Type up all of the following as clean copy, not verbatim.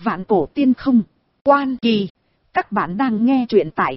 Vạn cổ tiên không. Quan Kỳ. Các bạn đang nghe truyện tại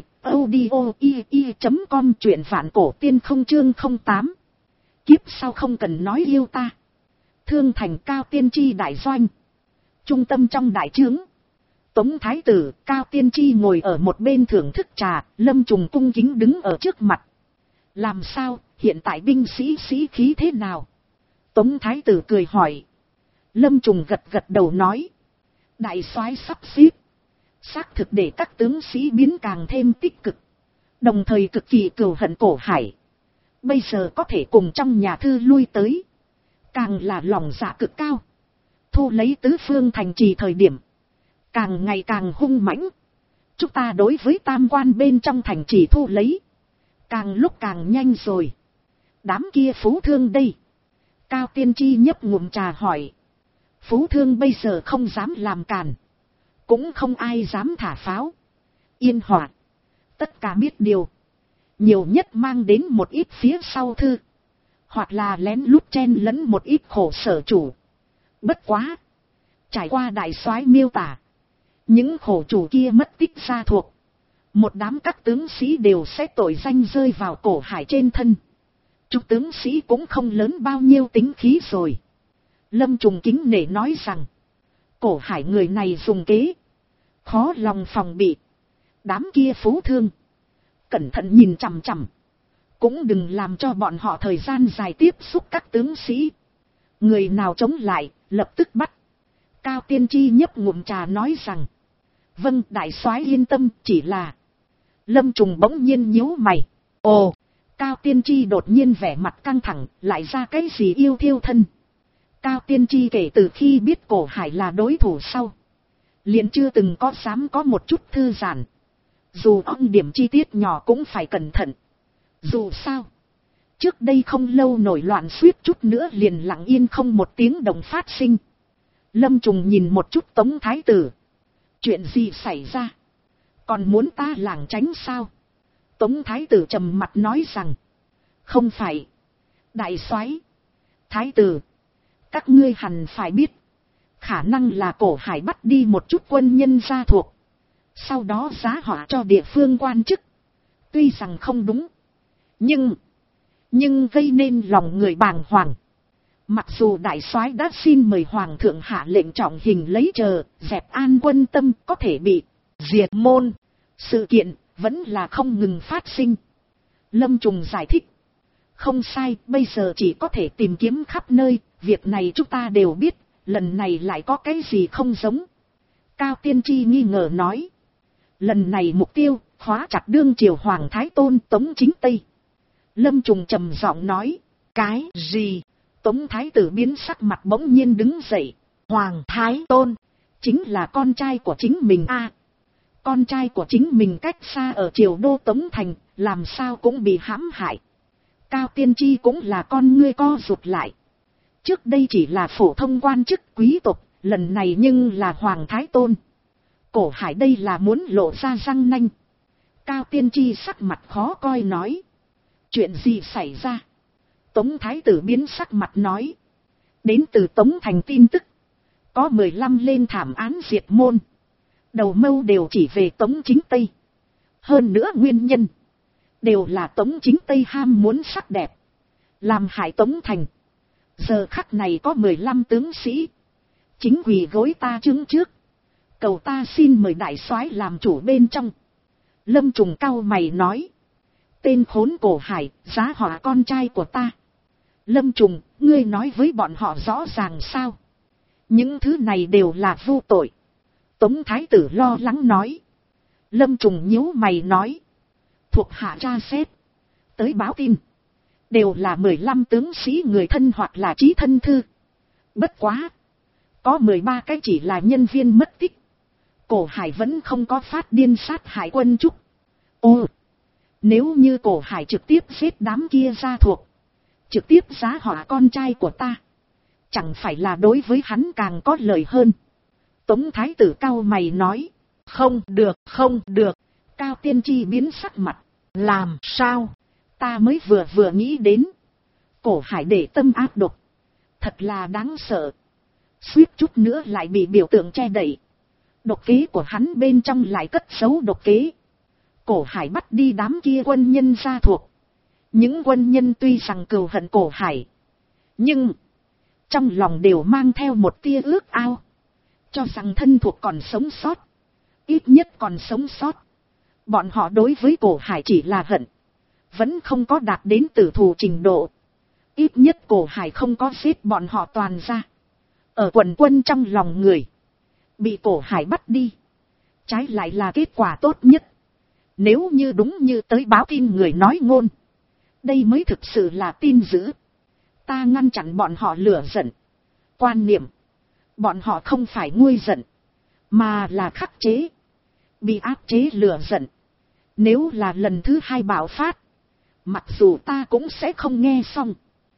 audio.com, truyện vạn cổ tiên không chương 08. Kiếp sau không cần nói yêu ta. Thương thành Cao Tiên Tri đại doanh. Trung tâm trong đại trướng. Tống Thái tử Cao Tiên Tri ngồi ở một bên thưởng thức trà, Lâm Trùng cung kính đứng ở trước mặt. Làm sao, hiện tại binh sĩ sĩ khí thế nào? Tống Thái tử cười hỏi. Lâm Trùng gật gật đầu nói. Đại soái sắp xếp. Xác thực để các tướng sĩ biến càng thêm tích cực. Đồng thời cực kỳ cừu hận Cổ Hải. Bây giờ có thể cùng trong nhà thư lui tới. Càng là lòng dạ cực cao. Thu lấy tứ phương thành trì thời điểm. Càng ngày càng hung mãnh. Chúng ta đối với tam quan bên trong thành trì thu lấy. Càng lúc càng nhanh rồi. Đám kia phú thương đây. Cao Tiên Tri nhấp ngụm trà hỏi. Phú thương bây giờ không dám làm càn. Cũng không ai dám thả pháo. Yên hòa. Tất cả biết điều. Nhiều nhất mang đến một ít phía sau thư. Hoặc là lén lút chen lẫn một ít khổ sở chủ. Bất quá. Trải qua đại soái miêu tả. Những khổ chủ kia mất tích gia thuộc. Một đám các tướng sĩ đều sẽ tội danh rơi vào Cổ Hải trên thân. Chúng tướng sĩ cũng không lớn bao nhiêu tính khí rồi. Lâm Trùng kính nể nói rằng. Cổ Hải người này dùng kế. Khó lòng phòng bị. Đám kia phú thương. Cẩn thận nhìn chằm chằm. Cũng đừng làm cho bọn họ thời gian dài tiếp xúc các tướng sĩ. Người nào chống lại, lập tức bắt. Cao Tiên Tri nhấp ngụm trà nói rằng. Vâng, đại soái yên tâm, chỉ là. Lâm Trùng bỗng nhiên nhíu mày. Ồ, Cao Tiên Tri đột nhiên vẻ mặt căng thẳng, lại ra cái gì yêu thiêu thân. Cao Tiên Tri kể từ khi biết Cổ Hải là đối thủ sau. Liền chưa từng có dám có một chút thư giãn. Dù ông điểm chi tiết nhỏ cũng phải cẩn thận. Dù sao. Trước đây không lâu nổi loạn suýt chút nữa liền lặng yên không một tiếng động phát sinh. Lâm Trùng nhìn một chút Tống Thái tử. Chuyện gì xảy ra? Còn muốn ta lảng tránh sao? Tống Thái tử trầm mặt nói rằng. Không phải. Đại soái, Thái tử. Các ngươi hẳn phải biết. Khả năng là Cổ Hải bắt đi một chút quân nhân gia thuộc. Sau đó giá họa cho địa phương quan chức. Tuy rằng không đúng. Nhưng gây nên lòng người bàng hoàng. Mặc dù đại soái đã xin mời hoàng thượng hạ lệnh trọng hình lấy chờ, dẹp an quân tâm có thể bị diệt môn. Sự kiện vẫn là không ngừng phát sinh. Lâm Trùng giải thích. Không sai, bây giờ chỉ có thể tìm kiếm khắp nơi, việc này chúng ta đều biết, lần này lại có cái gì không giống. Cao Tiên Tri nghi ngờ nói. Lần này mục tiêu, khóa chặt đương triều Hoàng Thái Tôn Tống Chính Tây. Lâm Trùng trầm giọng nói. Cái gì? Tống Thái tử biến sắc mặt bỗng nhiên đứng dậy. Hoàng Thái Tôn, chính là con trai của chính mình a. Con trai của chính mình cách xa ở triều đô Tống Thành, làm sao cũng bị hãm hại. Cao Tiên Tri cũng là con ngươi co rụt lại. Trước đây chỉ là phổ thông quan chức quý tộc, lần này nhưng là Hoàng Thái Tôn. Cổ Hải đây là muốn lộ ra răng nanh. Cao Tiên Tri sắc mặt khó coi nói. Chuyện gì xảy ra? Tống Thái tử biến sắc mặt nói. Đến từ Tống Thành tin tức. Có 15 lên thảm án diệt môn. Đầu mâu đều chỉ về Tống Chính Tây. Hơn nữa nguyên nhân. Đều là Tống Chính Tây ham muốn sắc đẹp. Làm hại Tống Thành. Giờ khắc này có 15 tướng sĩ. Chính quỳ gối ta chứng trước. Cầu ta xin mời đại soái làm chủ bên trong. Lâm Trùng cau mày nói. Tên khốn Cổ Hải, giá họa con trai của ta. Lâm Trùng, ngươi nói với bọn họ rõ ràng sao? Những thứ này đều là vô tội. Tống Thái tử lo lắng nói. Lâm Trùng nhíu mày nói. Thuộc hạ tra xét. Tới báo tin. Đều là 15 tướng sĩ người thân hoặc là chí thân thư. Bất quá. Có 13 cái chỉ là nhân viên mất tích. Cổ Hải vẫn không có phát điên sát hại quân trúc. Ồ! Nếu như Cổ Hải trực tiếp giết đám kia gia thuộc. Trực tiếp giá họa con trai của ta. Chẳng phải là đối với hắn càng có lợi hơn. Tống Thái tử cau mày nói. Không được, không được. Cao Tiên Tri biến sắc mặt. Làm sao? Ta mới vừa nghĩ đến. Cổ Hải để tâm ác độc. Thật là đáng sợ. Suýt chút nữa lại bị biểu tượng che đậy. Độc kế của hắn bên trong lại cất giấu độc kế. Cổ Hải bắt đi đám kia quân nhân gia thuộc. Những quân nhân tuy rằng cừu hận Cổ Hải, nhưng trong lòng đều mang theo một tia ước ao, cho rằng thân thuộc còn sống sót, ít nhất còn sống sót. Bọn họ đối với Cổ Hải chỉ là hận, vẫn không có đạt đến tử thù trình độ. Ít nhất Cổ Hải không có giết bọn họ toàn ra. Ở quần quân trong lòng người, bị Cổ Hải bắt đi, trái lại là kết quả tốt nhất. Nếu như đúng như tới báo tin người nói ngôn, đây mới thực sự là tin dữ. Ta ngăn chặn bọn họ lửa giận. Quan niệm, bọn họ không phải nguôi giận, mà là khắc chế, bị áp chế lửa giận. Nếu là lần thứ hai bạo phát, mặc dù ta cũng sẽ không nghe xong.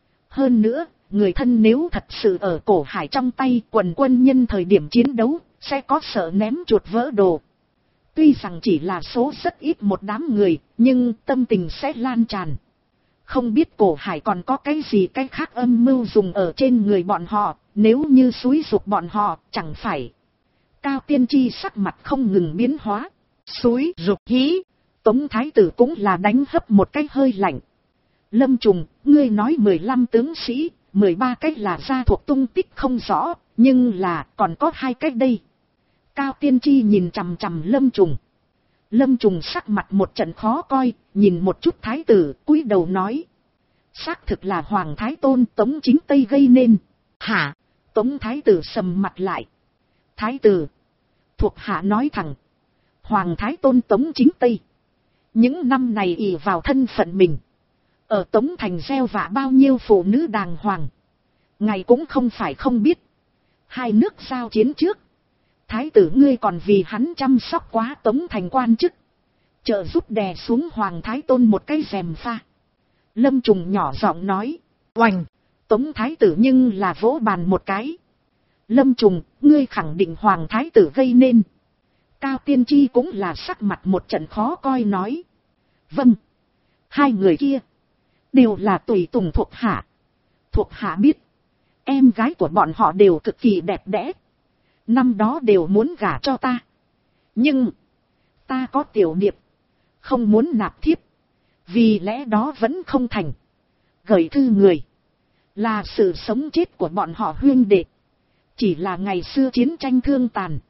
Hơn nữa, người thân nếu thật sự ở Cổ Hải trong tay, quần quân nhân thời điểm chiến đấu, sẽ có sợ ném chuột vỡ đồ. Tuy rằng chỉ là số rất ít một đám người, nhưng tâm tình sẽ lan tràn. Không biết Cổ Hải còn có cái gì cái khác âm mưu dùng ở trên người bọn họ, nếu như xúi giục bọn họ, chẳng phải. Cao Tiên Tri sắc mặt không ngừng biến hóa. Xúi giục hí, Tống Thái Tử cũng là đánh hấp một cái hơi lạnh. Lâm Trùng, ngươi nói 15 tướng sĩ, 13 cách là gia thuộc tung tích không rõ, nhưng là còn có 2 cách đây. Cao Tiên Tri nhìn chằm chằm Lâm Trùng. Lâm Trùng sắc mặt một trận khó coi, nhìn một chút Thái Tử, cúi đầu nói. Xác thực là Hoàng Thái Tôn Tống Chính Tây gây nên. Hả? Tống Thái Tử sầm mặt lại. Thái Tử, thuộc hạ nói thẳng. Hoàng Thái Tôn Tống Chính Tây, những năm này ỷ vào thân phận mình, ở Tống Thành gieo vạ bao nhiêu phụ nữ đàng hoàng. Ngài cũng không phải không biết. 2 nước giao chiến trước, Thái tử ngươi còn vì hắn chăm sóc quá Tống Thành quan chức, trợ giúp đè xuống Hoàng Thái Tôn một cái rèm pha. Lâm Trùng nhỏ giọng nói. Oành! Tống Thái tử nhưng là vỗ bàn một cái. Lâm Trùng, ngươi khẳng định Hoàng Thái tử gây nên. Cao Tiên Tri cũng là sắc mặt một trận khó coi nói. Vâng, 2 người kia đều là tùy tùng thuộc hạ. Thuộc hạ biết, em gái của bọn họ đều cực kỳ đẹp đẽ, năm đó đều muốn gả cho ta. Nhưng ta có tiểu điệp, không muốn nạp thiếp, vì lẽ đó vẫn không thành. Gửi thư người là sự sống chết của bọn họ huynh đệ, chỉ là ngày xưa chiến tranh thương tàn,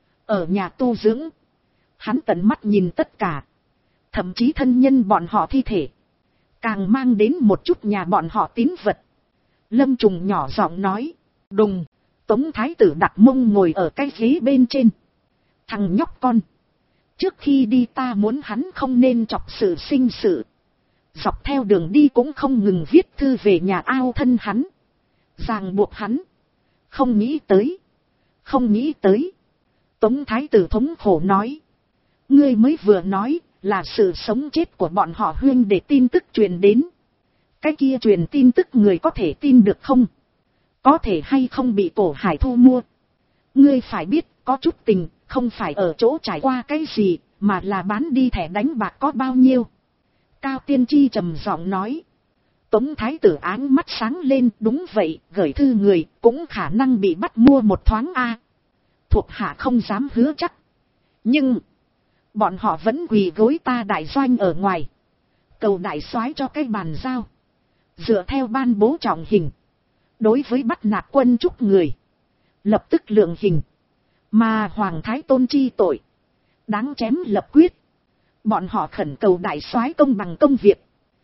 ở nhà tu dưỡng, hắn tận mắt nhìn tất cả, thậm chí thân nhân bọn họ thi thể, càng mang đến một chút nhà bọn họ tín vật. Lâm Trùng nhỏ giọng nói. Đùng! Tống Thái Tử đặt mông ngồi ở cái ghế bên trên. Thằng nhóc con, trước khi đi ta muốn hắn không nên chọc sự sinh sự. Dọc theo đường đi cũng không ngừng viết thư về nhà ao thân hắn, ràng buộc hắn. Không nghĩ tới, không nghĩ tới. Tống Thái Tử thống khổ nói. Ngươi mới vừa nói là sự sống chết của bọn họ huynh để tin tức truyền đến. Cái kia truyền tin tức người có thể tin được không? Có thể hay không bị Cổ Hải thu mua? Ngươi phải biết, có chút tình, không phải ở chỗ trải qua cái gì, mà là bán đi thẻ đánh bạc có bao nhiêu. Cao Tiên Tri trầm giọng nói. Tống Thái Tử áng mắt sáng lên. Đúng vậy, gửi thư người cũng khả năng bị bắt mua một thoáng a. Thuộc hạ không dám hứa chắc, nhưng bọn họ vẫn quỳ gối ta đại doanh ở ngoài, cầu đại soái cho cái bàn giao, dựa theo ban bố trọng hình. Đối với bắt nạt quân trúc người, lập tức lượng hình, mà Hoàng Thái Tôn chi tội, đáng chém lập quyết. Bọn họ khẩn cầu đại soái công bằng công việc,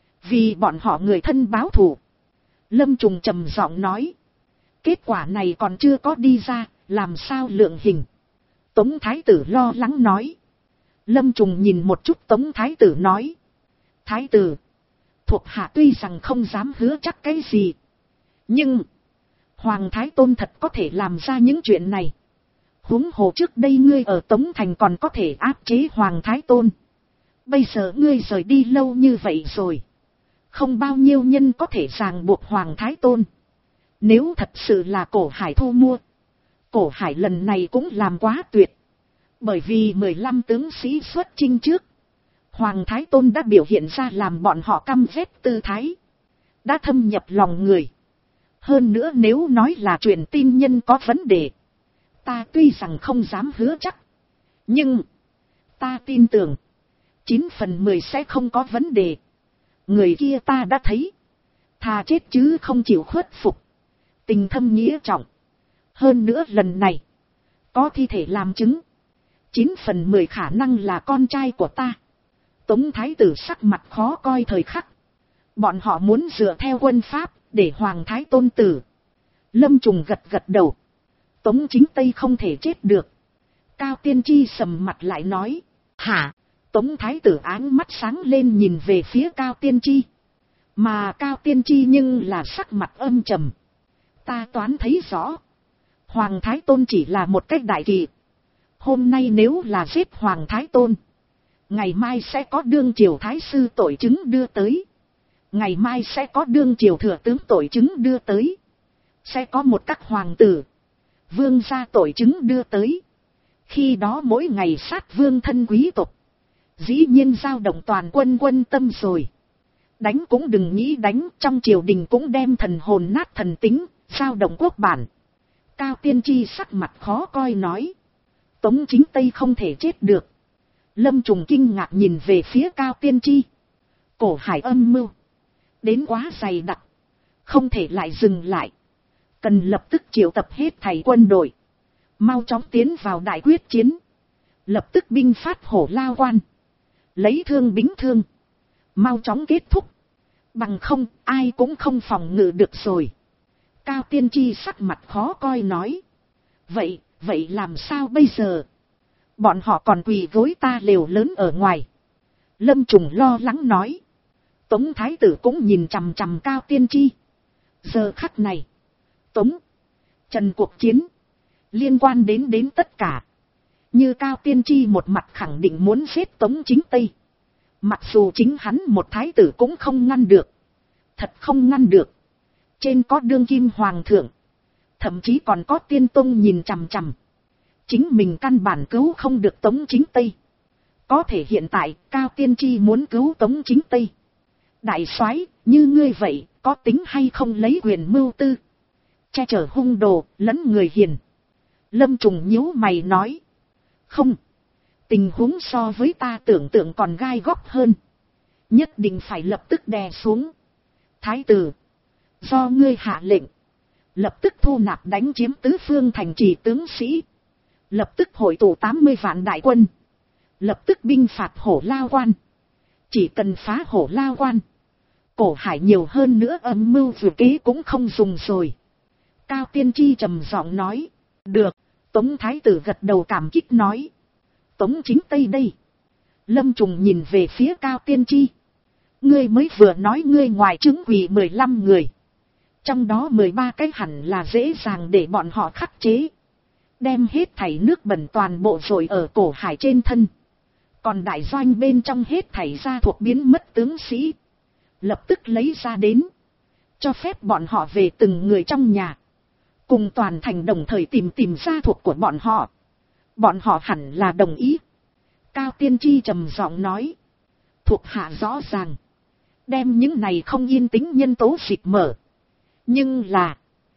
vì bọn họ người thân báo thù. Lâm Trùng trầm giọng nói. Kết quả này còn chưa có đi ra, làm sao lượng hình? Tống Thái Tử lo lắng nói. Lâm Trùng nhìn một chút Tống Thái Tử nói. Thái Tử, thuộc hạ tuy rằng không dám hứa chắc cái gì, nhưng Hoàng Thái Tôn thật có thể làm ra những chuyện này. Huống hồ trước đây ngươi ở Tống Thành còn có thể áp chế Hoàng Thái Tôn. Bây giờ ngươi rời đi lâu như vậy rồi, không bao nhiêu nhân có thể ràng buộc Hoàng Thái Tôn. Nếu thật sự là Cổ Hải thu mua, Cổ Hải lần này cũng làm quá tuyệt. Bởi vì 15 tướng sĩ xuất chinh trước, Hoàng Thái Tôn đã biểu hiện ra làm bọn họ căm ghét tư thái, đã thâm nhập lòng người. Hơn nữa nếu nói là truyền tin nhân có vấn đề, ta tuy rằng không dám hứa chắc, Nhưng, ta tin tưởng, 9/10 sẽ không có vấn đề. Người kia ta đã thấy, thà chết chứ không chịu khuất phục, tình thâm nghĩa trọng. Hơn nữa lần này, có thi thể làm chứng, 9/10 khả năng là con trai của ta. Tống thái tử sắc mặt khó coi thời khắc. Bọn họ muốn dựa theo quân pháp, để Hoàng thái tôn tử. Lâm Trùng gật gật đầu. Tống Chính Tây không thể chết được. Cao Tiên Tri sầm mặt lại nói. Hả? Tống thái tử áng mắt sáng lên nhìn về phía Cao Tiên Tri. Mà Cao Tiên Tri nhưng là sắc mặt âm trầm. Ta toán thấy rõ. Hoàng thái tôn chỉ là một cách đại kỳ. Hôm nay nếu là giết Hoàng thái tôn, ngày mai sẽ có đương triều thái sư tội chứng đưa tới. Ngày mai sẽ có đương triều thừa tướng tội chứng đưa tới. Sẽ có một các hoàng tử, vương gia tội chứng đưa tới. Khi đó mỗi ngày sát vương thân quý tộc, dĩ nhiên dao động toàn quân quân tâm rồi. Đánh cũng đừng nghĩ đánh, trong triều đình cũng đem thần hồn nát thần tính, dao động quốc bản. Cao Tiên Tri sắc mặt khó coi nói. Tống Chính Tây không thể chết được. Lâm Trùng kinh ngạc nhìn về phía Cao Tiên Tri. Cổ hải âm mưu đến quá dày đặc, không thể lại dừng lại. Cần lập tức triệu tập hết thảy quân đội, mau chóng tiến vào đại quyết chiến. Lập tức binh phát Hổ Lao Quan, lấy thương bính thương, mau chóng kết thúc. Bằng không ai cũng không phòng ngự được rồi. Cao Tiên Tri sắc mặt khó coi nói. Vậy làm sao bây giờ? Bọn họ còn quỳ gối ta lều lớn ở ngoài. Lâm Trùng lo lắng nói. Tống thái tử cũng nhìn chằm chằm Cao Tiên Tri. Giờ khắc này, Tống, Trần cuộc chiến, liên quan đến tất cả. Như Cao Tiên Tri một mặt khẳng định muốn giết Tống Chính Tây. Mặc dù chính hắn một thái tử cũng không ngăn được. Thật không ngăn được. Trên có đương kim hoàng thượng, thậm chí còn có tiên tông nhìn chằm chằm. Chính mình căn bản cứu không được Tống Chính Tây. Có thể hiện tại Cao Tiên Tri muốn cứu Tống Chính Tây. Đại soái, như ngươi vậy, có tính hay không lấy quyền mưu tư, che chở hung đồ, lẫn người hiền? Lâm Trùng nhíu mày nói. Không, tình huống so với ta tưởng tượng còn gai góc hơn. Nhất định phải lập tức đè xuống. Thái tử, do ngươi hạ lệnh, lập tức thu nạp đánh chiếm tứ phương thành trì tướng sĩ. Lập tức hội tụ 80 vạn đại quân. Lập tức binh phạt Hổ Lao Quan. Chỉ cần phá Hổ Lao Quan, cổ hải nhiều hơn nữa âm mưu vừa kế cũng không dùng rồi. Cao Tiên Tri trầm giọng nói. Được. Tống thái tử gật đầu cảm kích nói. Tống Chính Tây đây. Lâm Trùng nhìn về phía Cao Tiên Tri. Ngươi mới vừa nói ngươi ngoài trứng quỳ 15 người. Trong đó 13 cái hẳn là dễ dàng để bọn họ khắc chế. Đem hết thảy nước bẩn toàn bộ rồi ở cổ hải trên thân. Còn đại doanh bên trong hết thảy gia thuộc biến mất tướng sĩ, lập tức lấy ra đến. Cho phép bọn họ về từng người trong nhà. Cùng toàn thành đồng thời tìm gia thuộc của bọn họ. Bọn họ hẳn là đồng ý. Cao Tiên Tri trầm giọng nói. Thuộc hạ rõ ràng. Đem những này không yên tĩnh nhân tố xịt mở. Nhưng là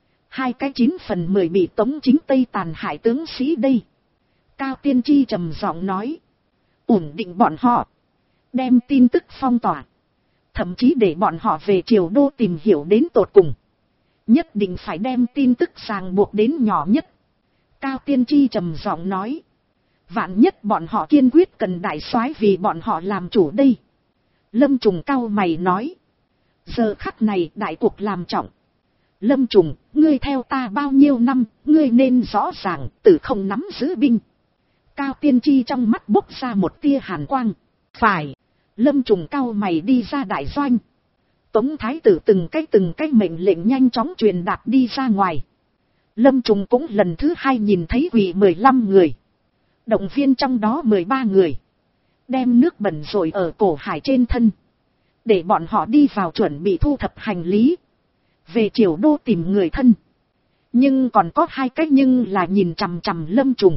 2 cái 9/10 bị Tống Chính Tây tàn hại tướng sĩ đây. Cao Tiên Tri trầm giọng nói. Ổn định bọn họ. Đem tin tức phong tỏa. Thậm chí để bọn họ về triều đô tìm hiểu đến tột cùng. Nhất định phải đem tin tức ràng buộc đến nhỏ nhất. Cao Tiên Tri trầm giọng nói. Vạn nhất bọn họ kiên quyết cần đại soái vì bọn họ làm chủ đây. Lâm Trùng cau mày nói. Giờ khắc này đại cuộc làm trọng. Lâm Trùng, ngươi theo ta bao nhiêu năm, ngươi nên rõ ràng, tử không nắm giữ binh. Cao Tiên Tri trong mắt bốc ra một tia hàn quang. Phải. Lâm Trùng cau mày đi ra đại doanh. Tống thái tử từng cái mệnh lệnh nhanh chóng truyền đạt đi ra ngoài. Lâm Trùng cũng lần thứ 2 nhìn thấy quỳ 15 người. Động viên trong đó 13 người. Đem nước bẩn rồi ở cổ hải trên thân. Để bọn họ đi vào chuẩn bị thu thập hành lý. Về triều đô tìm người thân. Nhưng còn có 2 cái nhưng là nhìn chằm chằm Lâm Trùng.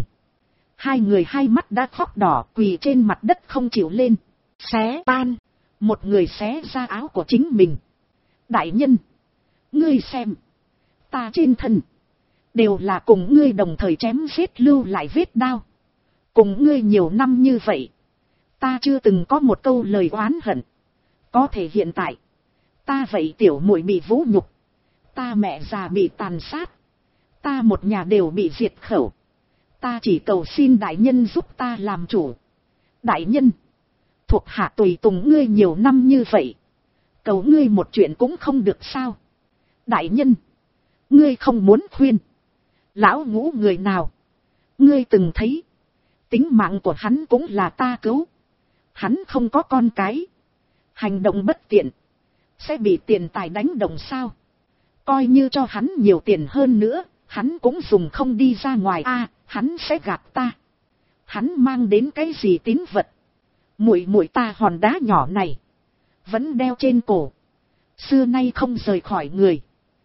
2 người hai mắt đã khóc đỏ quỳ trên mặt đất không chịu lên. Xé tan. Một người xé ra áo của chính mình. Đại nhân. Ngươi xem. Ta trên thân. Đều là cùng ngươi đồng thời chém giết lưu lại vết đao. Cùng ngươi nhiều năm như vậy, ta chưa từng có một câu lời oán hận. Có thể hiện tại, ta vậy tiểu muội bị vũ nhục, ta mẹ già bị tàn sát, ta một nhà đều bị diệt khẩu. Ta chỉ cầu xin đại nhân giúp ta làm chủ. Đại nhân, thuộc hạ tùy tùng ngươi nhiều năm như vậy, cầu ngươi một chuyện cũng không được sao? Đại nhân, ngươi không muốn khuyên lão Ngũ người nào? Ngươi từng thấy, tính mạng của hắn cũng là ta cứu. Hắn không có con cái, hành động bất tiện, sẽ bị tiền tài đánh đồng sao? Coi như cho hắn nhiều tiền hơn nữa, hắn cũng dùng không đi ra ngoài a. Hắn sẽ gạt ta. Hắn mang đến cái gì tín vật? Muội muội ta hòn đá nhỏ này vẫn đeo trên cổ, xưa nay không rời khỏi người,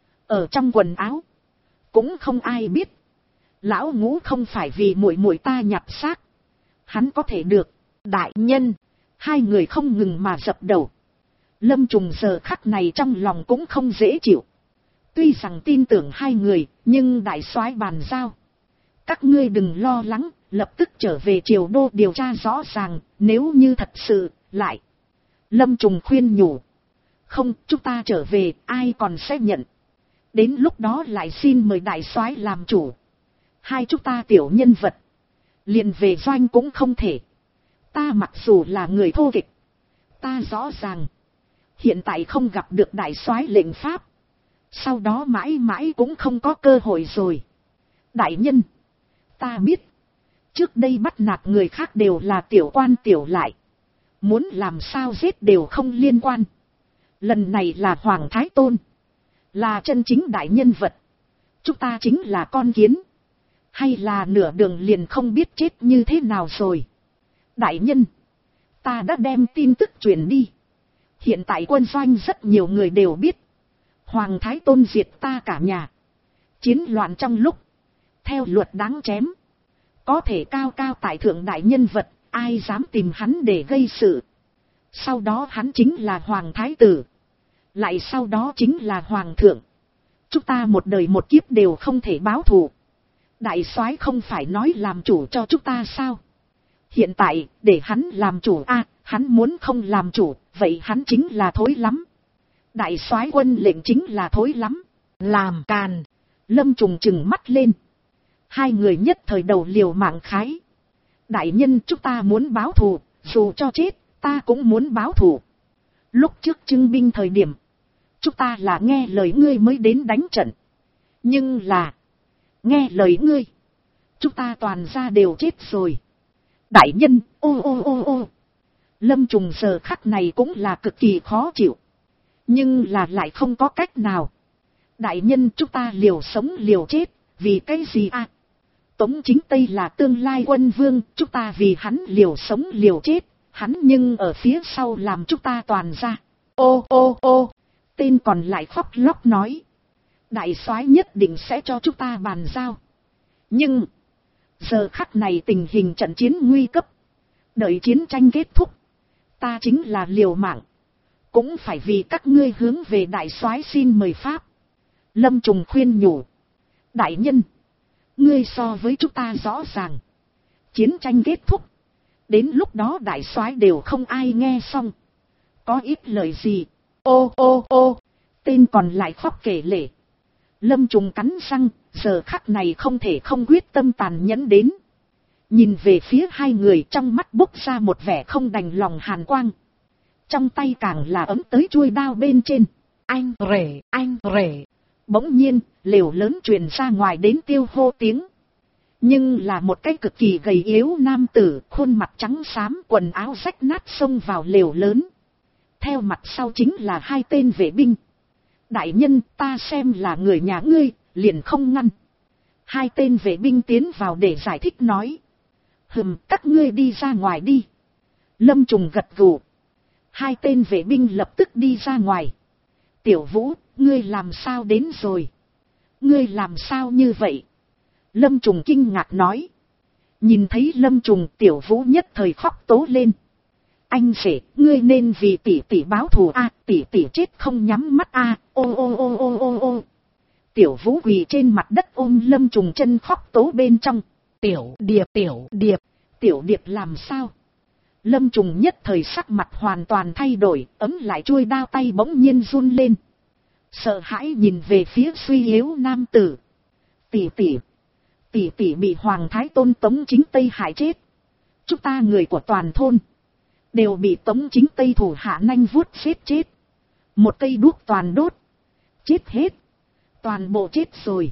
ở trong quần áo, cũng không ai biết. Lão Ngũ không phải vì muội muội ta nhặt xác, hắn có thể được. Đại nhân, hai người không ngừng mà dập đầu. Lâm Trùng giờ khắc này trong lòng cũng không dễ chịu. Tuy rằng tin tưởng hai người, nhưng đại soái bàn giao, các ngươi đừng lo lắng, lập tức trở về Triều Đô điều tra rõ ràng, nếu như thật sự, lại. Lâm Trùng khuyên nhủ. Không, chúng ta trở về, ai còn sẽ nhận. Đến lúc đó lại xin mời đại soái làm chủ. Hai chúng ta tiểu nhân vật, liền về doanh cũng không thể. Ta mặc dù là người thô kịch, ta rõ ràng, hiện tại không gặp được đại soái lệnh pháp, sau đó mãi mãi cũng không có cơ hội rồi. Đại nhân, ta biết, trước đây bắt nạt người khác đều là tiểu quan tiểu lại, muốn làm sao giết đều không liên quan. Lần này là Hoàng Thái Tôn, là chân chính đại nhân vật, chúng ta chính là con kiến, hay là nửa đường liền không biết chết như thế nào rồi. Đại nhân, ta đã đem tin tức truyền đi, hiện tại quân doanh rất nhiều người đều biết, Hoàng Thái Tôn diệt ta cả nhà, chiến loạn trong lúc, theo luật đáng chém. Có thể cao cao tại thượng đại nhân vật, ai dám tìm hắn để gây sự. Sau đó hắn chính là Hoàng Thái Tử, lại sau đó chính là Hoàng Thượng. Chúng ta một đời một kiếp đều không thể báo thù. Đại soái không phải nói làm chủ cho chúng ta sao? Hiện tại, để hắn làm chủ a, hắn muốn không làm chủ, vậy hắn chính là thối lắm. Đại soái quân lệnh chính là thối lắm. Làm càn. Lâm Trùng trừng mắt lên. Hai người nhất thời đầu liều mạng khái. Đại nhân, chúng ta muốn báo thù, dù cho chết, ta cũng muốn báo thù. Lúc trước trưng binh thời điểm, chúng ta là nghe lời ngươi mới đến đánh trận. Nhưng là, nghe lời ngươi, chúng ta toàn ra đều chết rồi. Đại nhân, ô ô ô ô. Lâm Trùng giờ khắc này cũng là cực kỳ khó chịu. Nhưng là lại không có cách nào. Đại nhân, chúng ta liều sống liều chết, vì cái gì à? Tống Chính Tây là tương lai quân vương, chúng ta vì hắn liều sống liều chết, hắn nhưng ở phía sau làm chúng ta toàn ra. Ô ô ô, tên còn lại khóc lóc nói. Đại soái nhất định sẽ cho chúng ta bàn giao. Nhưng, giờ khắc này tình hình trận chiến nguy cấp. Đợi chiến tranh kết thúc, ta chính là liều mạng, cũng phải vì các ngươi hướng về đại soái xin mời pháp. Lâm Trùng khuyên nhủ. Đại nhân, ngươi so với chúng ta rõ ràng. Chiến tranh kết thúc, đến lúc đó đại soái đều không ai nghe xong. Có ít lời gì. Ô ô ô, tên còn lại khóc kể lể. Lâm Trùng cắn răng, giờ khắc này không thể không quyết tâm tàn nhẫn đến. Nhìn về phía hai người, trong mắt bốc ra một vẻ không đành lòng hàn quang. Trong tay càng là ấm tới chuôi đao bên trên. Anh rể, anh rể. Bỗng nhiên, lều lớn truyền ra ngoài đến tiêu hô tiếng. Nhưng là một cái cực kỳ gầy yếu nam tử, khuôn mặt trắng xám, quần áo rách nát xông vào lều lớn. Theo mặt sau chính là hai tên vệ binh. Đại nhân, ta xem là người nhà ngươi, liền không ngăn. Hai tên vệ binh tiến vào để giải thích nói. Các ngươi đi ra ngoài đi. Lâm Trùng gật gù. Hai tên vệ binh lập tức đi ra ngoài. Tiểu Vũ, ngươi làm sao đến rồi? Ngươi làm sao như vậy? Lâm Trùng kinh ngạc nói. Nhìn thấy Lâm Trùng, Tiểu Vũ nhất thời khóc tố lên. Anh rể, ngươi nên vì tỷ tỷ báo thù a, tỷ tỷ chết không nhắm mắt a, ô ô ô ô ô ô. Tiểu Vũ quỳ trên mặt đất ôm Lâm Trùng chân khóc tố bên trong. Tiểu Điệp, Tiểu Điệp làm sao? Lâm Trùng nhất thời sắc mặt hoàn toàn thay đổi, ấm lại chuôi đao tay bỗng nhiên run lên. Sợ hãi nhìn về phía suy yếu nam tử. Tỷ tỷ bị Hoàng Thái Tôn Tống Chính Tây hại chết. Chúng ta người của toàn thôn đều bị Tống Chính Tây thủ hạ nanh vuốt giết chết. Một cây đuốc toàn đốt. Chết hết. Toàn bộ chết rồi.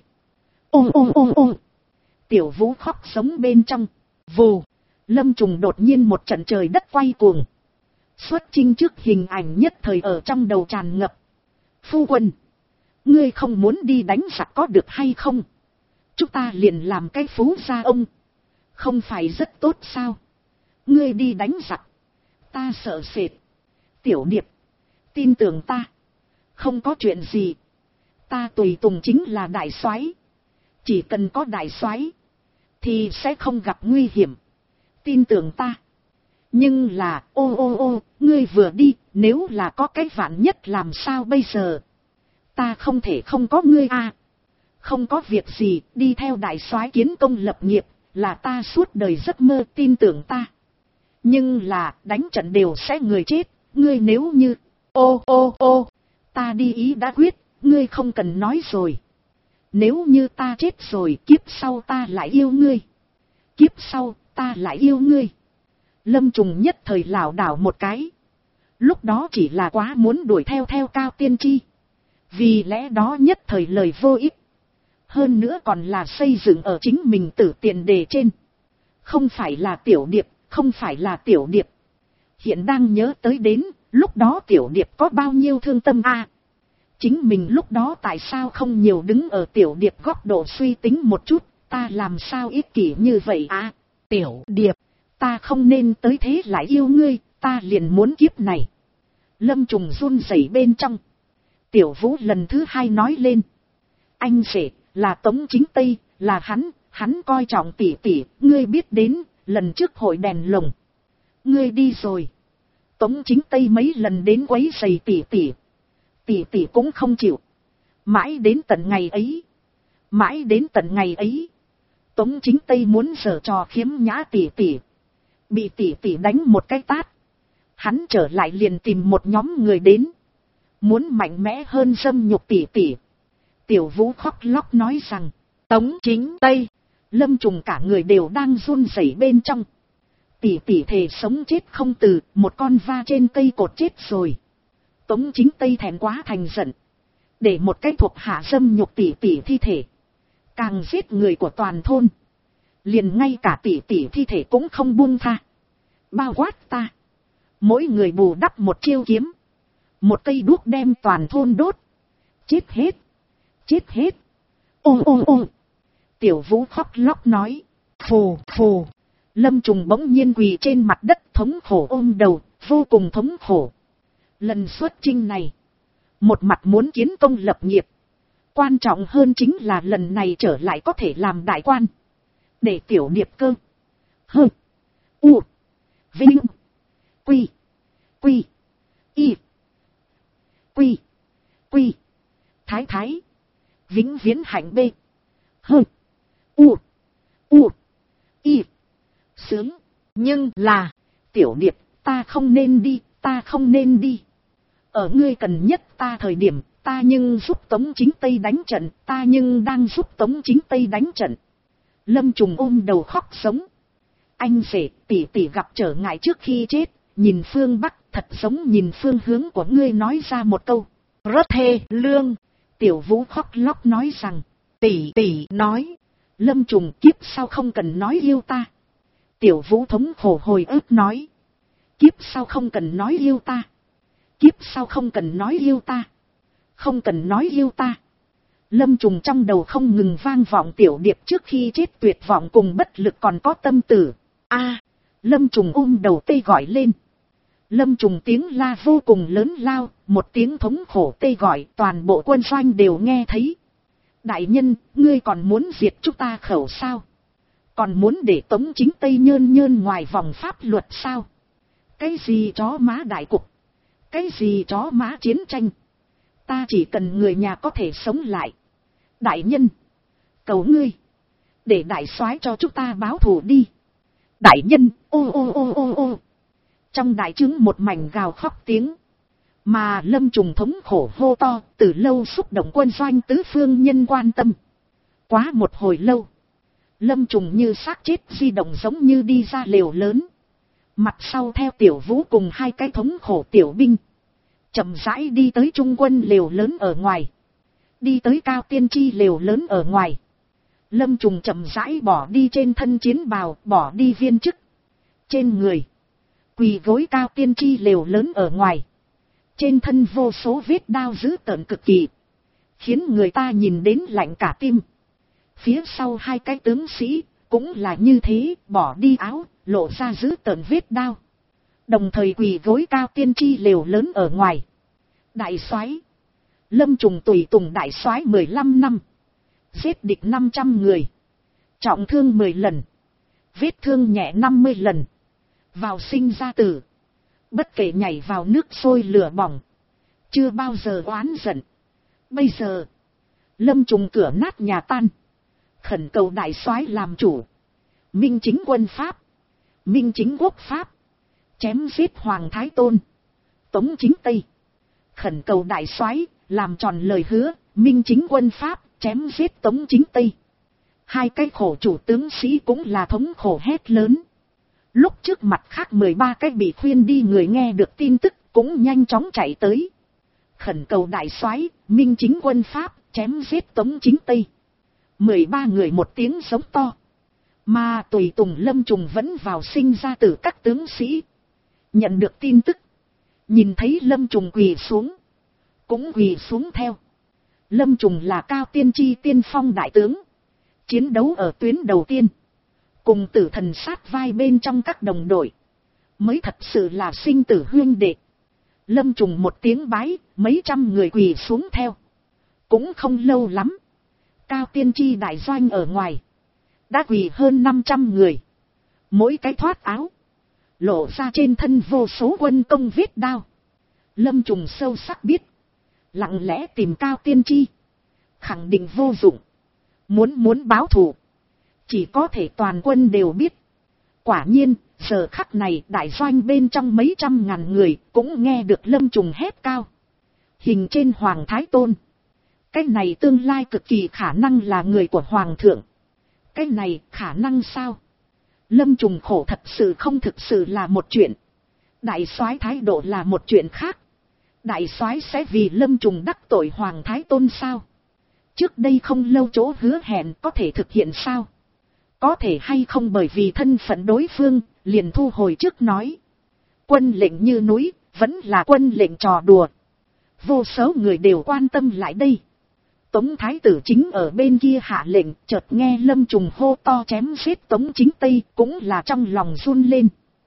Ô. Tiểu Vũ khóc sống bên trong. Vù. Lâm Trùng đột nhiên một trận trời đất quay cuồng. Xuất chinh trước hình ảnh nhất thời ở trong đầu tràn ngập. Phu quân. Ngươi không muốn đi đánh giặc có được hay không? Chúng ta liền làm cái phú gia ông. Không phải rất tốt sao? Ngươi đi đánh giặc. Ta sợ sệt. Tiểu Điệp. Tin tưởng ta. Không có chuyện gì. Ta tùy tùng chính là đại soái. Chỉ cần có đại soái thì sẽ không gặp nguy hiểm. Tin tưởng ta. Nhưng là ô, ngươi vừa đi, nếu là có cái vạn nhất làm sao bây giờ? Ta không thể không có ngươi à. Không có việc gì, đi theo đại soái kiến công lập nghiệp, là ta suốt đời giấc mơ, tin tưởng ta. Nhưng là, đánh trận đều sẽ người chết, ngươi nếu như, ô, ta đi ý đã quyết, ngươi không cần nói rồi. Nếu như ta chết rồi, kiếp sau ta lại yêu ngươi. Kiếp sau, ta lại yêu ngươi. Lâm Trùng nhất thời lảo đảo một cái. Lúc đó chỉ là quá muốn đuổi theo Cao Tiên Tri. Vì lẽ đó nhất thời lời vô ích. Hơn nữa còn là xây dựng ở chính mình tử tiền đề trên. Không phải là Tiểu Điệp, không phải là Tiểu Điệp. Hiện đang nhớ tới đến, lúc đó Tiểu Điệp có bao nhiêu thương tâm a. Chính mình lúc đó tại sao không nhiều đứng ở Tiểu Điệp góc độ suy tính một chút, ta làm sao ích kỷ như vậy à? Tiểu Điệp, ta không nên tới thế lại yêu ngươi, ta liền muốn kiếp này. Lâm Trùng run rẩy bên trong. Tiểu Vũ lần thứ hai nói lên. Anh rể, là Tống Chính Tây, là hắn coi trọng tỷ tỷ, ngươi biết đến, lần trước hội đèn lồng. Ngươi đi rồi. Tống Chính Tây mấy lần đến quấy rầy tỷ tỷ. Tỷ tỷ cũng không chịu. Mãi đến tận ngày ấy. Tống Chính Tây muốn giở trò khiếm nhã tỷ tỷ. Bị tỷ tỷ đánh một cái tát. Hắn trở lại liền tìm một nhóm người đến. Muốn mạnh mẽ hơn dâm nhục tỷ tỷ. Tiểu Vũ khóc lóc nói rằng. Tống Chính Tây. Lâm Trùng cả người đều đang run rẩy bên trong. Tỷ tỷ thề sống chết không từ. Một con va trên cây cột chết rồi. Tống Chính Tây thẹn quá thành giận. Để một cái thuộc hạ dâm nhục tỷ tỷ thi thể. Càng giết người của toàn thôn. Liền ngay cả tỷ tỷ thi thể cũng không buông tha. Bao quát ta. Mỗi người bù đắp một chiêu kiếm. Một cây đuốc đem toàn thôn đốt. Chết hết. Chết hết. Ô. Tiểu Vũ khóc lóc nói. Phù. Lâm Trùng bỗng nhiên quỳ trên mặt đất thống khổ ôm đầu. Vô cùng thống khổ. Lần xuất chinh này. Một mặt muốn kiến công lập nghiệp. Quan trọng hơn chính là lần này trở lại có thể làm đại quan. Để Tiểu Điệp cơ. Hơ. U. Vinh. Quy. Y. Quy. Thái. Vĩnh viễn hạnh bê. Hơ. U. Y. Sướng. Nhưng là. Tiểu Điệp, ta không nên đi. Ở ngươi cần nhất ta thời điểm, ta nhưng giúp Tống Chính Tây đánh trận, ta nhưng đang giúp Tống Chính Tây đánh trận. Lâm Trùng ôm đầu khóc sống. Anh rể, tỷ gặp trở ngại trước khi chết, nhìn phương Bắc, thật giống nhìn phương hướng của ngươi nói ra một câu. Rất thê lương. Tiểu Vũ khóc lóc nói rằng. Tỷ nói. Lâm Trùng kiếp sau không cần nói yêu ta. Tiểu Vũ thống khổ hồi ức nói. Kiếp sau không cần nói yêu ta. Kiếp sau không cần nói yêu ta. Không cần nói yêu ta. Lâm Trùng trong đầu không ngừng vang vọng Tiểu Điệp trước khi chết tuyệt vọng cùng bất lực còn có tâm tử. Lâm Trùng đầu tê gọi lên. Lâm Trùng tiếng la vô cùng lớn lao, một tiếng thống khổ tê gọi toàn bộ quân doanh đều nghe thấy. Đại nhân, ngươi còn muốn diệt chúng ta khẩu sao? Còn muốn để Tống Chính Tây nhơn ngoài vòng pháp luật sao? Cái gì chó má đại cục? Cái gì chó má chiến tranh? Ta chỉ cần người nhà có thể sống lại. Đại nhân, cầu ngươi, để đại soái cho chúng ta báo thù đi. Đại nhân, ô ô ô ô ô. Trong đại trướng một mảnh gào khóc tiếng. Mà Lâm Trùng thống khổ hô to, từ lâu xúc động quân doanh tứ phương nhân quan tâm. Quá một hồi lâu, Lâm Trùng như xác chết di động giống như đi ra lều lớn. Mặt sau theo Tiểu Vũ cùng hai cái thống khổ tiểu binh. Chậm rãi đi tới trung quân lều lớn ở ngoài. Đi tới Cao Tiên Tri lều lớn ở ngoài. Lâm Trùng chậm rãi bỏ đi trên thân chiến bào, bỏ đi viên chức. Trên người, quỳ gối Cao Tiên Tri lều lớn ở ngoài. Trên thân vô số vết đao dữ tợn cực kỳ. Khiến người ta nhìn đến lạnh cả tim. Phía sau hai cái tướng sĩ, cũng là như thế, bỏ đi áo, lộ ra dữ tợn vết đao. Đồng thời quỳ gối Cao Tiên Tri lều lớn ở ngoài. Đại soái Lâm Trùng tùy tùng đại soái 15 năm. Giết địch 500 người. Trọng thương 10 lần. Vết thương nhẹ 50 lần. Vào sinh ra tử. Bất kể nhảy vào nước sôi lửa bỏng. Chưa bao giờ oán giận. Bây giờ, Lâm Trùng cửa nát nhà tan. Khẩn cầu đại soái làm chủ. Minh chính quân Pháp. Minh chính quốc Pháp. Chém giết Hoàng Thái Tôn. Tống chính Tây. Khẩn cầu đại soái làm tròn lời hứa. Minh chính quân Pháp. Chém giết Tống chính Tây. Hai cái khổ chủ tướng sĩ cũng là thống khổ hét lớn. Lúc trước mặt khác 13 cái bị khuyên đi người nghe được tin tức cũng nhanh chóng chạy tới. Khẩn cầu đại soái Minh chính quân Pháp. Chém giết Tống chính Tây. 13 người một tiếng giống to. Mà tùy tùng Lâm Trùng vẫn vào sinh ra từ các tướng sĩ. Nhận được tin tức. Nhìn thấy Lâm Trùng quỳ xuống. Cũng quỳ xuống theo. Lâm Trùng là Cao Tiên Tri tiên phong đại tướng. Chiến đấu ở tuyến đầu tiên. Cùng tử thần sát vai bên trong các đồng đội. Mới thật sự là sinh tử huynh đệ. Lâm Trùng một tiếng bái, mấy trăm người quỳ xuống theo. Cũng không lâu lắm. Cao Tiên Tri đại doanh ở ngoài. Đã quỳ hơn 500 người. Mỗi cái thoát áo. Lộ ra trên thân vô số quân công vết đao. Lâm Trùng sâu sắc biết. Lặng lẽ tìm Cao Tiên Tri. Khẳng định vô dụng. Muốn báo thù. Chỉ có thể toàn quân đều biết. Quả nhiên, giờ khắc này đại doanh bên trong mấy trăm ngàn người cũng nghe được Lâm Trùng hét cao. Hình trên Hoàng Thái Tôn. Cái này tương lai cực kỳ khả năng là người của Hoàng thượng. Cái này khả năng sao? Lâm Trùng khổ thật sự không thực sự là một chuyện. Đại soái thái độ là một chuyện khác. Đại soái sẽ vì Lâm Trùng đắc tội Hoàng Thái Tôn sao? Trước đây không lâu chỗ hứa hẹn có thể thực hiện sao? Có thể hay không bởi vì thân phận đối phương, liền thu hồi trước nói. Quân lệnh như núi, vẫn là quân lệnh trò đùa. Vô số người đều quan tâm lại đây. Tống Thái tử chính ở bên kia hạ lệnh, chợt nghe Lâm Trùng hô to chém giết Tống chính Tây, cũng là trong lòng run lên.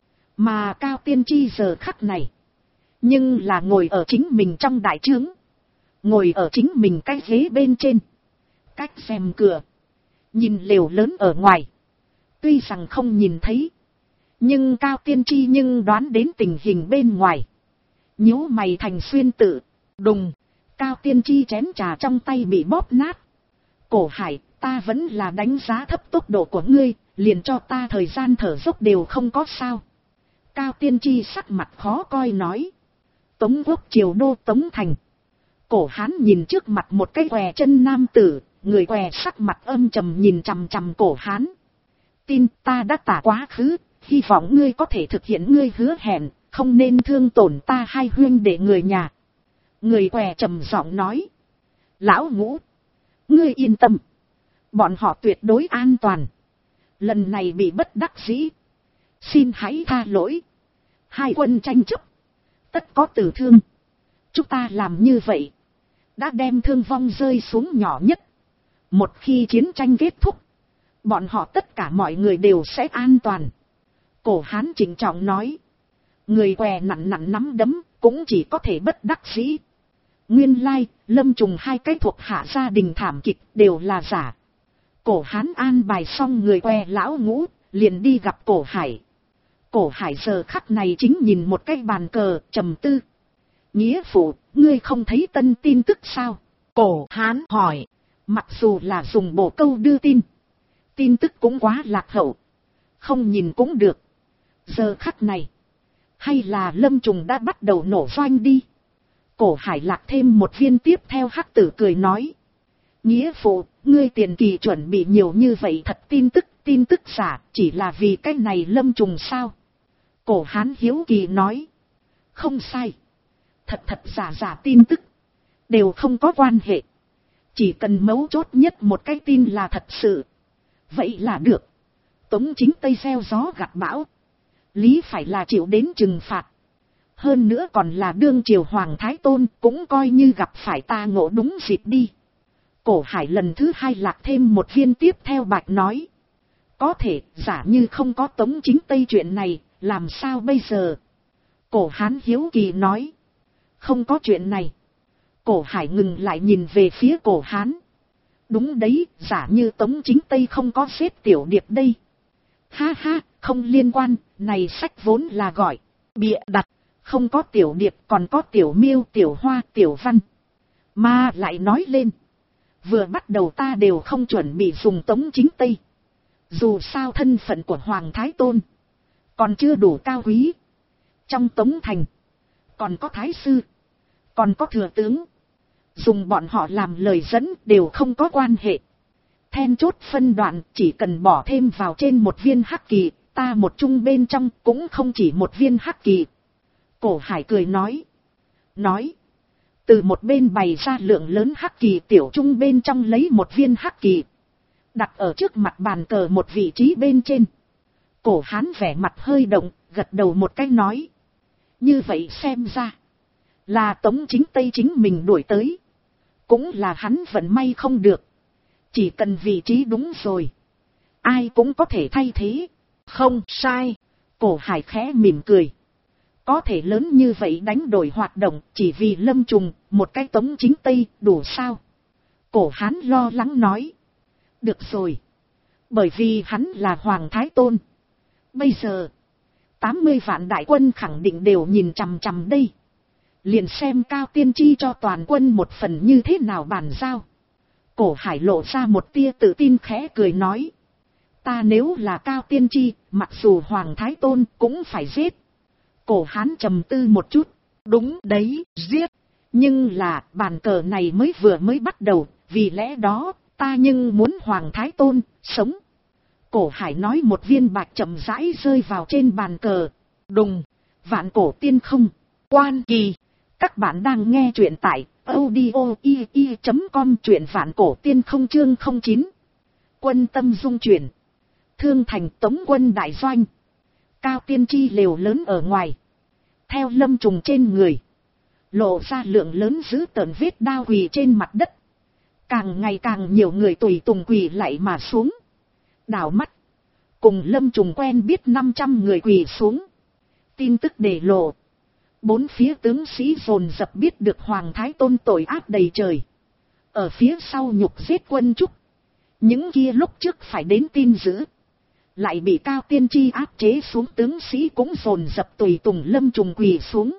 Mà Cao Tiên Tri giờ khắc này, nhưng là ngồi ở chính mình trong đại trướng. Ngồi ở chính mình cái ghế bên trên. Cách rèm cửa. Nhìn lều lớn ở ngoài. Tuy rằng không nhìn thấy. Nhưng Cao Tiên Tri nhưng đoán đến tình hình bên ngoài. Nhíu mày thành xuyên tự. Đùng. Cao Tiên Tri chén trà trong tay bị bóp nát. Cổ Hải, ta vẫn là đánh giá thấp tốc độ của ngươi. Liền cho ta thời gian thở dốc đều không có sao. Cao Tiên Tri sắc mặt khó coi nói. Tống quốc triều đô Tống Thành. Cổ Hán nhìn trước mặt một cái què chân nam tử. Người què sắc mặt âm trầm nhìn chằm chằm Cổ Hán. Tin ta đã tả quá khứ. Hy vọng ngươi có thể thực hiện ngươi hứa hẹn. Không nên thương tổn ta hai huynh đệ người nhà. Người què trầm giọng nói. Lão Ngũ. Ngươi yên tâm. Bọn họ tuyệt đối an toàn. Lần này bị bất đắc dĩ. Xin hãy tha lỗi. Hai quân tranh chấp. Tất có tử thương. Chúng ta làm như vậy. Đã đem thương vong rơi xuống nhỏ nhất. Một khi chiến tranh kết thúc. Bọn họ tất cả mọi người đều sẽ an toàn. Cổ Hán trịnh trọng nói. Người què nặn nặn nắm đấm. Cũng chỉ có thể bất đắc dĩ. Nguyên lai, Lâm Trùng hai cái thuộc hạ gia đình thảm kịch đều là giả. Cổ Hán an bài xong người què lão Ngũ, liền đi gặp Cổ Hải. Cổ Hải giờ khắc này chính nhìn một cái bàn cờ, trầm tư. Nghĩa phụ, ngươi không thấy tân tin tức sao? Cổ Hán hỏi. Mặc dù là dùng bộ câu đưa tin. Tin tức cũng quá lạc hậu. Không nhìn cũng được. Giờ khắc này, hay là Lâm Trùng đã bắt đầu nổ doanh đi. Cổ Hải Lạc thêm một viên tiếp theo, hắc tử cười nói. Nghĩa phụ, ngươi tiền kỳ chuẩn bị nhiều như vậy thật tin tức giả, chỉ là vì cái này Lâm Trùng sao? Cổ Hán hiếu kỳ nói. Không sai. Thật giả tin tức. Đều không có quan hệ. Chỉ cần mấu chốt nhất một cái tin là thật sự. Vậy là được. Tống Chính Tây gieo gió gặt bão. Lý phải là chịu đến trừng phạt. Hơn nữa còn là đương triều Hoàng Thái Tôn, cũng coi như gặp phải ta ngộ đúng dịp đi. Cổ Hải lần thứ hai lạc thêm một viên tiếp theo, bạch nói. Có thể, giả như không có Tống Chính Tây chuyện này, làm sao bây giờ? Cổ Hán hiếu kỳ nói. Không có chuyện này. Cổ Hải ngừng lại nhìn về phía Cổ Hán. Đúng đấy, giả như Tống Chính Tây không có xếp Tiểu Điệp đây. Ha ha, không liên quan, này sách vốn là gọi bịa đặt, không có Tiểu Điệp còn có Tiểu Miêu, Tiểu Hoa, Tiểu Văn. Mà lại nói lên, vừa bắt đầu ta đều không chuẩn bị dùng Tống Chính Tây. Dù sao thân phận của Hoàng Thái Tôn còn chưa đủ cao quý. Trong Tống Thành còn có Thái Sư, còn có Thừa Tướng. Dùng bọn họ làm lời dẫn đều không có quan hệ. Then chốt phân đoạn chỉ cần bỏ thêm vào trên một viên hắc kỳ, ta một chung bên trong cũng không chỉ một viên hắc kỳ. Cổ Hải cười nói. Từ một bên bày ra lượng lớn hắc kỳ, tiểu chung bên trong lấy một viên hắc kỳ. Đặt ở trước mặt bàn cờ một vị trí bên trên. Cổ Hán vẻ mặt hơi động, gật đầu một cái nói. Như vậy xem ra, là Tống Chính Tây chính mình đuổi tới. Cũng là hắn vận may không được. Chỉ cần vị trí đúng rồi, ai cũng có thể thay thế. Không sai. Cổ Hải khẽ mỉm cười. Có thể lớn như vậy đánh đổi hoạt động chỉ vì Lâm Trùng, một cái Tống Chính Tây đủ sao? Cổ Hán lo lắng nói. Được rồi. Bởi vì hắn là Hoàng Thái Tôn. Bây giờ 80 vạn đại quân khẳng định đều nhìn chằm chằm đây. Liền xem Cao Tiên Tri cho toàn quân một phần như thế nào bàn giao. Cổ Hải lộ ra một tia tự tin, khẽ cười nói. Ta nếu là Cao Tiên Tri, mặc dù Hoàng Thái Tôn cũng phải giết. Cổ Hán trầm tư một chút. Đúng đấy, giết. Nhưng là bàn cờ này mới bắt đầu, vì lẽ đó ta nhưng muốn Hoàng Thái Tôn sống. Cổ Hải nói, một viên bạch chậm rãi rơi vào trên bàn cờ. Đùng, vạn cổ tiên không, quan kỳ. Các bạn đang nghe truyện tại audio.com, truyện vạn cổ tiên không, chương 09. Quân tâm dung chuyển. Thương Thành, Tống quân đại doanh. Cao Tiên Tri lều lớn ở ngoài. Theo Lâm Trùng trên người, lộ ra lượng lớn dữ tợn vết đao quỳ trên mặt đất. Càng ngày càng nhiều người tùy tùng quỳ lại mà xuống. Đảo mắt, cùng Lâm Trùng quen biết 500 người quỳ xuống. Tin tức để lộ. Bốn phía tướng sĩ dồn dập biết được Hoàng Thái Tôn tội ác đầy trời. Ở phía sau nhục giết quân Trúc. Những kia lúc trước phải đến tin dữ, lại bị Cao Tiên Tri áp chế xuống, tướng sĩ cũng dồn dập tùy tùng Lâm Trùng quỳ xuống.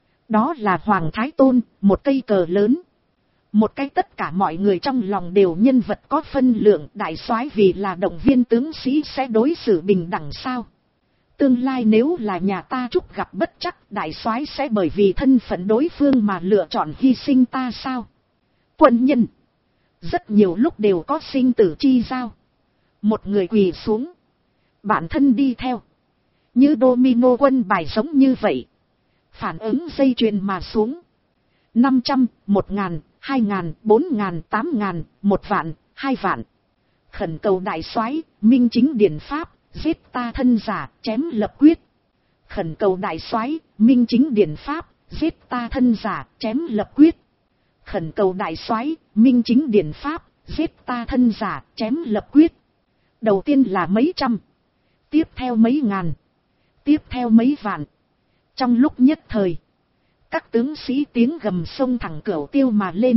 Đó là Hoàng Thái Tôn, một cây cờ lớn. Một cái tất cả mọi người trong lòng đều nhân vật có phân lượng. Đại soái vì là động viên tướng sĩ sẽ đối xử bình đẳng sao? Tương lai nếu là nhà ta Trúc gặp bất chắc, đại soái sẽ bởi vì thân phận đối phương mà lựa chọn hy sinh ta sao? Quân nhân rất nhiều lúc đều có sinh tử chi giao. Một người quỳ xuống, bản thân đi theo, như domino quân bài giống như vậy, phản ứng dây chuyền mà xuống. 500, 1000, 2000, 4000, 8000, 1 vạn, 2 vạn. Khẩn cầu đại soái minh chính điển pháp, giết ta thân giả, chém lập quyết. Khẩn cầu đại soái minh chính điển pháp, giết ta thân giả, chém lập quyết. Khẩn cầu đại soái minh chính điển pháp, giết ta thân giả, chém lập quyết. Đầu tiên là mấy trăm, tiếp theo mấy ngàn, tiếp theo mấy vạn. Trong lúc nhất thời, các tướng sĩ tiếng gầm sông thẳng cửu tiêu mà lên.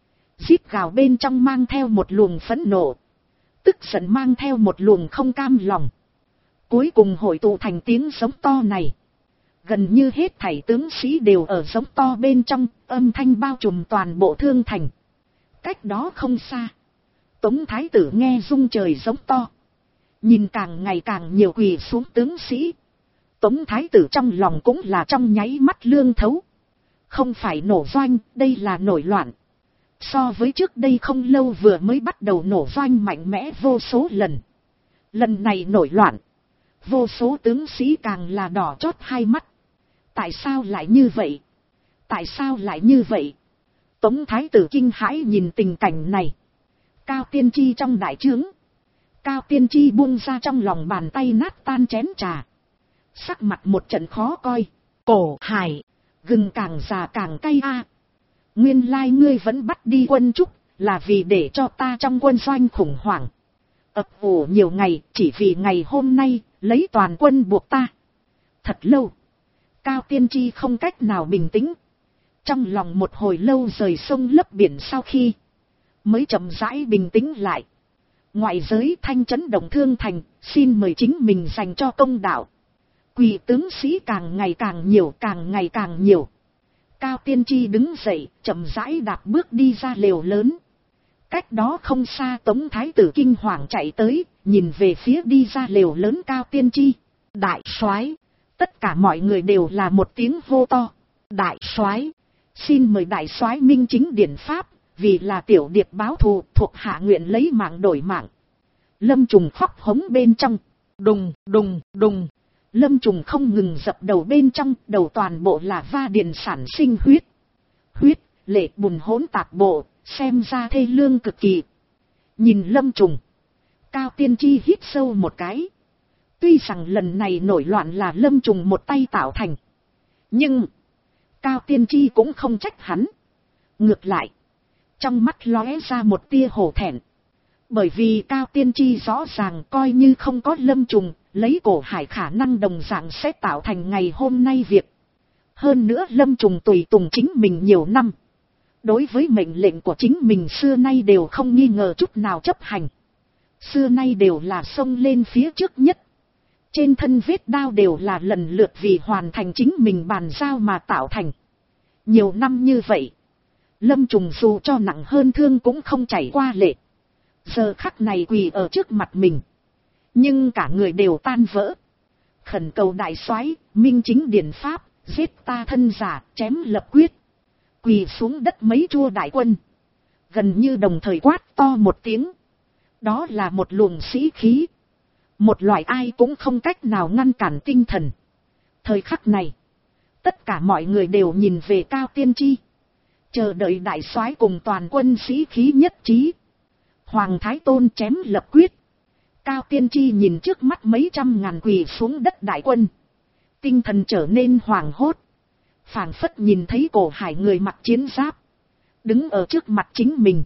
Rít gào bên trong mang theo một luồng phẫn nộ, tức giận mang theo một luồng không cam lòng. Cuối cùng hội tụ thành tiếng giống to này. Gần như hết thảy tướng sĩ đều ở giống to bên trong, âm thanh bao trùm toàn bộ Thương Thành. Cách đó không xa, Tống Thái tử nghe rung trời giống to. Nhìn càng ngày càng nhiều quỳ xuống tướng sĩ. Tống thái tử trong lòng cũng là trong nháy mắt lương thấu. Không phải nổ doanh, đây là nổi loạn. So với trước đây không lâu vừa mới bắt đầu nổ doanh mạnh mẽ vô số lần. Lần này nổi loạn. Vô số tướng sĩ càng là đỏ chót hai mắt. Tại sao lại như vậy? Tại sao lại như vậy? Tống thái tử kinh hãi nhìn tình cảnh này. Cao Tiên Tri trong đại trướng. Cao Tiên Tri buông ra trong lòng bàn tay nát tan chén trà. Sắc mặt một trận khó coi. Cổ Hải, gừng càng già càng cay a. Nguyên lai ngươi vẫn bắt đi quân Trúc, là vì để cho ta trong quân doanh khủng hoảng. Ấp ủ nhiều ngày, chỉ vì ngày hôm nay, lấy toàn quân buộc ta. Thật lâu. Cao Tiên Tri không cách nào bình tĩnh. Trong lòng một hồi lâu rời sông lấp biển sau khi mới chậm rãi bình tĩnh lại. Ngoại giới thanh chấn động Thương Thành, xin mời chính mình dành cho công đạo. Quỳ tướng sĩ càng ngày càng nhiều, càng ngày càng nhiều. Cao Tiên Tri đứng dậy, chậm rãi đạp bước đi ra lều lớn. Cách đó không xa Tống thái tử kinh hoàng chạy tới, nhìn về phía đi ra lều lớn Cao Tiên Tri. Đại soái, tất cả mọi người đều là một tiếng hô to. Đại soái, xin mời đại soái minh chính điển pháp, vì là tiểu điệp báo thù, thuộc hạ nguyện lấy mạng đổi mạng. Lâm Trùng khóc hống bên trong. Đùng đùng đùng. Lâm Trùng không ngừng dập đầu bên trong, đầu toàn bộ là va điện sản sinh huyết. Huyết, lệ bùn hỗn tạp bộ, xem ra thê lương cực kỳ. Nhìn Lâm Trùng, Cao Tiên Tri hít sâu một cái. Tuy rằng lần này nổi loạn là Lâm Trùng một tay tạo thành, nhưng Cao Tiên Tri cũng không trách hắn. Ngược lại, trong mắt lóe ra một tia hổ thẹn. Bởi vì Cao Tiên Tri rõ ràng coi như không có Lâm Trùng, lấy Cổ Hải khả năng đồng dạng sẽ tạo thành ngày hôm nay việc. Hơn nữa Lâm Trùng tùy tùng chính mình nhiều năm. Đối với mệnh lệnh của chính mình xưa nay đều không nghi ngờ chút nào chấp hành. Xưa nay đều là xông lên phía trước nhất. Trên thân vết đao đều là lần lượt vì hoàn thành chính mình bàn giao mà tạo thành. Nhiều năm như vậy, Lâm Trùng dù cho nặng hơn thương cũng không chảy qua lệ. Giờ khắc này quỳ ở trước mặt mình, nhưng cả người đều tan vỡ. Khẩn cầu đại soái minh chính điển pháp, giết ta thân giả, chém lập quyết. Quỳ xuống đất mấy chua đại quân, gần như đồng thời quát to một tiếng. Đó là một luồng sĩ khí, một loại ai cũng không cách nào ngăn cản tinh thần. Thời khắc này, tất cả mọi người đều nhìn về Cao Tiên Tri, chờ đợi đại soái cùng toàn quân sĩ khí nhất trí. Hoàng Thái Tôn chém lập quyết. Cao Tiên Tri nhìn trước mắt mấy trăm ngàn quỳ xuống đất đại quân, tinh thần trở nên hoảng hốt. Phảng phất nhìn thấy Cổ Hải người mặc chiến giáp, đứng ở trước mặt chính mình.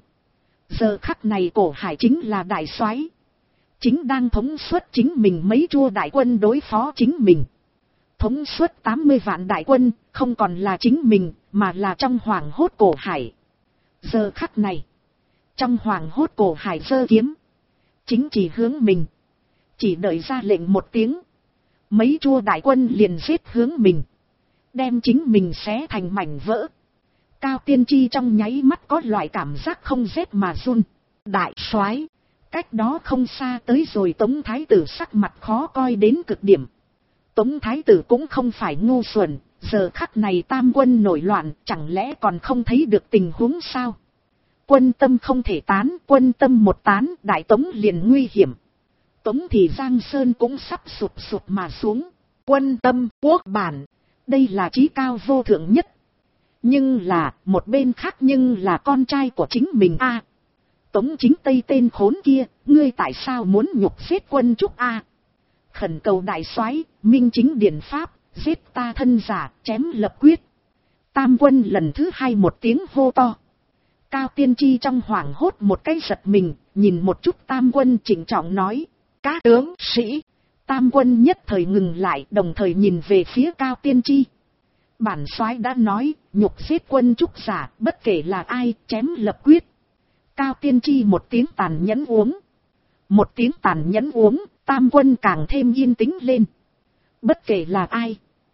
Giờ khắc này Cổ Hải chính là đại soái, chính đang thống suất chính mình mấy chua đại quân đối phó chính mình. Thống suất 80 vạn đại quân, không còn là chính mình, mà là trong hoảng hốt Cổ Hải. Giờ khắc này, trong hoảng hốt Cổ Hải giơ kiếm, chính chỉ hướng mình, chỉ đợi ra lệnh một tiếng, mấy chua đại quân liền giết hướng mình, đem chính mình xé thành mảnh vỡ. Cao Tiên Tri trong nháy mắt có loại cảm giác không rét mà run. Đại soái, cách đó không xa tới rồi. Tống thái tử sắc mặt khó coi đến cực điểm. Tống thái tử cũng không phải ngu xuẩn, giờ khắc này tam quân nổi loạn, chẳng lẽ còn không thấy được tình huống sao? Quân tâm không thể tán, quân tâm một tán, đại Tống liền nguy hiểm. Tống thì Giang Sơn cũng sắp sụp sụp mà xuống. Quân tâm quốc bản, đây là chí cao vô thượng nhất. Nhưng là, một bên khác nhưng là con trai của chính mình a. Tống Chính Tây tên khốn kia, ngươi tại sao muốn nhục giết quân Trúc a? Khẩn cầu đại soái minh chính điển pháp, giết ta thân giả, chém lập quyết. Tam quân lần thứ hai một tiếng hô to. Cao Tiên Tri trong hoảng hốt một cái giật mình, nhìn một chút tam quân trịnh trọng nói. Các tướng sĩ, tam quân nhất thời ngừng lại, đồng thời nhìn về phía Cao Tiên Tri. Bản soái đã nói, nhục giết quân Trúc giả, bất kể là ai, chém lập quyết. Cao Tiên Tri một tiếng tàn nhẫn uống. Một tiếng tàn nhẫn uống, tam quân càng thêm yên tĩnh lên. Bất kể là ai,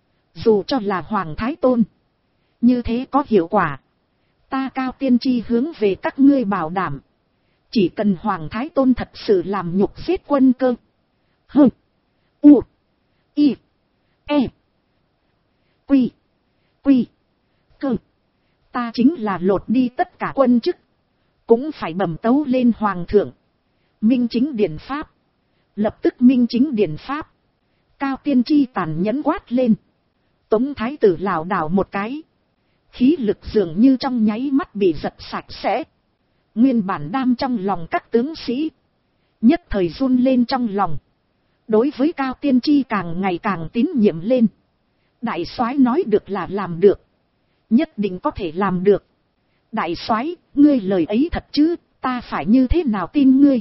dù cho là Hoàng Thái Tôn, như thế có hiệu quả. Ta Cao Tiên Tri hướng về các ngươi bảo đảm, chỉ cần Hoàng Thái Tôn thật sự làm nhục giết quân Cơ, Hơ. U. I. E. Quy. Quy. Cơ. Ta chính là lột đi tất cả quân chức. Cũng phải bẩm tấu lên hoàng thượng. Minh chính điển pháp. Lập tức minh chính điển pháp. Cao Tiên Tri tàn nhẫn quát lên. Tống thái tử lảo đảo một cái. Khí lực dường như trong nháy mắt bị giật sạch sẽ. Nguyên bản đam trong lòng các tướng sĩ. Nhất thời run lên trong lòng. Đối với Cao Tiên Tri càng ngày càng tín nhiệm lên. Đại soái nói được là làm được. Nhất định có thể làm được. Đại soái, ngươi lời ấy thật chứ, ta phải như thế nào tin ngươi?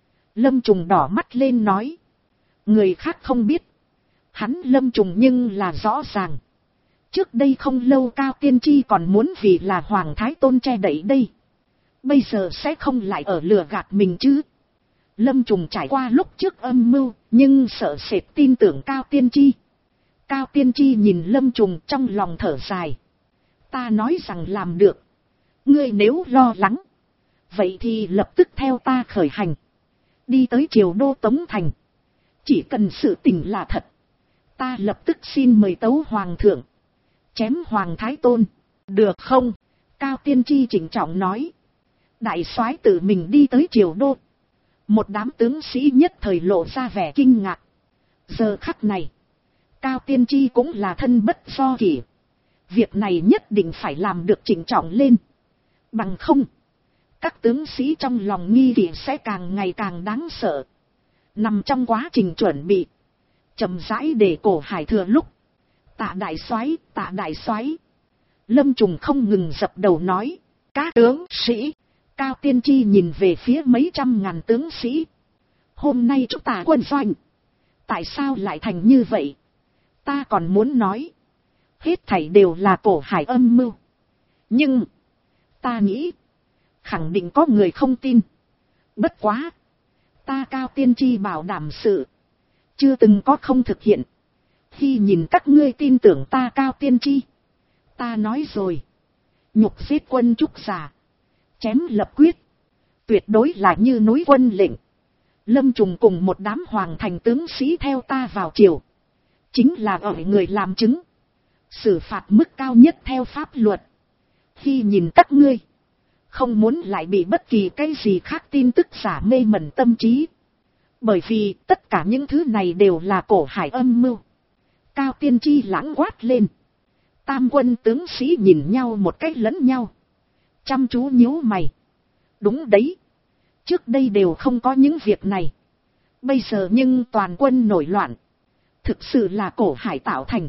Lâm Trùng đỏ mắt lên nói. Người khác không biết. Hắn Lâm Trùng nhưng là rõ ràng. Trước đây không lâu Cao Tiên Tri còn muốn vì là Hoàng Thái Tôn che đậy đây. Bây giờ sẽ không lại ở lừa gạt mình chứ. Lâm Trùng trải qua lúc trước âm mưu, nhưng sợ sệt tin tưởng Cao Tiên Tri. Cao Tiên Tri nhìn Lâm Trùng trong lòng thở dài. Ta nói rằng làm được. Ngươi nếu lo lắng. Vậy thì lập tức theo ta khởi hành. Đi tới triều đô Tống Thành. Chỉ cần sự tình là thật. Ta lập tức xin mời tấu Hoàng thượng. Chém Hoàng Thái Tôn. Được không? Cao Tiên Tri chỉnh trọng nói. Đại soái tự mình đi tới triều đô. Một đám tướng sĩ nhất thời lộ ra vẻ kinh ngạc. Giờ khắc này. Cao Tiên Tri cũng là thân bất do kỷ. Việc này nhất định phải làm được chỉnh trọng lên. Bằng không. Các tướng sĩ trong lòng nghi kỵ sẽ càng ngày càng đáng sợ. Nằm trong quá trình chuẩn bị. Chậm rãi để Cổ Hải thừa lúc. Tạ đại soái, tạ đại soái. Lâm Trùng không ngừng dập đầu nói. Các tướng sĩ. Cao Tiên Tri nhìn về phía mấy trăm ngàn tướng sĩ. Hôm nay chúng ta quân doanh. Tại sao lại thành như vậy? Ta còn muốn nói. Hết thảy đều là Cổ Hải âm mưu. Nhưng. Ta nghĩ. Khẳng định có người không tin. Bất quá. Ta Cao Tiên Tri bảo đảm sự. Chưa từng có không thực hiện. Khi nhìn các ngươi tin tưởng ta Cao Tiên Tri. Ta nói rồi. Nhục giết quân trúc giả. Chém lập quyết. Tuyệt đối là như núi quân lệnh. Lâm Trùng cùng một đám hoàng thành tướng sĩ theo ta vào triều. Chính là ở người làm chứng. Xử phạt mức cao nhất theo pháp luật. Khi nhìn các ngươi. Không muốn lại bị bất kỳ cái gì khác tin tức giả mê mẩn tâm trí. Bởi vì tất cả những thứ này đều là Cổ Hải âm mưu. Cao Tiên Tri lãng quát lên. Tam quân tướng sĩ nhìn nhau một cách lẫn nhau. Chăm chú nhíu mày. Đúng đấy. Trước đây đều không có những việc này. Bây giờ nhưng toàn quân nổi loạn. Thực sự là Cổ Hải tạo thành.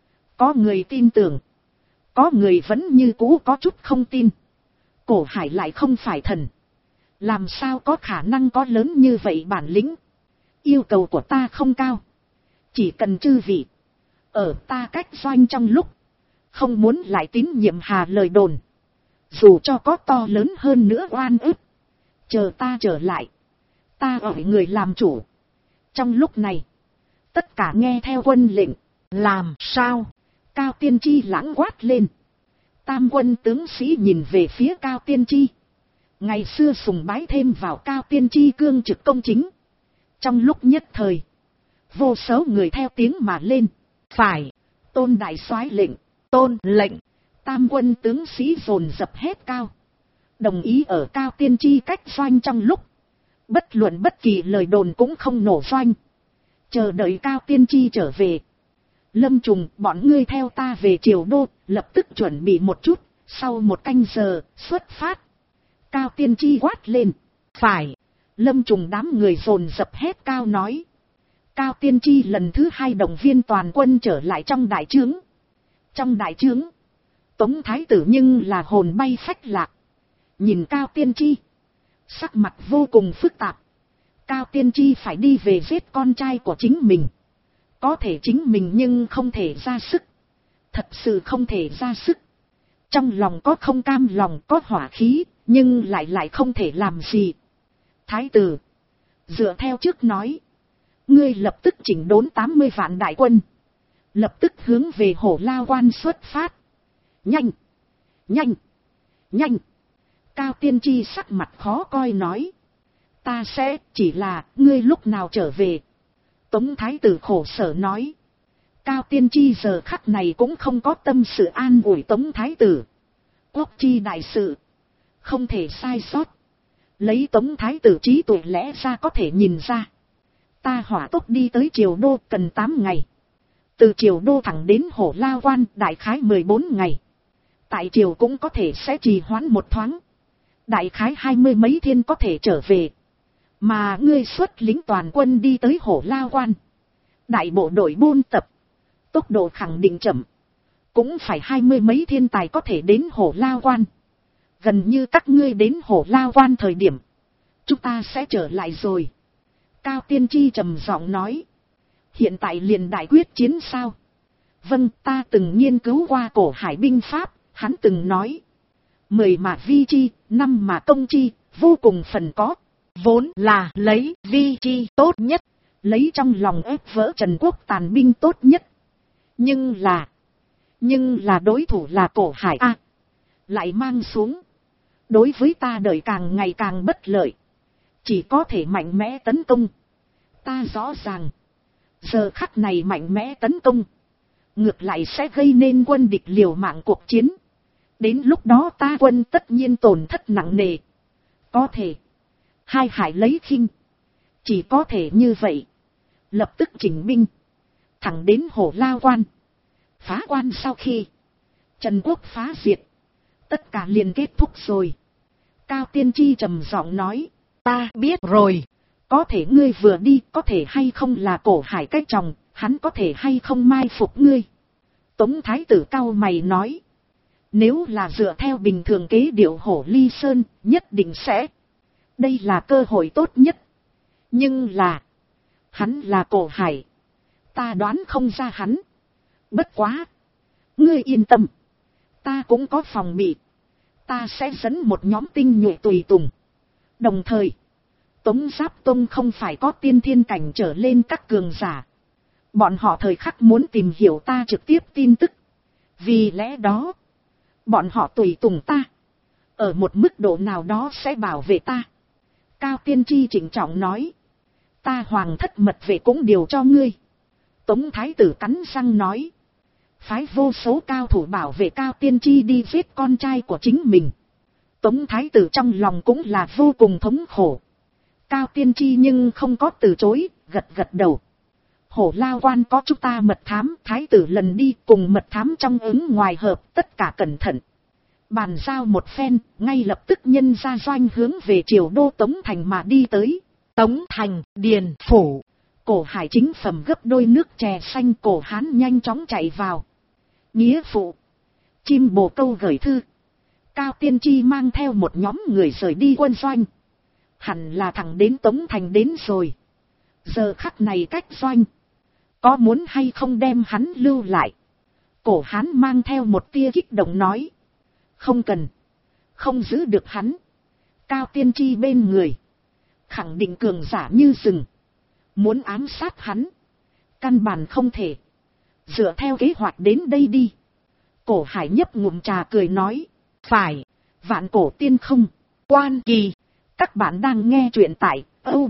Có người tin tưởng. Có người vẫn như cũ có chút không tin. Cổ Hải lại không phải thần. Làm sao có khả năng có lớn như vậy bản lĩnh. Yêu cầu của ta không cao. Chỉ cần chư vị. Ở ta cách doanh trong lúc. Không muốn lại tín nhiệm hà lời đồn. Dù cho có to lớn hơn nữa oan ức. Chờ ta trở lại. Ta ở người làm chủ. Trong lúc này. Tất cả nghe theo quân lệnh. Làm sao? Cao Tiên Tri lãng quát lên. Tam quân tướng sĩ nhìn về phía Cao Tiên Tri. Ngày xưa sùng bái thêm vào Cao Tiên Tri cương trực công chính. Trong lúc nhất thời. Vô số người theo tiếng mà lên. Phải. Tôn đại soái lệnh. Tôn lệnh. Tam quân tướng sĩ dồn dập hét cao. Đồng ý ở Cao Tiên Tri cách doanh trong lúc. Bất luận bất kỳ lời đồn cũng không nổ doanh. Chờ đợi Cao Tiên Tri trở về. Lâm Trùng, bọn ngươi theo ta về triều đô, lập tức chuẩn bị một chút, sau một canh giờ, xuất phát. Cao Tiên Tri quát lên. Phải. Lâm Trùng đám người dồn dập hét cao nói. Cao Tiên Tri lần thứ hai động viên toàn quân trở lại trong đại trướng. Trong đại trướng, Tống Thái tử nhưng là hồn bay phách lạc. Nhìn Cao Tiên Tri, sắc mặt vô cùng phức tạp. Cao Tiên Tri phải đi về giết con trai của chính mình. Có thể chính mình nhưng không thể ra sức. Thật sự không thể ra sức. Trong lòng có không cam lòng, có hỏa khí, nhưng lại không thể làm gì. Thái tử, dựa theo trước nói. Ngươi lập tức chỉnh đốn 80 vạn đại quân. Lập tức hướng về Hổ Lao Quan xuất phát. Nhanh! Nhanh! Nhanh! Cao Tiên Tri sắc mặt khó coi nói. Ta sẽ, chỉ là, ngươi lúc nào trở về. Tống thái tử khổ sở nói. Cao tiên tri giờ khắc này cũng không có tâm sự an ủi Tống thái tử. Quốc chi đại sự, không thể sai sót. Lấy Tống thái tử trí tuệ lẽ ra có thể nhìn ra. Ta hỏa tốc đi tới Triều Đô cần 8 ngày. Từ Triều Đô thẳng đến Hổ Lao Quan đại khái 14 ngày. Tại Triều cũng có thể sẽ trì hoãn một thoáng. Đại khái 20 mấy thiên có thể trở về. Mà ngươi xuất lính toàn quân đi tới Hổ Lao Quan. Đại bộ đội buôn tập. Tốc độ khẳng định chậm. Cũng phải 20 mấy thiên tài có thể đến Hổ Lao Quan. Gần như các ngươi đến Hổ Lao Quan thời điểm. Chúng ta sẽ trở lại rồi. Cao tiên tri trầm giọng nói. Hiện tại liền đại quyết chiến sao? Vâng, ta từng nghiên cứu qua cổ hải binh pháp. Hắn từng nói. 10 mà vi chi, 5 mà công chi, vô cùng phần có. Vốn là lấy vi chi tốt nhất. Lấy trong lòng ép vỡ Trần Quốc tàn binh tốt nhất. Nhưng là đối thủ là cổ hải a, lại mang xuống. Đối với ta đời càng ngày càng bất lợi. Chỉ có thể mạnh mẽ tấn công. Ta rõ ràng. Giờ khắc này mạnh mẽ tấn công. Ngược lại sẽ gây nên quân địch liều mạng cuộc chiến. Đến lúc đó ta quân tất nhiên tổn thất nặng nề. Có thể. Hai hải lấy khinh. Chỉ có thể như vậy. Lập tức chỉnh binh. Thẳng đến Hổ Lao Quan. Phá quan sau khi Trần Quốc phá diệt. Tất cả liền kết thúc rồi. Cao tiên tri trầm giọng nói. Ta biết rồi. Có thể ngươi vừa đi có thể hay không là cổ hải cách chồng. Hắn có thể hay không mai phục ngươi. Tống thái tử cao mày nói. Nếu là dựa theo bình thường kế điệu Hổ Ly Sơn nhất định sẽ. Đây là cơ hội tốt nhất. Nhưng là. Hắn là cổ hải. Ta đoán không ra hắn. Bất quá. Ngươi yên tâm. Ta cũng có phòng bị. Ta sẽ dẫn một nhóm tinh nhuệ tùy tùng. Đồng thời. Tống Giáp Tông không phải có tiên thiên cảnh trở lên các cường giả. Bọn họ thời khắc muốn tìm hiểu ta trực tiếp tin tức. Vì lẽ đó. Bọn họ tùy tùng ta. Ở một mức độ nào đó sẽ bảo vệ ta. Cao tiên tri trịnh trọng nói. Ta hoàng thất mật vệ cũng điều cho ngươi. Tống thái tử cắn răng nói. Phái vô số cao thủ bảo vệ Cao tiên tri đi giết con trai của chính mình. Tống thái tử trong lòng cũng là vô cùng thống khổ. Cao tiên tri nhưng không có từ chối, gật gật đầu. Hổ Lao Quan có chúng ta mật thám, thái tử lần đi cùng mật thám trong ứng ngoài hợp, tất cả cẩn thận. Bàn giao một phen, ngay lập tức nhân ra doanh hướng về Triều Đô Tống Thành mà đi tới. Tống Thành, Điền Phủ. Cổ hải chính phẩm gấp đôi nước chè xanh, cổ hán nhanh chóng chạy vào. Nghĩa phụ. Chim bồ câu gửi thư. Cao tiên tri mang theo một nhóm người rời đi quân doanh. Hẳn là thẳng đến Tống Thành đến rồi. Giờ khắc này cách doanh. Có muốn hay không đem hắn lưu lại? Cổ hán mang theo một tia kích động nói. Không cần. Không giữ được hắn. Cao tiên tri bên người. Khẳng định cường giả như rừng. Muốn ám sát hắn. Căn bản không thể. Dựa theo kế hoạch đến đây đi. Cổ hải nhấp ngụm trà cười nói. Phải. Vạn cổ tiên không. Quan kỳ. Các bạn đang nghe truyện tại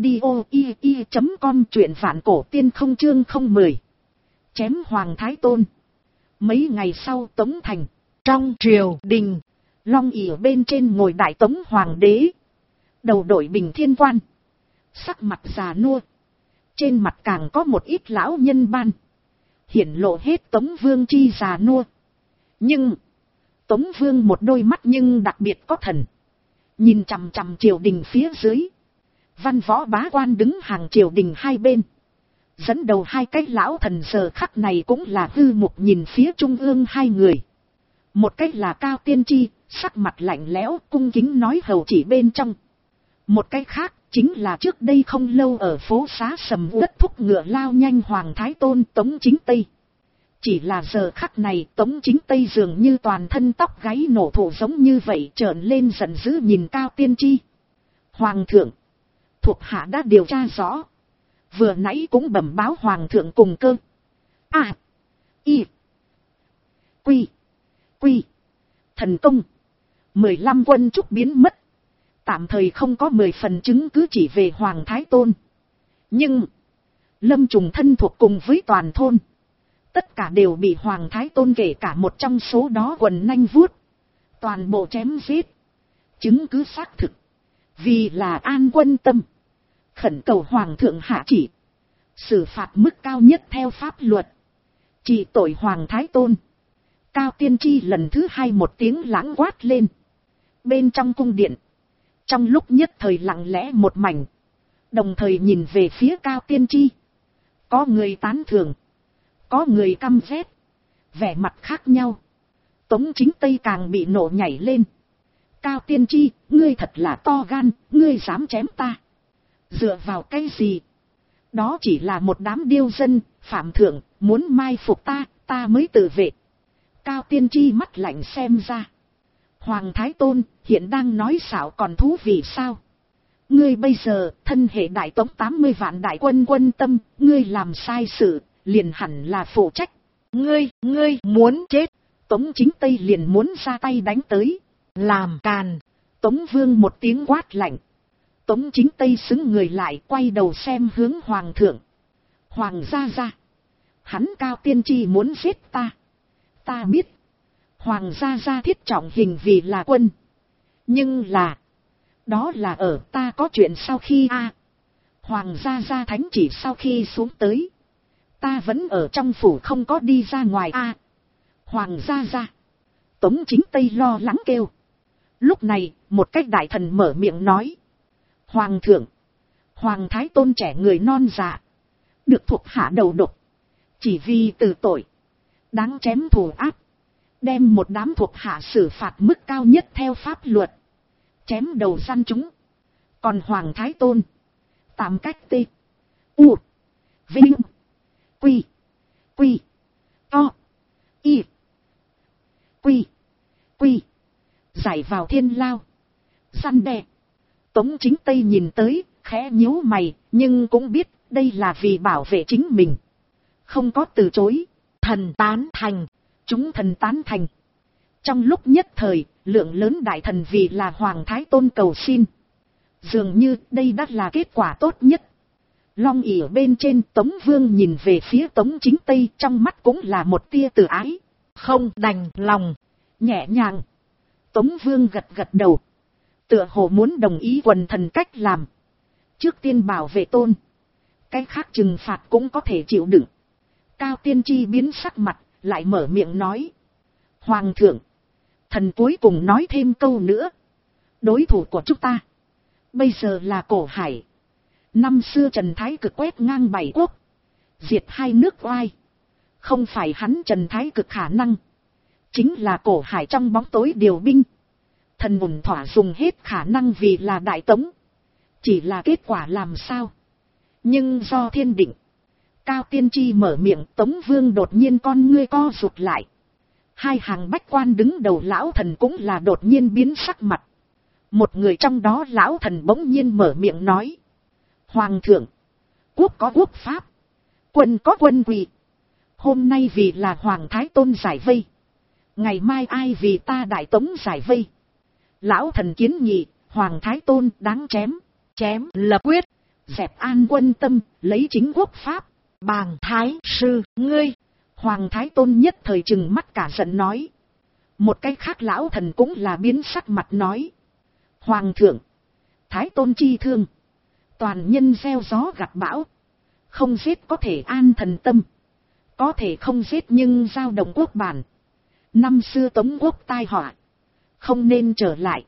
audio.com, truyện vạn cổ tiên không chương 010. Chém Hoàng Thái Tôn. Mấy ngày sau Tống Thành. Trong triều đình. Long ỷ bên trên ngồi đại Tống Hoàng đế. Đầu đội bình thiên quan. Sắc mặt già nua. Trên mặt càng có một ít lão nhân ban. Hiển lộ hết Tống Vương chi già nua. Nhưng. Tống Vương một đôi mắt nhưng đặc biệt có thần. Nhìn chằm chằm triều đình phía dưới. Văn võ bá quan đứng hàng triều đình hai bên. Dẫn đầu hai cái lão thần giờ khắc này cũng là hư mục nhìn phía trung ương hai người. Một cách là Cao tiên tri, sắc mặt lạnh lẽo cung kính nói hầu chỉ bên trong. Một cách khác chính là trước đây không lâu ở phố xá sầm uất thúc ngựa lao nhanh Hoàng Thái Tôn Tống Chính Tây. Chỉ là giờ khắc này Tống Chính Tây dường như toàn thân tóc gáy nổ thổ giống như vậy, trợn lên giận dữ nhìn Cao tiên tri. Hoàng thượng, thuộc hạ đã điều tra rõ. Vừa nãy cũng bẩm báo Hoàng thượng cùng cơ. Y. Quy. Thần công. 15 quân trúc biến mất. Tạm thời không có 10 phần chứng cứ chỉ về Hoàng Thái Tôn. Nhưng. Lâm Trùng thân thuộc cùng với toàn thôn. Tất cả đều bị Hoàng Thái Tôn kể cả một trong số đó quần nanh vuốt. Toàn bộ chém giết. Chứng cứ xác thực. Vì là an quân tâm. Khẩn cầu Hoàng thượng hạ chỉ. Xử phạt mức cao nhất theo pháp luật. Trị tội Hoàng Thái Tôn. Cao Tiên Tri lần thứ hai một tiếng lãng quát lên. Bên trong cung điện. Trong lúc nhất thời lặng lẽ một mảnh. Đồng thời nhìn về phía Cao Tiên Tri. Có người tán thưởng. Có người căm ghét. Vẻ mặt khác nhau. Tống Chính Tây càng bị nổ nhảy lên. Cao Tiên Tri, ngươi thật là to gan, ngươi dám chém ta. Dựa vào cái gì? Đó chỉ là một đám điêu dân, phạm thượng, muốn mai phục ta, ta mới tự vệ. Cao Tiên Tri mắt lạnh xem ra. Hoàng Thái Tôn, hiện đang nói xạo còn thú vị sao? Ngươi bây giờ, thân hệ đại tống 80 vạn đại quân quân tâm, ngươi làm sai sự, liền hẳn là phụ trách. Ngươi muốn chết. Tống Chính Tây liền muốn ra tay đánh tới. Làm càn. Tống Vương một tiếng quát lạnh. Tống Chính Tây xứng người lại quay đầu xem hướng Hoàng thượng. Hoàng gia gia. Hắn Cao Tiên Tri muốn giết ta. Ta biết. Hoàng gia gia thiết trọng hình vì là quân. Nhưng là. Đó là ở ta có chuyện sau khi Hoàng gia gia thánh chỉ sau khi xuống tới. Ta vẫn ở trong phủ không có đi ra ngoài Hoàng gia gia. Tống Chính Tây lo lắng kêu. Lúc này, một cách đại thần mở miệng nói. Hoàng thượng. Hoàng Thái Tôn trẻ người non dạ. Được thuộc hạ đầu độc. Chỉ vì từ tội. Đáng chém thù áp. Đem một đám thuộc hạ xử phạt mức cao nhất theo pháp luật. Chém đầu săn chúng. Còn Hoàng Thái Tôn. Tạm cách tê. U. Vinh. Quy. Quy. To. Y. Quy. Quy. Giải vào thiên lao. Săn đe. Tống Chính Tây nhìn tới, khẽ nhíu mày, nhưng cũng biết đây là vì bảo vệ chính mình. Không có từ chối. Thần tán thành. Chúng thần tán thành. Trong lúc nhất thời, lượng lớn đại thần vì là Hoàng Thái Tôn cầu xin. Dường như đây đã là kết quả tốt nhất. Long ỉ ở bên trên, Tống Vương nhìn về phía Tống Chính Tây, trong mắt cũng là một tia từ ái. Không đành lòng. Nhẹ nhàng. Tống Vương gật gật đầu. Tựa hồ muốn đồng ý quần thần cách làm. Trước tiên bảo vệ tôn. Cái khác trừng phạt cũng có thể chịu đựng. Cao Tiên Tri biến sắc mặt, lại mở miệng nói. Hoàng thượng. Thần cuối cùng nói thêm câu nữa. Đối thủ của chúng ta. Bây giờ là Cổ Hải. Năm xưa Trần Thái Cực quét ngang 7 quốc. Diệt 2 nước oai. Không phải hắn Trần Thái Cực khả năng. Chính là Cổ Hải trong bóng tối điều binh. Thần ổn thỏa dùng hết khả năng vì là Đại Tống. Chỉ là kết quả làm sao. Nhưng do thiên định. Cao Tiên Tri mở miệng, Tống Vương đột nhiên con ngươi co rụt lại. Hai hàng bách quan đứng đầu lão thần cũng là đột nhiên biến sắc mặt. Một người trong đó lão thần bỗng nhiên mở miệng nói. Hoàng thượng. Quốc có quốc pháp. Quân có quân quy. Hôm nay vì là Hoàng Thái Tôn giải vây. Ngày mai ai vì ta Đại Tống giải vây. Lão thần kiến nghị, Hoàng Thái Tôn đáng chém. Chém lập quyết. Dẹp an quân tâm, lấy chính quốc pháp. Bàng Thái sư, ngươi. Hoàng Thái Tôn nhất thời trừng mắt cả giận nói. Một cái khác lão thần cũng là biến sắc mặt nói. Hoàng thượng. Thái Tôn chi thương. Toàn nhân gieo gió gặt bão. Không giết có thể an thần tâm. Có thể không giết nhưng giao động quốc bản. Năm xưa Tống quốc tai họa. Không nên trở lại.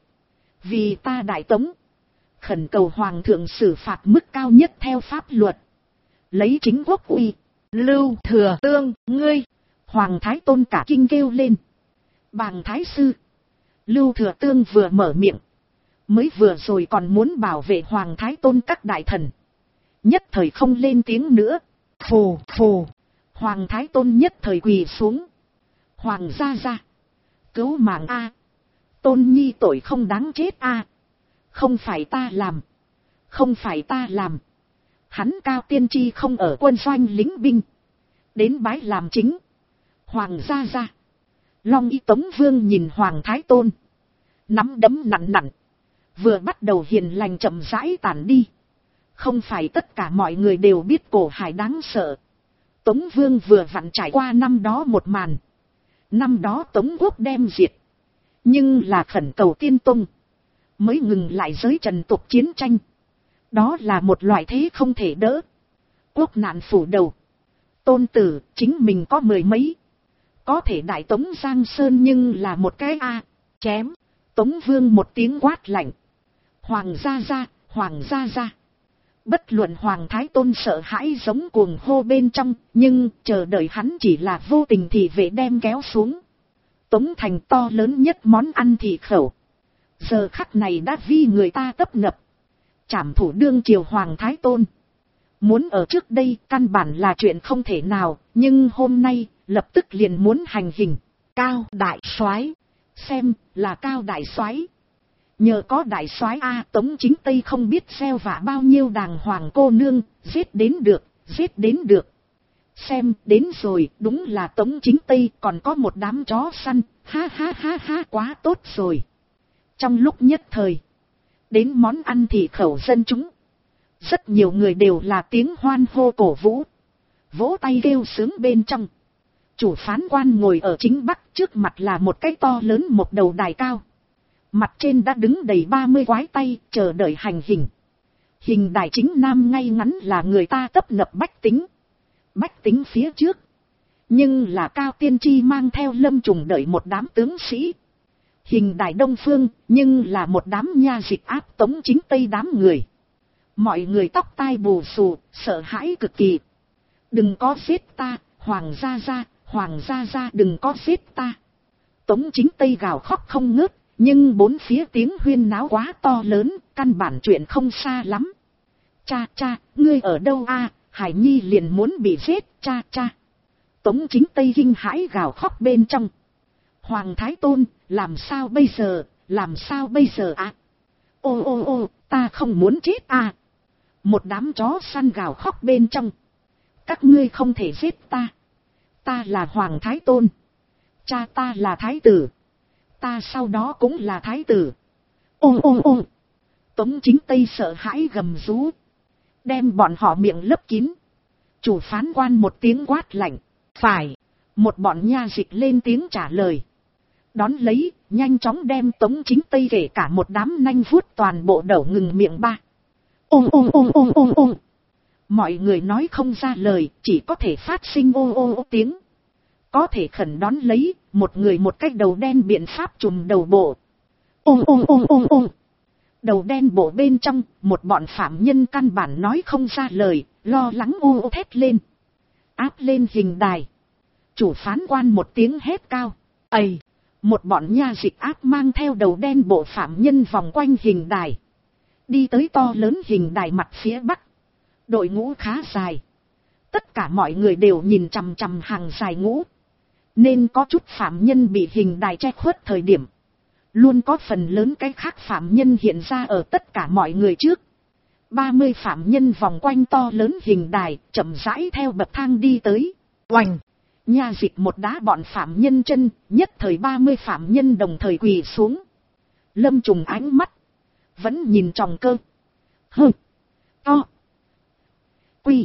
Vì ta Đại Tống. Khẩn cầu Hoàng thượng xử phạt mức cao nhất theo pháp luật. Lấy chính quốc uy. Lưu Thừa Tương, ngươi. Hoàng Thái Tôn cả kinh kêu lên. Bàng Thái sư. Lưu Thừa Tương vừa mở miệng. Mới vừa rồi còn muốn bảo vệ Hoàng Thái Tôn các đại thần. Nhất thời không lên tiếng nữa. Phù phù. Hoàng Thái Tôn nhất thời quỳ xuống. Hoàng gia gia. Cứu mạng a. Tôn nhi tội không đáng chết a. Không phải ta làm. Không phải ta làm. Hắn Cao Tiên Tri không ở quân doanh lính binh. Đến bái làm chính. Hoàng gia gia. Long Y Tống Vương nhìn Hoàng Thái Tôn. Nắm đấm nặng nặng. Vừa bắt đầu hiền lành chậm rãi tản đi. Không phải tất cả mọi người đều biết Cổ Hải đáng sợ. Tống Vương vừa vặn trải qua năm đó một màn. Năm đó Tống Quốc đem diệt. Nhưng là khẩn cầu Tiên Tông mới ngừng lại giới trần tục chiến tranh. Đó là một loại thế không thể đỡ. Quốc nạn phủ đầu. Tôn tử chính mình có mười mấy. Có thể đại Tống Giang Sơn nhưng là một cái chém. Tống Vương một tiếng quát lạnh. Hoàng gia gia, hoàng gia gia. Bất luận Hoàng Thái Tôn sợ hãi giống cuồng hô bên trong, nhưng chờ đợi hắn chỉ là vô tình thì vệ đem kéo xuống. Tống thành to lớn nhất món ăn thị khẩu. Giờ khắc này đã vi người ta tấp nập. Trảm thủ đương triều Hoàng Thái Tôn. Muốn ở trước đây căn bản là chuyện không thể nào, nhưng hôm nay lập tức liền muốn hành hình. Cao đại soái, xem là Cao đại soái. Nhờ có đại soái Tống Chính Tây không biết gieo vạ bao nhiêu đàng hoàng cô nương, giết đến được, giết đến được. Xem đến rồi, đúng là Tống Chính Tây còn có một đám chó săn, ha ha ha ha, quá tốt rồi. Trong lúc nhất thời, đến món ăn thị khẩu dân chúng. Rất nhiều người đều là tiếng hoan hô cổ vũ, vỗ tay kêu sướng bên trong. Chủ phán quan ngồi ở chính bắc, trước mặt là một cái to lớn một đầu đài cao. Mặt trên đã đứng đầy 30 quái tay, chờ đợi hành hình. Hình đài chính nam ngay ngắn là người ta tấp nập bách tính. Bách tính phía trước. Nhưng là Cao Tiên Tri mang theo Lâm Trùng đợi một đám tướng sĩ. Hình đài đông phương, nhưng là một đám nha dịch áp Tống Chính Tây đám người. Mọi người tóc tai bù xù, sợ hãi cực kỳ. Đừng có giết ta, hoàng gia gia đừng có giết ta. Tống Chính Tây gào khóc không ngớt, nhưng bốn phía tiếng huyên náo quá to lớn, căn bản chuyện không xa lắm. Cha, ngươi ở đâu Hải Nhi liền muốn bị giết, cha. Tống Chính Tây kinh hãi gào khóc bên trong. Hoàng Thái Tôn, làm sao bây giờ Ô, ta không muốn chết Một đám chó săn gào khóc bên trong. Các ngươi không thể giết ta. Ta là Hoàng Thái Tôn. Cha ta là Thái tử. Ta sau đó cũng là Thái tử. Ô. Tống Chính Tây sợ hãi gầm rú. Đem bọn họ miệng lấp kín. Chủ phán quan một tiếng quát lạnh. Phải. Một bọn nha dịch lên tiếng trả lời. Đón lấy, nhanh chóng đem Tống Chính Tây kể cả một đám nanh vuốt toàn bộ đầu ngừng miệng ba. Ôm. Mọi người nói không ra lời, chỉ có thể phát sinh ô tiếng. Có thể khẩn đón lấy, một người một cái đầu đen biện pháp trùm đầu bộ. Ôm. Đầu đen bộ bên trong, một bọn phạm nhân căn bản nói không ra lời, lo lắng ô thét lên. Áp lên hình đài. Chủ phán quan một tiếng hét cao. Ây! Một bọn nha dịch áp mang theo đầu đen bộ phạm nhân vòng quanh hình đài. Đi tới to lớn hình đài mặt phía bắc. Đội ngũ khá dài. Tất cả mọi người đều nhìn chằm chằm hàng dài ngũ. Nên có chút phạm nhân bị hình đài che khuất thời điểm. Luôn có phần lớn cái khác phạm nhân hiện ra ở tất cả mọi người trước. 30 phạm nhân vòng quanh to lớn hình đài, chậm rãi theo bậc thang đi tới. Oành! Nha dịch một đá bọn phạm nhân chân, nhất thời 30 phạm nhân đồng thời quỳ xuống. Lâm Trùng ánh mắt vẫn nhìn tròng cơ. Hơ! To! Quy!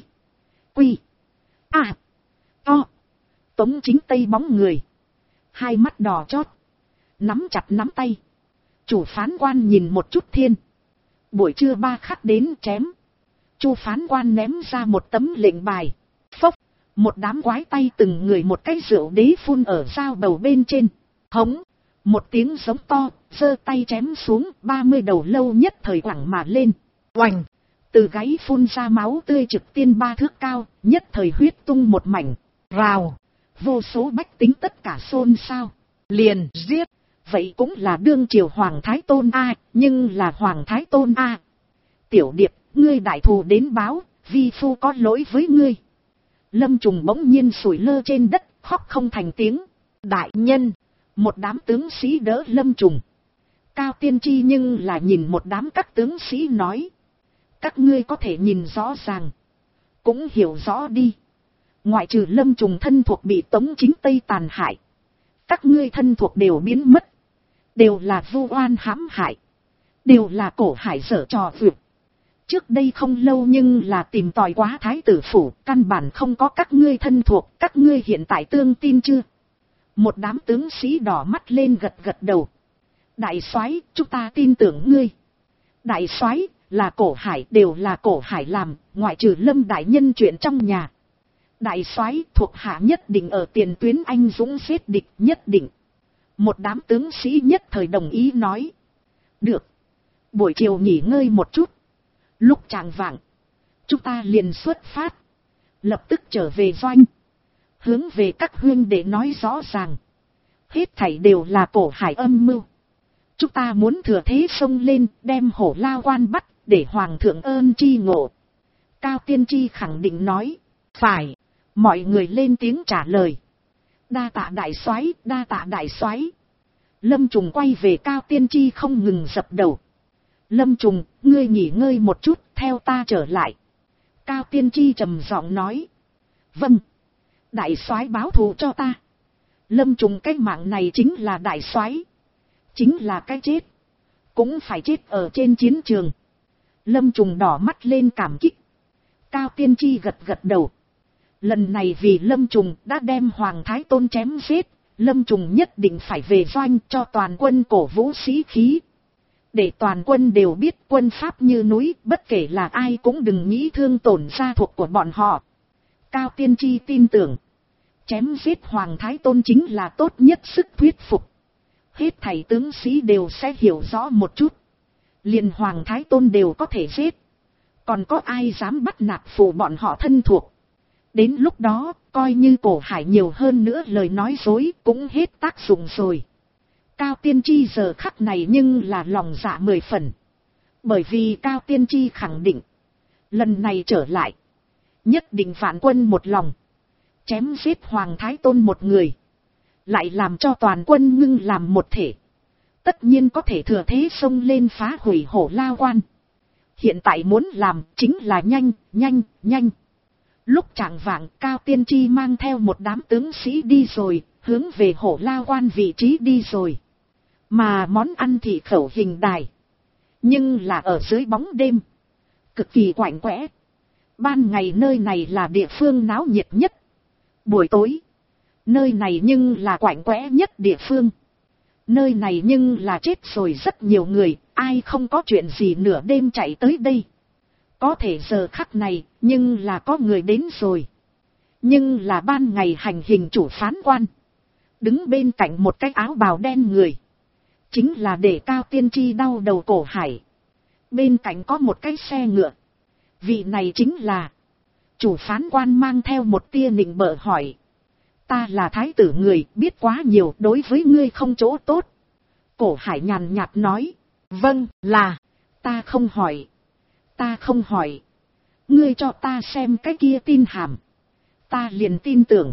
To! Tống Chính Tây bóng người. Hai mắt đỏ chót. Nắm chặt nắm tay. Chủ phán quan nhìn một chút thiên. Buổi trưa 3 khắc đến chém. Chu phán quan ném ra một tấm lệnh bài. Phốc! Một đám quái tay từng người một cái rượu đế phun ở dao bầu bên trên. Hống! Một tiếng giống to, giơ tay chém xuống, 30 đầu lâu nhất thời quẳng mà lên. Oành! Từ gáy phun ra máu tươi trực tiên 3 thước cao, nhất thời huyết tung một mảnh. Rào! Vô số bách tính tất cả xôn xao. Liền giết! Vậy cũng là đương triều Hoàng Thái Tôn nhưng là Hoàng Thái Tôn Tiểu Điệp, ngươi đại thù đến báo, vi phu có lỗi với ngươi. Lâm Trùng bỗng nhiên sủi lơ trên đất, khóc không thành tiếng. Đại nhân! Một đám tướng sĩ đỡ Lâm Trùng. Cao Tiên Tri nhưng là nhìn một đám các tướng sĩ nói. Các ngươi có thể nhìn rõ ràng. Cũng hiểu rõ đi. Ngoại trừ Lâm Trùng thân thuộc bị Tống Chính Tây tàn hại. Các ngươi thân thuộc đều biến mất. Đều là vu oan hãm hại. Đều là Cổ Hải giở trò vượt. Trước đây không lâu nhưng là tìm tòi quá thái tử phủ, căn bản không có các ngươi thân thuộc, các ngươi hiện tại tương tin chưa? Một đám tướng sĩ đỏ mắt lên gật gật đầu. Đại soái, chúng ta tin tưởng ngươi. Đại soái, là Cổ Hải, đều là Cổ Hải làm, ngoại trừ Lâm đại nhân chuyện trong nhà. Đại soái, thuộc hạ nhất định ở tiền tuyến anh dũng giết địch, nhất định. Một đám tướng sĩ nhất thời đồng ý nói. Được. Buổi chiều nghỉ ngơi một chút. Lúc chạng vạng, chúng ta liền xuất phát. Lập tức trở về doanh. Hướng về các huynh để nói rõ ràng. Hết thảy đều là Cổ Hải âm mưu. Chúng ta muốn thừa thế xông lên, đem Hổ Lao Quan bắt, để Hoàng thượng ơn tri ngộ. Cao Tiên Tri khẳng định nói. Phải. Mọi người lên tiếng trả lời. Đa tạ đại soái, đa tạ đại soái. Lâm Trùng quay về Cao Tiên Tri không ngừng dập đầu. Lâm Trùng, ngươi nghỉ ngơi một chút, theo ta trở lại. Cao Tiên Tri trầm giọng nói. Vâng. Đại soái báo thù cho ta. Lâm Trùng, cái mạng này chính là đại soái, chính là cái chết, cũng phải chết ở trên chiến trường. Lâm Trùng đỏ mắt lên cảm kích. Cao Tiên Tri gật gật đầu. Lần này vì Lâm Trùng đã đem Hoàng Thái Tôn chém giết, Lâm Trùng nhất định phải về doanh cho toàn quân cổ vũ sĩ khí. Để toàn quân đều biết quân pháp như núi, bất kể là ai cũng đừng nghĩ thương tổn gia thuộc của bọn họ. Cao Tiên Tri tin tưởng, chém giết Hoàng Thái Tôn chính là tốt nhất sức thuyết phục. Hết thảy tướng sĩ đều sẽ hiểu rõ một chút. Liền Hoàng Thái Tôn đều có thể giết, còn có ai dám bắt nạt phụ bọn họ thân thuộc. Đến lúc đó, coi như Cổ Hải nhiều hơn nữa lời nói dối cũng hết tác dụng rồi. Cao Tiên Tri giờ khắc này nhưng là lòng dạ 10 phần. Bởi vì Cao Tiên Tri khẳng định, lần này trở lại, nhất định vạn quân một lòng, chém giết Hoàng Thái Tôn một người, lại làm cho toàn quân ngưng làm một thể. Tất nhiên có thể thừa thế xông lên phá hủy Hổ Lao Quan. Hiện tại muốn làm chính là nhanh, nhanh, nhanh. Lúc chạng vạng, Cao Tiên Tri mang theo một đám tướng sĩ đi rồi, hướng về Hổ Lao Quan vị trí đi rồi. Mà món ăn thì khẩu hình đài, nhưng là ở dưới bóng đêm, cực kỳ quạnh quẽ. Ban ngày nơi này là địa phương náo nhiệt nhất. Buổi tối, nơi này nhưng là quạnh quẽ nhất địa phương. Nơi này nhưng là chết rồi rất nhiều người, ai không có chuyện gì nửa đêm chạy tới đây. Có thể giờ khắc này, nhưng là có người đến rồi. Nhưng là ban ngày hành hình chủ phán quan, đứng bên cạnh một cái áo bào đen người, chính là để Cao Tiên Tri đau đầu Cổ Hải. Bên cạnh có một cái xe ngựa. Vị này chính là chủ phán quan, mang theo một tia nịnh bợ hỏi. Ta là thái tử người, biết quá nhiều, đối với ngươi không chỗ tốt. Cổ Hải nhàn nhạt nói. Vâng, là, ta không hỏi. Ta không hỏi. Ngươi cho ta xem cái kia tin hàm, ta liền tin tưởng.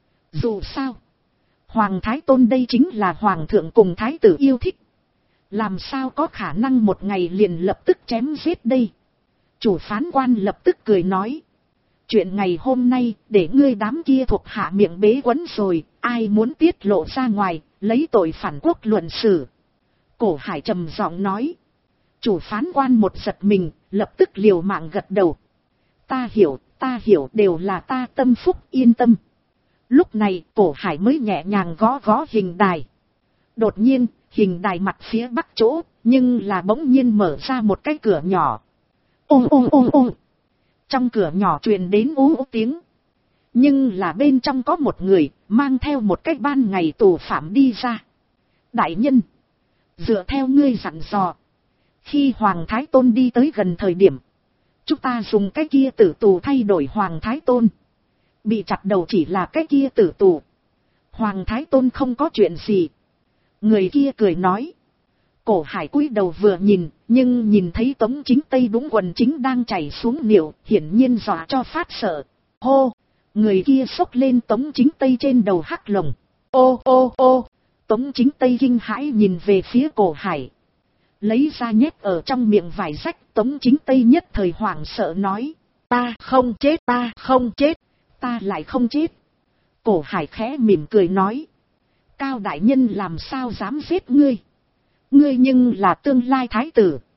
Dù sao, Hoàng Thái Tôn đây chính là Hoàng thượng cùng Thái tử yêu thích. Làm sao có khả năng một ngày liền lập tức chém giết đây. Chủ phán quan lập tức cười nói. Chuyện ngày hôm nay, để ngươi đám kia thuộc hạ miệng bế quấn rồi, ai muốn tiết lộ ra ngoài, lấy tội phản quốc luận xử. Cổ Hải trầm giọng nói. Chủ phán quan một giật mình, lập tức liều mạng gật đầu. Ta hiểu, đều là ta tâm phúc, yên tâm. Lúc này, Cổ Hải mới nhẹ nhàng gõ gõ hình đài. Đột nhiên, hình đài mặt phía bắc chỗ, nhưng là bỗng nhiên mở ra một cái cửa nhỏ. Ôm ôm ôm ôm. Trong cửa nhỏ truyền đến ú ú tiếng. Nhưng là bên trong có một người, mang theo một cái ban ngày tù phạm đi ra. Đại nhân, dựa theo ngươi dặn dò, khi Hoàng Thái Tôn đi tới gần thời điểm, chúng ta dùng cái kia tử tù thay đổi Hoàng Thái Tôn. Bị chặt đầu chỉ là cái kia tử tù. Hoàng Thái Tôn không có chuyện gì. Người kia cười nói. Cổ Hải cúi đầu vừa nhìn, nhưng nhìn thấy Tống Chính Tây đúng quần chính đang chảy xuống niệu, hiển nhiên dọa cho phát sợ. Hô! Người kia xốc lên Tống Chính Tây trên đầu hắc lồng. Ô ô ô! Tống Chính Tây kinh hãi nhìn về phía Cổ Hải. Lấy ra nhét ở trong miệng vải rách, Tống Chính Tây nhất thời hoảng sợ nói. Ta không chết, ta không chết, ta lại không chết. Cổ Hải khẽ mỉm cười nói. Cao đại nhân làm sao dám giết ngươi? Ngươi nhưng là tương lai thái tử.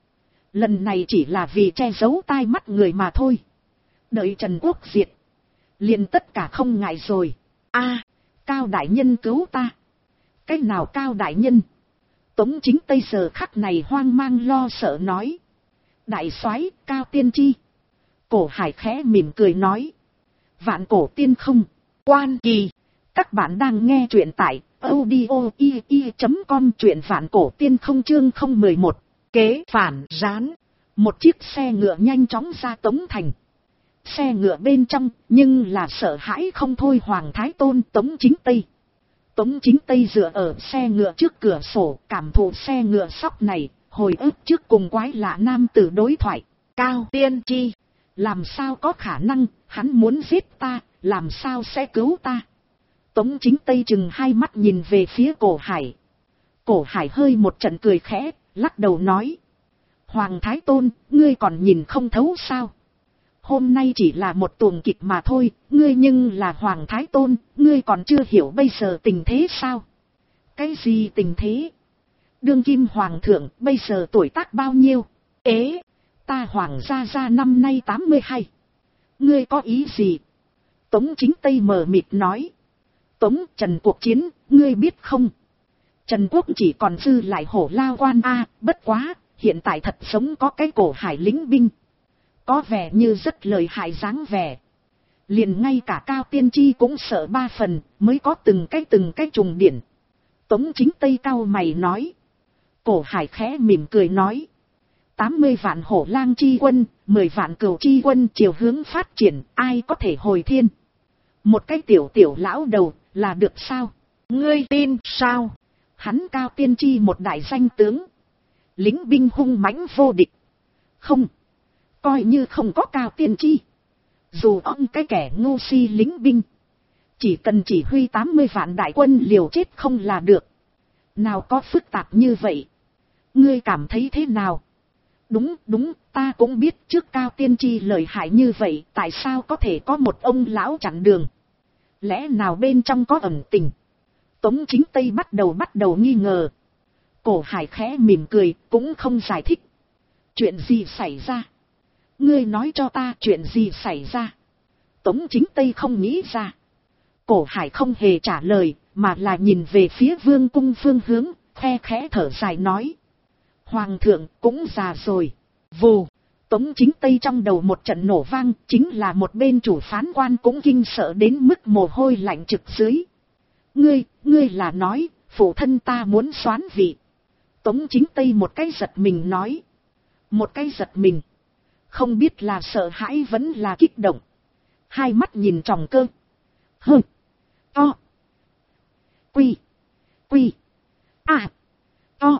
Lần này chỉ là vì che giấu tai mắt người mà thôi. Đợi Trần Quốc diệt, liền tất cả không ngại rồi. A, Cao đại nhân cứu ta. Cái nào Cao đại nhân? Tống Chính Tây giờ khắc này hoang mang lo sợ nói. Đại soái Cao tiên tri. Cổ Hải khẽ mỉm cười nói. Vạn cổ tiên không, quan kỳ. Các bạn đang nghe truyện tại audio.com, truyện vạn cổ tiên không chương 011. Kế phản gián. Một chiếc xe ngựa nhanh chóng ra Tống Thành. Xe ngựa bên trong nhưng là sợ hãi không thôi Hoàng Thái Tôn Tống Chính Tây. Tống Chính Tây dựa ở xe ngựa trước cửa sổ, cảm thụ xe ngựa sóc này, hồi ức trước cùng quái lạ nam tử đối thoại. Cao tiên tri, làm sao có khả năng, hắn muốn giết ta, làm sao sẽ cứu ta? Tống Chính Tây chừng hai mắt nhìn về phía Cổ Hải. Cổ Hải hơi một trận cười khẽ, lắc đầu nói. Hoàng Thái Tôn, ngươi còn nhìn không thấu sao? Hôm nay chỉ là một tuồng kịch mà thôi, ngươi nhưng là Hoàng Thái Tôn, ngươi còn chưa hiểu bây giờ tình thế sao? Cái gì tình thế? Đương kim Hoàng thượng, bây giờ tuổi tác bao nhiêu? Ế, ta Hoàng gia năm nay 82. Ngươi có ý gì? Tống Chính Tây mờ mịt nói. Tống Trần cuộc chiến, ngươi biết không? Trần Quốc chỉ còn dư lại Hổ Lao Quan A, bất quá, hiện tại thật sống có cái Cổ Hải lính binh. Có vẻ như rất lợi hại dáng vẻ. Liền ngay cả Cao tiên tri cũng sợ 3 phần, mới có từng cái trùng điển. Tống Chính Tây cau mày nói. Cổ Hải khẽ mỉm cười nói. 80 vạn Hổ Lang chi quân, 10 vạn Cừu chi quân chiều hướng phát triển, ai có thể hồi thiên? Một cái tiểu lão đầu, là được sao? Ngươi tin sao? Hắn Cao tiên tri một đại danh tướng. Lính binh hung mãnh vô địch. Không. Coi như không có Cao tiên tri. Dù ông cái kẻ ngu si lính binh. Chỉ cần chỉ huy 80 vạn đại quân liều chết không là được. Nào có phức tạp như vậy. Ngươi cảm thấy thế nào? Đúng, ta cũng biết trước Cao tiên tri lợi hại như vậy. Tại sao có thể có một ông lão chặn đường? Lẽ nào bên trong có ẩn tình? Tống Chính Tây bắt đầu nghi ngờ. Cổ Hải khẽ mỉm cười, cũng không giải thích. Chuyện gì xảy ra? Ngươi nói cho ta chuyện gì xảy ra? Tống Chính Tây không nghĩ ra. Cổ Hải không hề trả lời, mà là nhìn về phía vương cung phương hướng, khe khẽ thở dài nói. Hoàng thượng cũng già rồi. Vù, Tống Chính Tây trong đầu một trận nổ vang, chính là một bên chủ phán quan cũng kinh sợ đến mức mồ hôi lạnh trực dưới. Ngươi là nói, phụ thân ta muốn soán vị. Tống Chính Tây một cái giật mình nói. Một cái giật mình. Không biết là sợ hãi vẫn là kích động. Hai mắt nhìn tròng cơ. Hơ. To. Quy. À. To.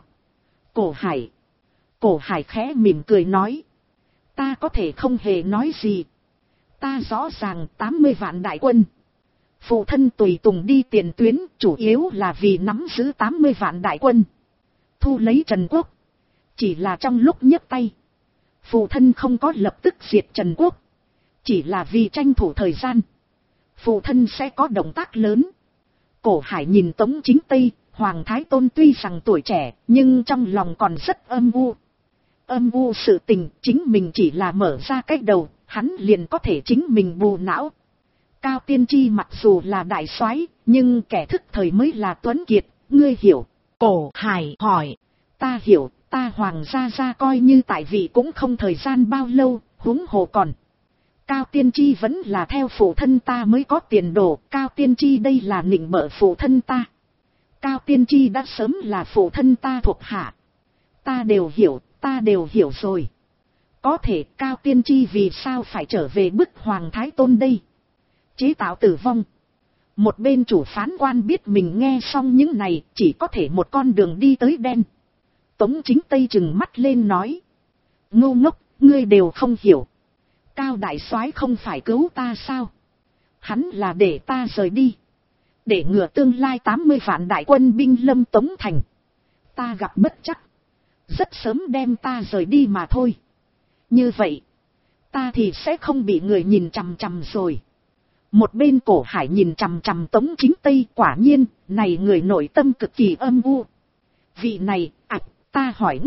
Cổ Hải khẽ mỉm cười nói. Ta có thể không hề nói gì. Ta rõ ràng 80 vạn đại quân. Phụ thân tùy tùng đi tiền tuyến chủ yếu là vì nắm giữ 80 vạn đại quân. Thu lấy Trần Quốc. Chỉ là trong lúc nhấc tay. Phụ thân không có lập tức diệt Trần Quốc. Chỉ là vì tranh thủ thời gian. Phụ thân sẽ có động tác lớn. Cổ Hải nhìn Tống Chính Tây. Hoàng Thái Tôn tuy rằng tuổi trẻ. Nhưng trong lòng còn rất âm u. Âm u sự tình chính mình chỉ là mở ra cái đầu. Hắn liền có thể chính mình bù não. Cao tiên tri mặc dù là đại soái, nhưng kẻ thức thời mới là tuấn kiệt. Ngươi hiểu? Cổ Hải hỏi. Ta hiểu. Ta Hoàng gia coi như tại vị cũng không thời gian bao lâu, huống hồ còn. Cao tiên tri vẫn là theo phụ thân ta mới có tiền đồ, Cao tiên tri đây là nịnh bợ phụ thân ta. Cao tiên tri đã sớm là phụ thân ta thuộc hạ. Ta đều hiểu rồi. Có thể Cao tiên tri vì sao phải trở về bức Hoàng Thái Tôn đây? Chế tạo tử vong. Một bên chủ phán quan biết mình nghe xong những này, chỉ có thể một con đường đi tới đen. Tống Chính Tây trừng mắt lên nói. Ngu ngốc, ngươi đều không hiểu. Cao đại soái không phải cứu ta sao? Hắn là để ta rời đi. Để ngừa tương lai 80 vạn đại quân binh lâm Tống Thành. Ta gặp bất chắc. Rất sớm đem ta rời đi mà thôi. Như vậy, ta thì sẽ không bị người nhìn chằm chằm rồi. Một bên Cổ Hải nhìn chằm chằm Tống Chính Tây, quả nhiên, này người nội tâm cực kỳ âm u. Vị này, ta hỏi ngươi,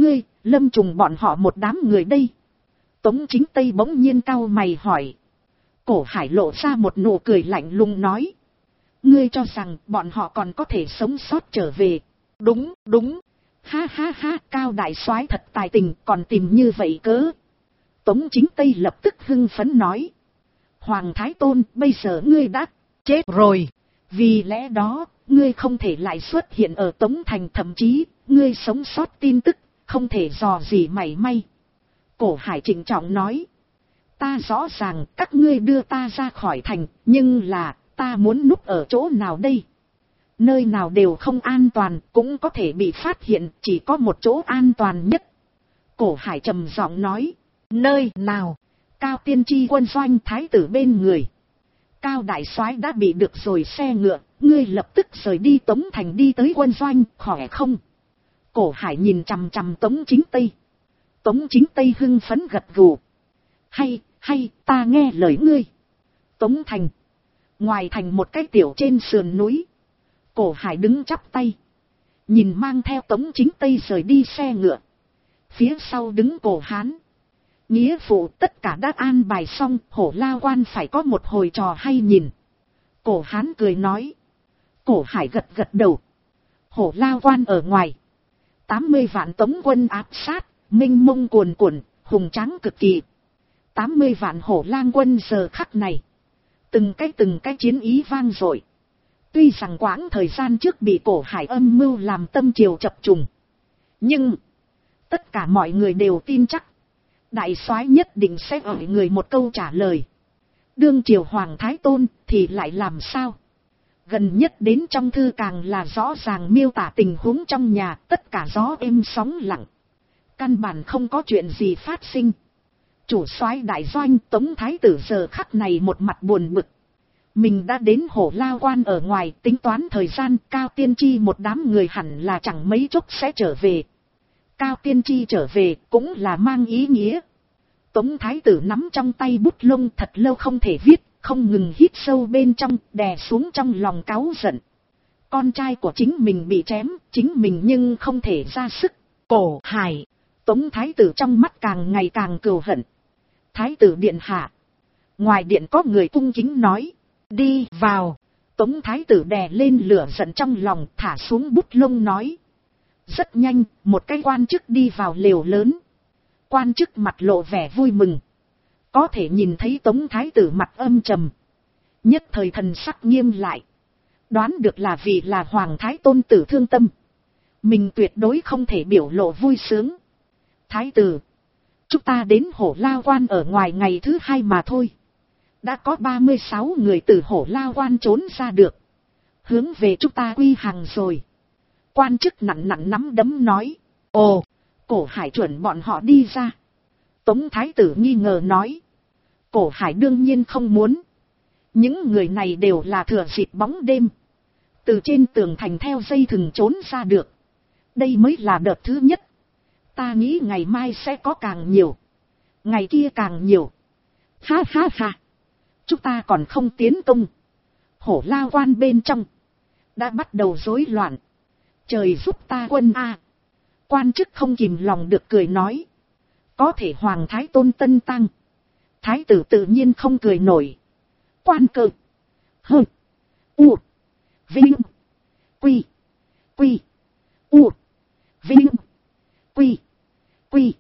Lâm Trùng bọn họ một đám người đây. Tống Chính Tây bỗng nhiên cau mày hỏi. Cổ Hải lộ ra một nụ cười lạnh lùng nói. Ngươi cho rằng bọn họ còn có thể sống sót trở về. Đúng, đúng. Ha ha ha, Cao đại soái thật tài tình, còn tìm như vậy cớ. Tống Chính Tây lập tức hưng phấn nói. Hoàng Thái Tôn, bây giờ ngươi đã chết rồi. Vì lẽ đó, ngươi không thể lại xuất hiện ở Tống Thành, thậm chí, ngươi sống sót tin tức, không thể dò gì mảy may. Cổ Hải trịnh trọng nói. Ta rõ ràng các ngươi đưa ta ra khỏi thành, nhưng là, ta muốn núp ở chỗ nào đây? Nơi nào đều không an toàn, cũng có thể bị phát hiện, chỉ có một chỗ an toàn nhất. Cổ Hải trầm giọng nói. Nơi nào? Cao tiên tri quân doanh thái tử bên người. Cao đại soái đã bị được rồi xe ngựa, ngươi lập tức rời đi Tống Thành đi tới quân doanh, khỏe không? Cổ Hải nhìn chằm chằm Tống Chính Tây. Tống Chính Tây hưng phấn gật gù. Hay, ta nghe lời ngươi. Tống Thành. Ngoài thành một cái tiểu trên sườn núi. Cổ Hải đứng chắp tay. Nhìn mang theo Tống Chính Tây rời đi xe ngựa. Phía sau đứng Cổ Hán. Nghĩa phụ tất cả đã an bài xong, Hổ Lao Quan phải có một hồi trò hay nhìn. Cổ Hán cười nói. Cổ Hải gật gật đầu. Hổ Lao Quan ở ngoài. 80 vạn Tống quân áp sát, minh mông cuồn cuộn, hùng tráng cực kỳ. 80 vạn Hổ Lang quân giờ khắc này. Từng cái chiến ý vang dội. Tuy rằng quãng thời gian trước bị Cổ Hải âm mưu làm tâm triều chập trùng. Nhưng, tất cả mọi người đều tin chắc. Đại soái nhất định sẽ gửi người một câu trả lời. Đương triều Hoàng Thái Tôn thì lại làm sao? Gần nhất đến trong thư càng là rõ ràng miêu tả tình huống trong nhà, tất cả gió êm sóng lặng. Căn bản không có chuyện gì phát sinh. Chủ soái đại doanh Tống Thái tử giờ khắc này một mặt buồn bực. Mình đã đến Hổ Lao Quan ở ngoài, tính toán thời gian, Cao tiên tri một đám người hẳn là chẳng mấy chốc sẽ trở về. Cao tiên tri trở về cũng là mang ý nghĩa. Tống Thái tử nắm trong tay bút lông thật lâu không thể viết, không ngừng hít sâu bên trong, đè xuống trong lòng cáu giận. Con trai của chính mình bị chém, chính mình nhưng không thể ra sức. Cổ Hải. Tống Thái tử trong mắt càng ngày càng cừu hận. Thái tử điện hạ. Ngoài điện có người cung kính nói. Đi vào. Tống Thái tử đè lên lửa giận trong lòng, thả xuống bút lông nói. Rất nhanh, một cái quan chức đi vào lều lớn. Quan chức mặt lộ vẻ vui mừng. Có thể nhìn thấy Tống Thái tử mặt âm trầm. Nhất thời thần sắc nghiêm lại. Đoán được là vì là Hoàng Thái Tôn tử thương tâm. Mình tuyệt đối không thể biểu lộ vui sướng. Thái tử. Chúng ta đến Hổ Lao Quan ở ngoài ngày thứ 2 mà thôi. Đã có 36 người từ Hổ Lao Quan trốn ra được. Hướng về chúng ta quy hàng rồi. Quan chức nặng nắm đấm nói. Ồ, Cổ Hải chuẩn bọn họ đi ra. Tống Thái tử nghi ngờ nói. Cổ Hải đương nhiên không muốn. Những người này đều là thừa dịp bóng đêm. Từ trên tường thành theo dây thừng trốn ra được. Đây mới là đợt thứ nhất. Ta nghĩ ngày mai sẽ có càng nhiều. Ngày kia càng nhiều. Ha ha ha. Chúng ta còn không tiến công. Hổ Lao Quan bên trong. Đã bắt đầu rối loạn. Trời giúp ta quân a. Quan chức không kìm lòng được cười nói. Có thể Hoàng Thái Tôn tân tăng. Thái tử tự nhiên không cười nổi. Quan cơ. Hơ. U. Vinh. Quy. Quy. U. Vinh. Quy. Quy.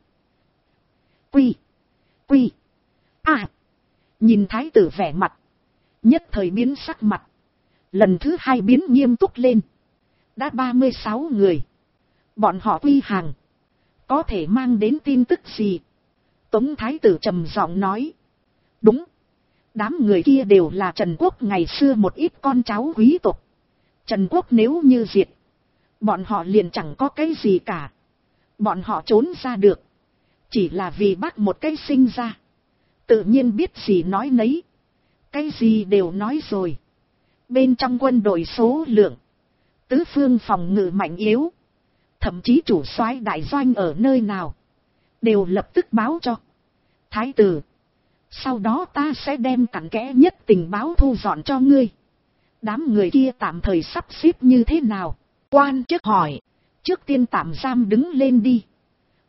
Quy. Quy. À. Nhìn thái tử vẻ mặt. Nhất thời biến sắc mặt. Lần thứ 2 biến nghiêm túc lên. Đã 36 người. Bọn họ quy hàng. Có thể mang đến tin tức gì? Tống Thái tử trầm giọng nói. Đúng. Đám người kia đều là Trần Quốc ngày xưa một ít con cháu quý tộc. Trần Quốc nếu như diệt. Bọn họ liền chẳng có cái gì cả. Bọn họ trốn ra được. Chỉ là vì bác một cái sinh ra. Tự nhiên biết gì nói nấy. Cái gì đều nói rồi. Bên trong quân đội số lượng. Tứ phương phòng ngự mạnh yếu. Thậm chí chủ soái đại doanh ở nơi nào. Đều lập tức báo cho. Thái tử. Sau đó ta sẽ đem cặn kẽ nhất tình báo thu dọn cho ngươi. Đám người kia tạm thời sắp xếp như thế nào? Quan chức hỏi. Trước tiên tạm giam đứng lên đi.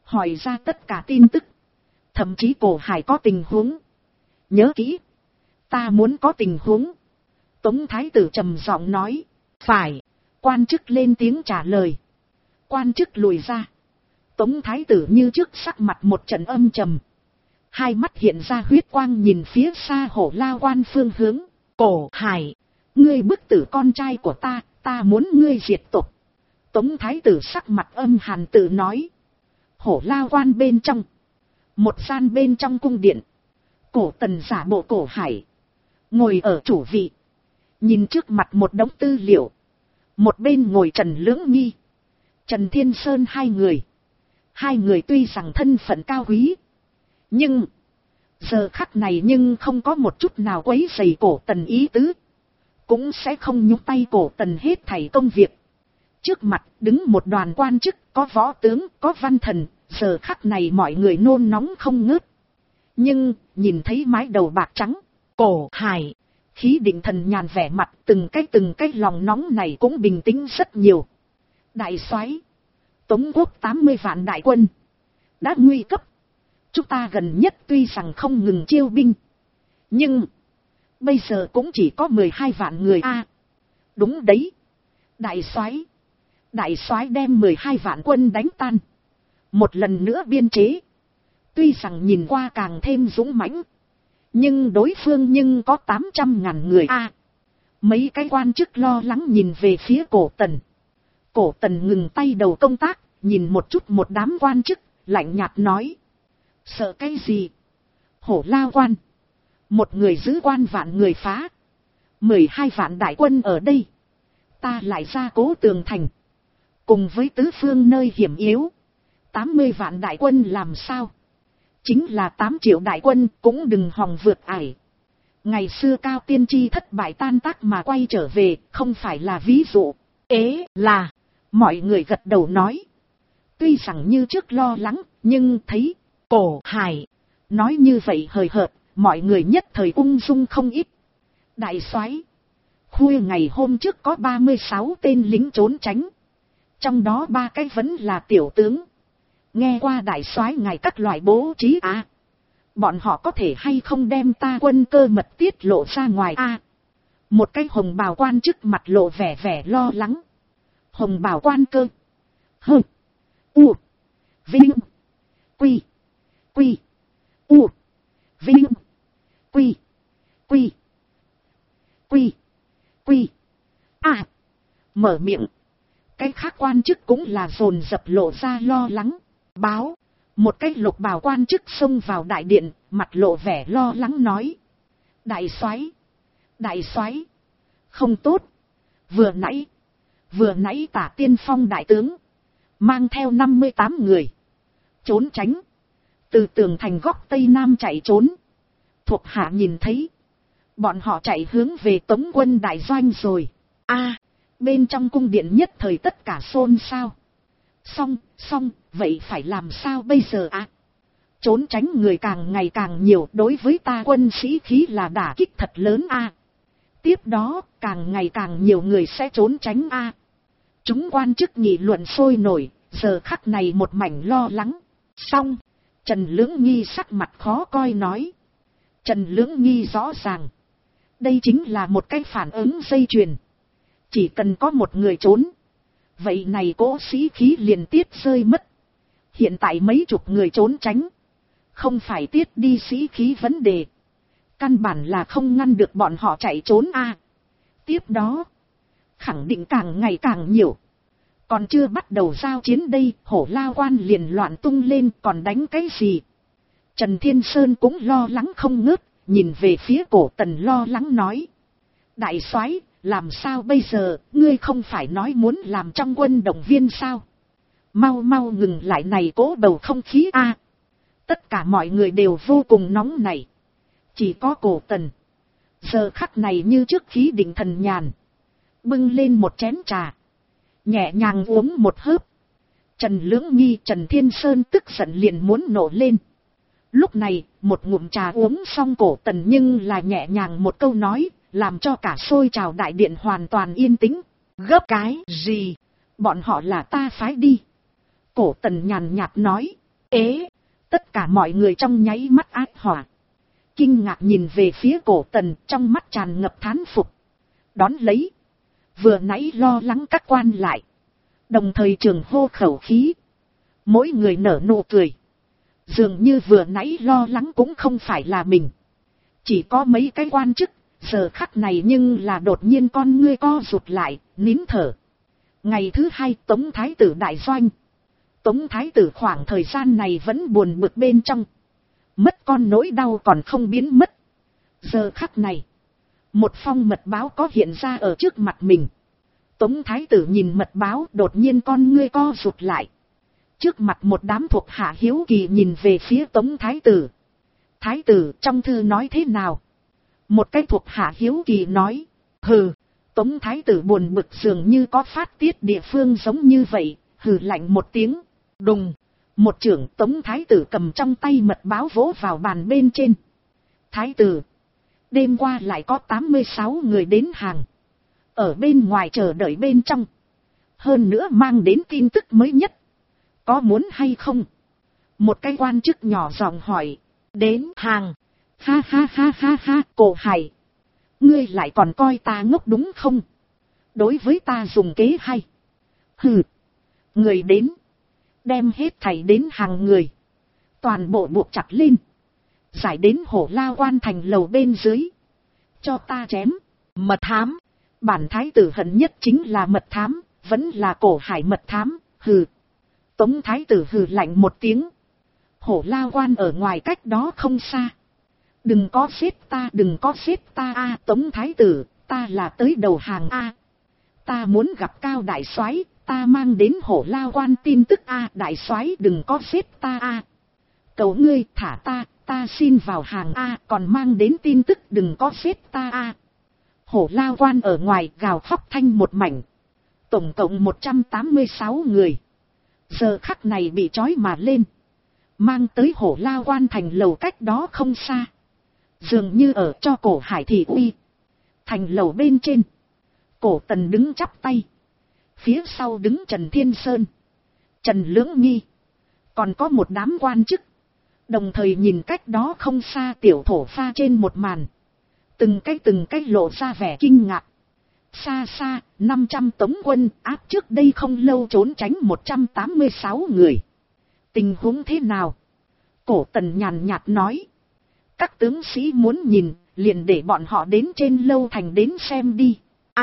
hỏi ra tất cả tin tức, thậm chí Cổ Hải có tình huống. Nhớ kỹ, ta muốn có tình huống. Tống thái tử trầm giọng nói. Phải. Quan chức lên tiếng trả lời. Quan chức lùi ra. Tống thái tử như trước sắc mặt một trận âm trầm. Hai mắt hiện ra huyết quang nhìn phía xa Hổ Lao Quan phương hướng. Cổ Hải, ngươi bức tử con trai của ta muốn ngươi diệt tộc. Tống thái tử sắc mặt âm hàn tự nói. Hổ Lao Quan bên trong. Một gian bên trong cung điện. Cổ Tần giả bộ Cổ Hải. Ngồi ở chủ vị. Nhìn trước mặt một đống tư liệu. Một bên ngồi Trần Lưỡng Nghi, Trần Thiên Sơn hai người. Hai người tuy rằng thân phận cao quý, nhưng giờ khắc này nhưng không có một chút nào quấy rầy Cổ Tần ý tứ. Cũng sẽ không nhúng tay Cổ Tần hết thảy công việc. Trước mặt đứng một đoàn quan chức, có võ tướng, có văn thần. Giờ khắc này mọi người nôn nóng không ngớt. Nhưng nhìn thấy mái đầu bạc trắng, Cổ Hải, khí định thần nhàn vẻ mặt, từng cái lòng nóng này cũng bình tĩnh rất nhiều. Đại soái, Tống quốc 80 vạn đại quân đã nguy cấp. Chúng ta gần nhất tuy rằng không ngừng chiêu binh, nhưng bây giờ cũng chỉ có 12 vạn người a. Đúng đấy, đại soái đem 12 vạn quân đánh tan, một lần nữa biên chế. Tuy rằng nhìn qua càng thêm dũng mãnh, nhưng đối phương nhưng có 800.000 người a. Mấy cái quan chức lo lắng nhìn về phía Cổ Tần. Cổ Tần ngừng tay đầu công tác, nhìn một chút một đám quan chức, lạnh nhạt nói. Sợ cái gì? Hổ Lao Quan. Một người giữ quan vạn người phá. 12 vạn đại quân ở đây. Ta lại ra cố tường thành. Cùng với tứ phương nơi hiểm yếu. 80 vạn đại quân làm sao? Chính là 8 triệu đại quân cũng đừng hòng vượt ải. Ngày xưa Cao Tiên Tri thất bại tan tác mà quay trở về, không phải là ví dụ. Ế là, mọi người gật đầu nói. Tuy rằng như trước lo lắng, nhưng thấy Cổ Hải nói như vậy hời hợt, mọi người nhất thời ung dung không ít. Đại soái, khuya ngày hôm trước có 36 tên lính trốn tránh. Trong đó 3 cái vẫn là tiểu tướng. Nghe qua đại soái ngài các loại bố trí à. Bọn họ có thể hay không đem ta quân cơ mật tiết lộ ra ngoài à. Một cái hồng bào quan chức mặt lộ vẻ lo lắng. Hồng bào quan cơ. Hơ. U. Vinh. Quy. Quy. U. Vinh. Quy. Quy. Quy. Quy. À. Mở miệng. Cái khác quan chức cũng là dồn dập lộ ra lo lắng. Báo. Một cái lục bào quan chức xông vào đại điện, mặt lộ vẻ lo lắng nói. Đại soái, không tốt. Vừa nãy Tả Tiên Phong đại tướng mang theo 58 người trốn tránh, từ tường thành góc tây nam chạy trốn. Thuộc hạ nhìn thấy bọn họ chạy hướng về Tống quân đại doanh rồi. A, bên trong cung điện nhất thời tất cả xôn xao. Xong, vậy phải làm sao bây giờ ạ? Trốn tránh người càng ngày càng nhiều, đối với ta quân sĩ khí là đả kích thật lớn a. Tiếp đó, càng ngày càng nhiều người sẽ trốn tránh a. Chúng quan chức nghị luận sôi nổi, giờ khắc này một mảnh lo lắng. Xong, Trần Lưỡng Nghi sắc mặt khó coi nói. Trần Lưỡng Nghi rõ ràng, đây chính là một cái phản ứng dây chuyền. Chỉ cần có một người trốn, vậy này cỗ sĩ khí liền tiết rơi mất. Hiện tại mấy chục người trốn tránh, không phải tiết đi sĩ khí vấn đề, căn bản là không ngăn được bọn họ chạy trốn a. Tiếp đó, khẳng định càng ngày càng nhiều. Còn chưa bắt đầu giao chiến đây, Hổ Lao Quan liền loạn tung lên, còn đánh cái gì? Trần Thiên Sơn cũng lo lắng không ngớt, nhìn về phía Cổ Tần lo lắng nói. Đại soái, làm sao bây giờ, ngươi không phải nói muốn làm trong quân động viên sao? Mau ngừng lại này cố bầu không khí a. Tất cả mọi người đều vô cùng nóng nảy. Chỉ có Cổ Tần, giờ khắc này như trước khí định thần nhàn, bưng lên một chén trà, nhẹ nhàng uống một hớp. Trần Lưỡng Nghi, Trần Thiên Sơn tức giận liền muốn nổ lên. Lúc này, một ngụm trà uống xong, Cổ Tần nhưng là nhẹ nhàng một câu nói, làm cho cả xôi trào đại điện hoàn toàn yên tĩnh. Gấp cái gì? Bọn họ là ta phái đi. Cổ Tần nhàn nhạt nói. Ế, tất cả mọi người trong nháy mắt ác hỏa. Kinh ngạc nhìn về phía Cổ Tần, trong mắt tràn ngập thán phục. Đón lấy. Vừa nãy lo lắng các quan lại. Đồng thời trường hô khẩu khí. Mỗi người nở nụ cười. Dường như vừa nãy lo lắng cũng không phải là mình. Chỉ có mấy cái quan chức, giờ khắc này nhưng là đột nhiên con ngươi co rụt lại, nín thở. Ngày thứ hai Tống Thái tử đại doanh. Tống Thái tử khoảng thời gian này vẫn buồn bực bên trong. Mất con nỗi đau còn không biến mất. Giờ khắc này. Một phong mật báo có hiện ra ở trước mặt mình. Tống Thái tử nhìn mật báo đột nhiên con ngươi co rụt lại. Trước mặt một đám thuộc hạ hiếu kỳ nhìn về phía Tống Thái tử. Thái tử trong thư nói thế nào? Một cái thuộc hạ hiếu kỳ nói. Hừ. Tống Thái tử buồn bực dường như có phát tiết địa phương giống như vậy. Hừ lạnh một tiếng. Đùng. Một trưởng Tống Thái tử cầm trong tay mật báo vỗ vào bàn bên trên. Thái tử. Đêm qua lại có 86 người đến hàng. Ở bên ngoài chờ đợi bên trong. Hơn nữa mang đến tin tức mới nhất. Có muốn hay không? Một cái quan chức nhỏ giọng hỏi. Đến hàng. Ha ha ha ha ha, Cổ Hải. Ngươi lại còn coi ta ngốc đúng không? Đối với ta dùng kế hay. Hừ. Người đến. Đem hết thảy đến hàng người. Toàn bộ buộc chặt lên. Giải đến Hổ Lao Quan thành lầu bên dưới. Cho ta chém. Mật thám. Bản thái tử hận nhất chính là mật thám. Vẫn là Cổ Hải mật thám. Hừ. Tống Thái tử hừ lạnh một tiếng. Hổ Lao Quan ở ngoài cách đó không xa. Đừng có xếp ta, đừng có xếp ta a. Tống Thái tử, ta là tới đầu hàng a. Ta muốn gặp Cao đại soái, ta mang đến Hổ Lao Quan tin tức a. Đại soái đừng có xếp ta a. Cầu ngươi thả ta xin vào hàng a. Còn mang đến tin tức đừng có xếp ta a. Hổ Lao Quan ở ngoài gào khóc thanh một mảnh. Tổng cộng 186 người. Giờ khắc này bị trói mà lên. Mang tới Hổ Lao Quan thành lầu cách đó không xa. Dường như ở cho Cổ Hải thị uy. Thành lầu bên trên. Cổ Tần đứng chắp tay. Phía sau đứng Trần Thiên Sơn. Trần Lưỡng Nghi. Còn có một đám quan chức. Đồng thời nhìn cách đó không xa tiểu thổ pha trên một màn. Từng cái lộ ra vẻ kinh ngạc. Xa xa, 500 tống quân áp trước đây không lâu trốn tránh 186 người. Tình huống thế nào? Cổ Tần nhàn nhạt nói. Các tướng sĩ muốn nhìn, liền để bọn họ đến trên lâu thành đến xem đi.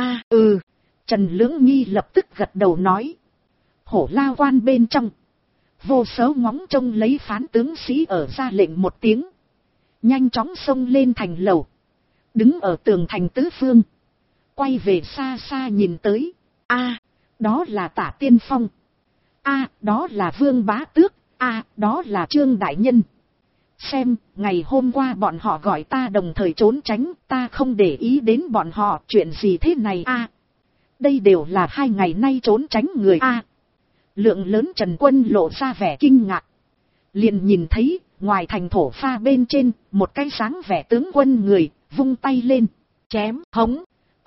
Trần Lưỡng Nghi lập tức gật đầu nói. Hổ Lao Quan bên trong. Vô số ngóng trông lấy phán tướng sĩ ở ra lệnh một tiếng. Nhanh chóng xông lên thành lầu. Đứng ở tường thành tứ phương. Quay về xa xa nhìn tới. Đó là Tả Tiên Phong. Đó là Vương Bá Tước. Đó là Trương Đại Nhân. Xem, ngày hôm qua bọn họ gọi ta đồng thời trốn tránh, ta không để ý đến bọn họ, chuyện gì thế này đây đều là 2 ngày nay trốn tránh người Lượng lớn Trần Quân lộ ra vẻ kinh ngạc. Liền nhìn thấy, ngoài thành thổ pha bên trên, một cái sáng vẻ tướng quân người, vung tay lên, chém, hống.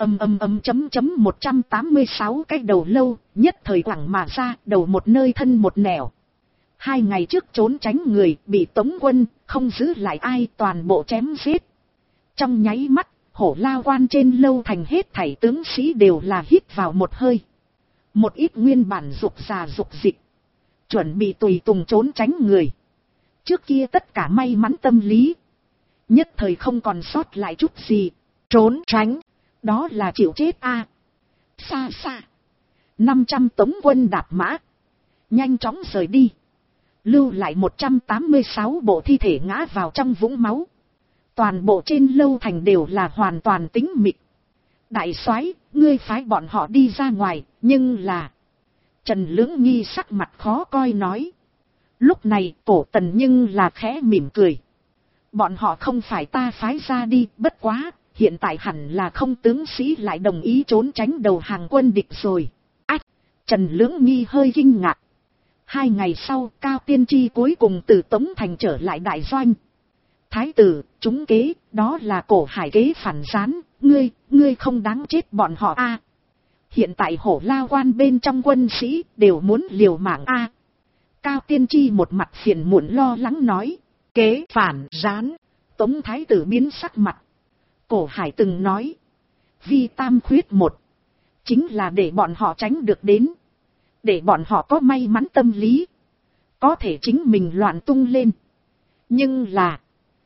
186 cái đầu lâu, nhất thời quẳng mà ra, đầu một nơi thân một nẻo. 2 ngày trước trốn tránh người, bị Tống quân, không giữ lại ai, toàn bộ chém giết. Trong nháy mắt, Hổ Lao Quan trên lâu thành hết thảy tướng sĩ đều là hít vào một hơi. Một ít nguyên bản dục già dục dịch, chuẩn bị tùy tùng trốn tránh người. Trước kia tất cả may mắn tâm lý, nhất thời không còn sót lại chút gì. Trốn tránh, đó là chịu chết Xa xa, 500 tống quân đạp mã, nhanh chóng rời đi. Lưu lại 186 bộ thi thể ngã vào trong vũng máu. Toàn bộ trên lâu thành đều là hoàn toàn tĩnh mịch. Đại soái, ngươi phái bọn họ đi ra ngoài, nhưng là... Trần Lưỡng Nghi sắc mặt khó coi nói. Lúc này Cổ Tần nhưng là khẽ mỉm cười. Bọn họ không phải ta phái ra đi, bất quá, hiện tại hẳn là không tướng sĩ lại đồng ý trốn tránh đầu hàng quân địch rồi. Trần Lưỡng Nghi hơi kinh ngạc. 2 ngày sau, Cao Tiên Tri cuối cùng từ Tống Thành trở lại đại doanh. Thái tử, trúng kế, đó là Cổ Hải kế phản gián, ngươi không đáng chết bọn họ Hiện tại Hổ Lao Quan bên trong quân sĩ đều muốn liều mạng Cao Tiên Tri một mặt phiền muộn lo lắng nói. Kế phản gián. Tống Thái Tử biến sắc mặt. Cổ Hải từng nói. Vi tam khuyết một. Chính là để bọn họ tránh được đến. Để bọn họ có may mắn tâm lý. Có thể chính mình loạn tung lên. Nhưng là.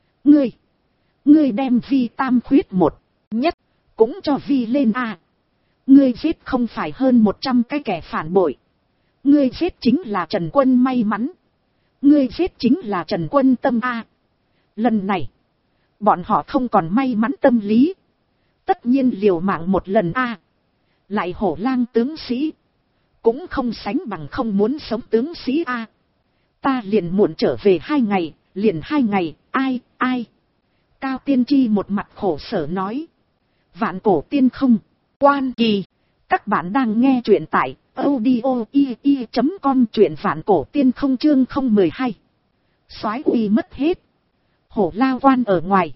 Ngươi đem vi tam khuyết một. Nhất. Cũng cho vi lên a. Ngươi giết không phải hơn 100 cái kẻ phản bội. Ngươi giết chính là Trần Quân may mắn. Ngươi giết chính là Trần Quân tâm a. Lần này. Bọn họ không còn may mắn tâm lý. Tất nhiên liều mạng một lần a. Lại hổ lang tướng sĩ. Cũng không sánh bằng không muốn sống tướng sĩ a. Ta liền muộn trở về 2 ngày. Liền 2 ngày. Ai. Cao Tiên Tri một mặt khổ sở nói. Vạn Cổ Tiên Không. Quan Kỳ. Các bạn đang nghe truyện tại audio.com, truyện Vạn Cổ Tiên Không chương 012. Soái uy mất hết. Hổ Lao Quan ở ngoài.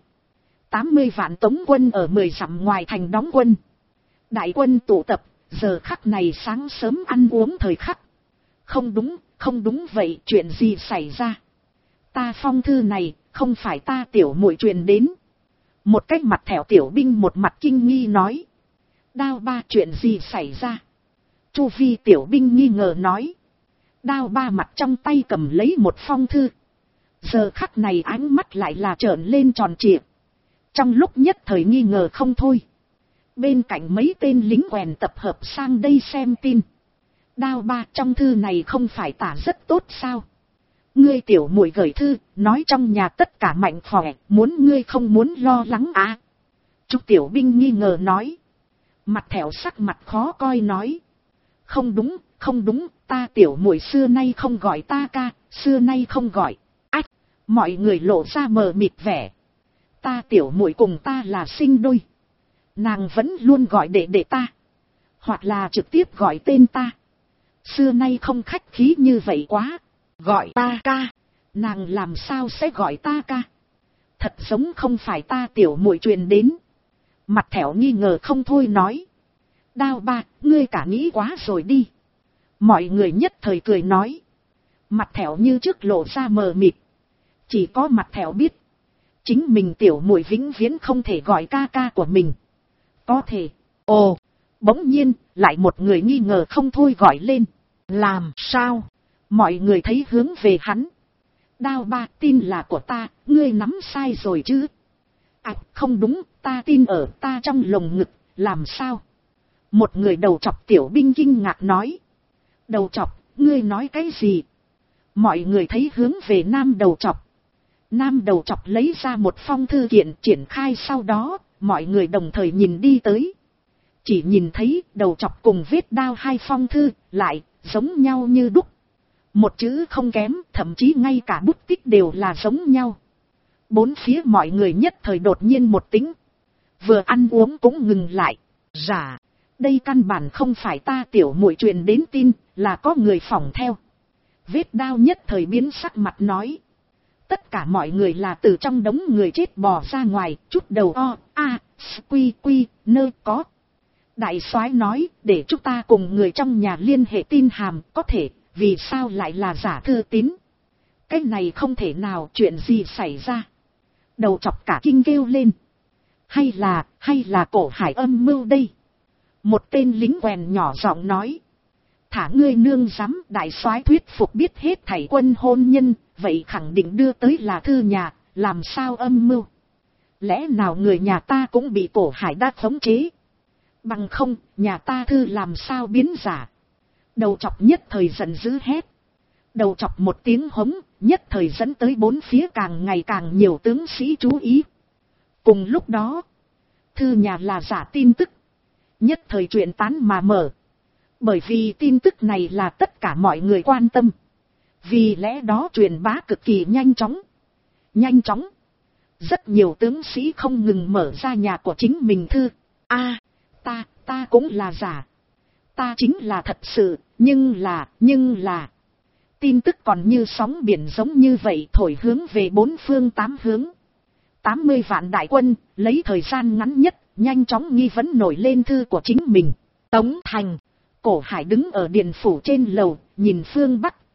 80 vạn tống quân ở 10 dặm ngoài thành đóng quân. Đại quân tụ tập, giờ khắc này sáng sớm ăn uống thời khắc. Không đúng vậy, chuyện gì xảy ra? Ta phong thư này, không phải ta tiểu muội truyền đến. Một cái mặt thẻo tiểu binh một mặt kinh nghi nói. Đao Ba, chuyện gì xảy ra? Chu vi tiểu binh nghi ngờ nói. Đao Ba mặt trong tay cầm lấy một phong thư. Giờ khắc này ánh mắt lại là trợn lên tròn trịa. Trong lúc nhất thời nghi ngờ không thôi. Bên cạnh mấy tên lính quèn tập hợp sang đây xem tin. Đao Ba, trong thư này không phải tả rất tốt sao? Ngươi tiểu muội gửi thư, nói trong nhà tất cả mạnh khỏe, muốn ngươi không muốn lo lắng à? Chu tiểu binh nghi ngờ nói. Mặt thẻo sắc mặt khó coi nói. Không đúng, ta tiểu muội xưa nay không gọi ta ca, xưa nay không gọi. Ách, mọi người lộ ra mờ mịt vẻ. Ta tiểu muội cùng ta là sinh đôi. Nàng vẫn luôn gọi đệ ta. Hoặc là trực tiếp gọi tên ta. Xưa nay không khách khí như vậy quá. Gọi ta ca. Nàng làm sao sẽ gọi ta ca? Thật giống không phải ta tiểu muội truyền đến. Mặt thẻo nghi ngờ không thôi nói. Đao Ba, ngươi cả nghĩ quá rồi đi. Mọi người nhất thời cười nói. Mặt thẻo như trước lộ ra mờ mịt. Chỉ có mặt thẻo biết. Chính mình tiểu muội vĩnh viễn không thể gọi ca ca của mình. Có thể. Ồ, bỗng nhiên, lại một người nghi ngờ không thôi gọi lên. Làm sao? Mọi người thấy hướng về hắn. Đao Ba, tin là của ta, ngươi nắm sai rồi chứ? À, không đúng, ta tin ở ta trong lồng ngực, làm sao? Một người đầu chọc tiểu binh kinh ngạc nói. Đầu chọc, ngươi nói cái gì? Mọi người thấy hướng về nam đầu chọc. Nam đầu chọc lấy ra một phong thư kiện triển khai, sau đó, mọi người đồng thời nhìn đi tới. Chỉ nhìn thấy đầu chọc cùng vết đao 2 phong thư, lại, giống nhau như đúc. Một chữ không kém, thậm chí ngay cả bút tích đều là giống nhau. Bốn phía mọi người nhất thời đột nhiên một tính. Vừa ăn uống cũng ngừng lại. Dạ, đây căn bản không phải ta tiểu muội truyền đến tin, là có người phỏng theo. Vết đao nhất thời biến sắc mặt nói. Tất cả mọi người là từ trong đống người chết bò ra ngoài, chút đầu quy nơ có. Đại soái nói, để chúng ta cùng người trong nhà liên hệ tin hàm, có thể, vì sao lại là giả thư tín? Cái này không thể nào, chuyện gì xảy ra? Đầu chọc cả kinh kêu lên. Hay là Cổ Hải âm mưu đây? Một tên lính quèn nhỏ giọng nói. Thả ngươi nương dám, đại soái thuyết phục biết hết thảy quân hôn nhân, vậy khẳng định đưa tới là thư nhà, làm sao âm mưu? Lẽ nào người nhà ta cũng bị Cổ Hải đã khống chế? Bằng không, nhà ta thư làm sao biến giả? Đầu chọc nhất thời giận dữ hét. Đầu chọc một tiếng hống, nhất thời dẫn tới bốn phía càng ngày càng nhiều tướng sĩ chú ý. Cùng lúc đó, thư nhà là giả tin tức. Nhất thời chuyện tán mà mở. Bởi vì tin tức này là tất cả mọi người quan tâm. Vì lẽ đó truyền bá cực kỳ nhanh chóng. Nhanh chóng. Rất nhiều tướng sĩ không ngừng mở ra nhà của chính mình thư. Ta cũng là giả. Ta chính là thật sự, nhưng là. Tin tức còn như sóng biển giống như vậy thổi hướng về 4 phương 8 hướng. 80 vạn đại quân, lấy thời gian ngắn nhất, nhanh chóng nghi vấn nổi lên thư của chính mình. Tống Thành, Cổ Hải đứng ở điện phủ trên lầu, nhìn phương Bắc,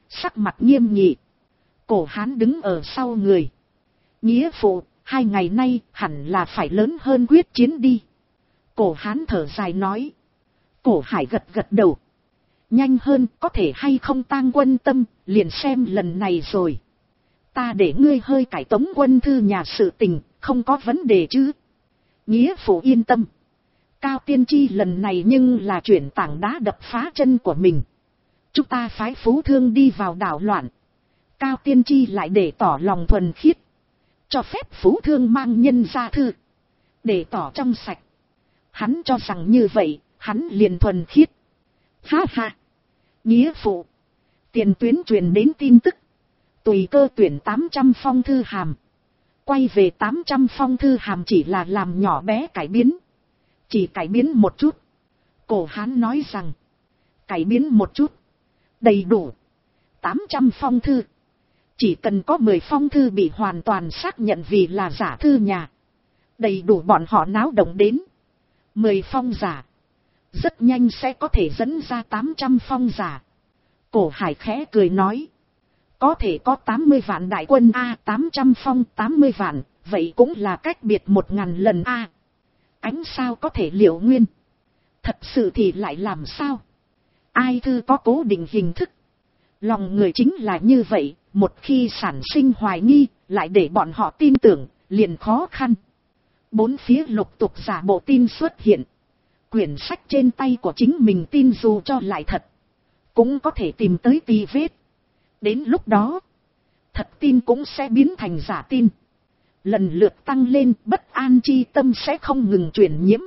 sắc mặt nghiêm nghị. Cổ Hán đứng ở sau người. Nghĩa phụ, 2 ngày nay hẳn là phải lớn hơn quyết chiến đi. Cổ Hán thở dài nói. Cổ Hải gật gật đầu. Nhanh hơn, có thể hay không tang quân tâm, liền xem lần này rồi. Ta để ngươi hơi cải tống quân thư nhà sự tình, không có vấn đề chứ. Nghĩa phụ yên tâm. Cao Tiên Tri lần này nhưng là chuyển tảng đá đập phá chân của mình. Chúng ta phái Phú Thương đi vào đảo loạn. Cao Tiên Tri lại để tỏ lòng thuần khiết. Cho phép Phú Thương mang nhân ra thư. Để tỏ trong sạch. Hắn cho rằng như vậy, hắn liền thuần khiết. Ha ha. Nghĩa phụ. Tiền tuyến truyền đến tin tức. Tùy cơ tuyển 800 phong thư hàm. Quay về 800 phong thư hàm chỉ là làm nhỏ bé cải biến. Chỉ cải biến một chút. Cổ Hán nói rằng. Cải biến một chút. Đầy đủ. 800 phong thư. Chỉ cần có 10 phong thư bị hoàn toàn xác nhận vì là giả thư nhà. Đầy đủ bọn họ náo động đến. 10 phong giả. Rất nhanh sẽ có thể dẫn ra 800 phong giả. Cổ Hải khẽ cười nói. Có thể có 80 vạn đại quân A, 800 phong 80 vạn, vậy cũng là cách biệt 1000 lần A. Ánh sao có thể liệu nguyên. Thật sự thì lại làm sao? Ai thư có cố định hình thức. Lòng người chính là như vậy, một khi sản sinh hoài nghi, lại để bọn họ tin tưởng, liền khó khăn. Bốn phía lục tục giả bộ tin xuất hiện. Quyển sách trên tay của chính mình tin dù cho lại thật, cũng có thể tìm tới tì vết. Đến lúc đó, thật tin cũng sẽ biến thành giả tin. Lần lượt tăng lên, bất an chi tâm sẽ không ngừng truyền nhiễm.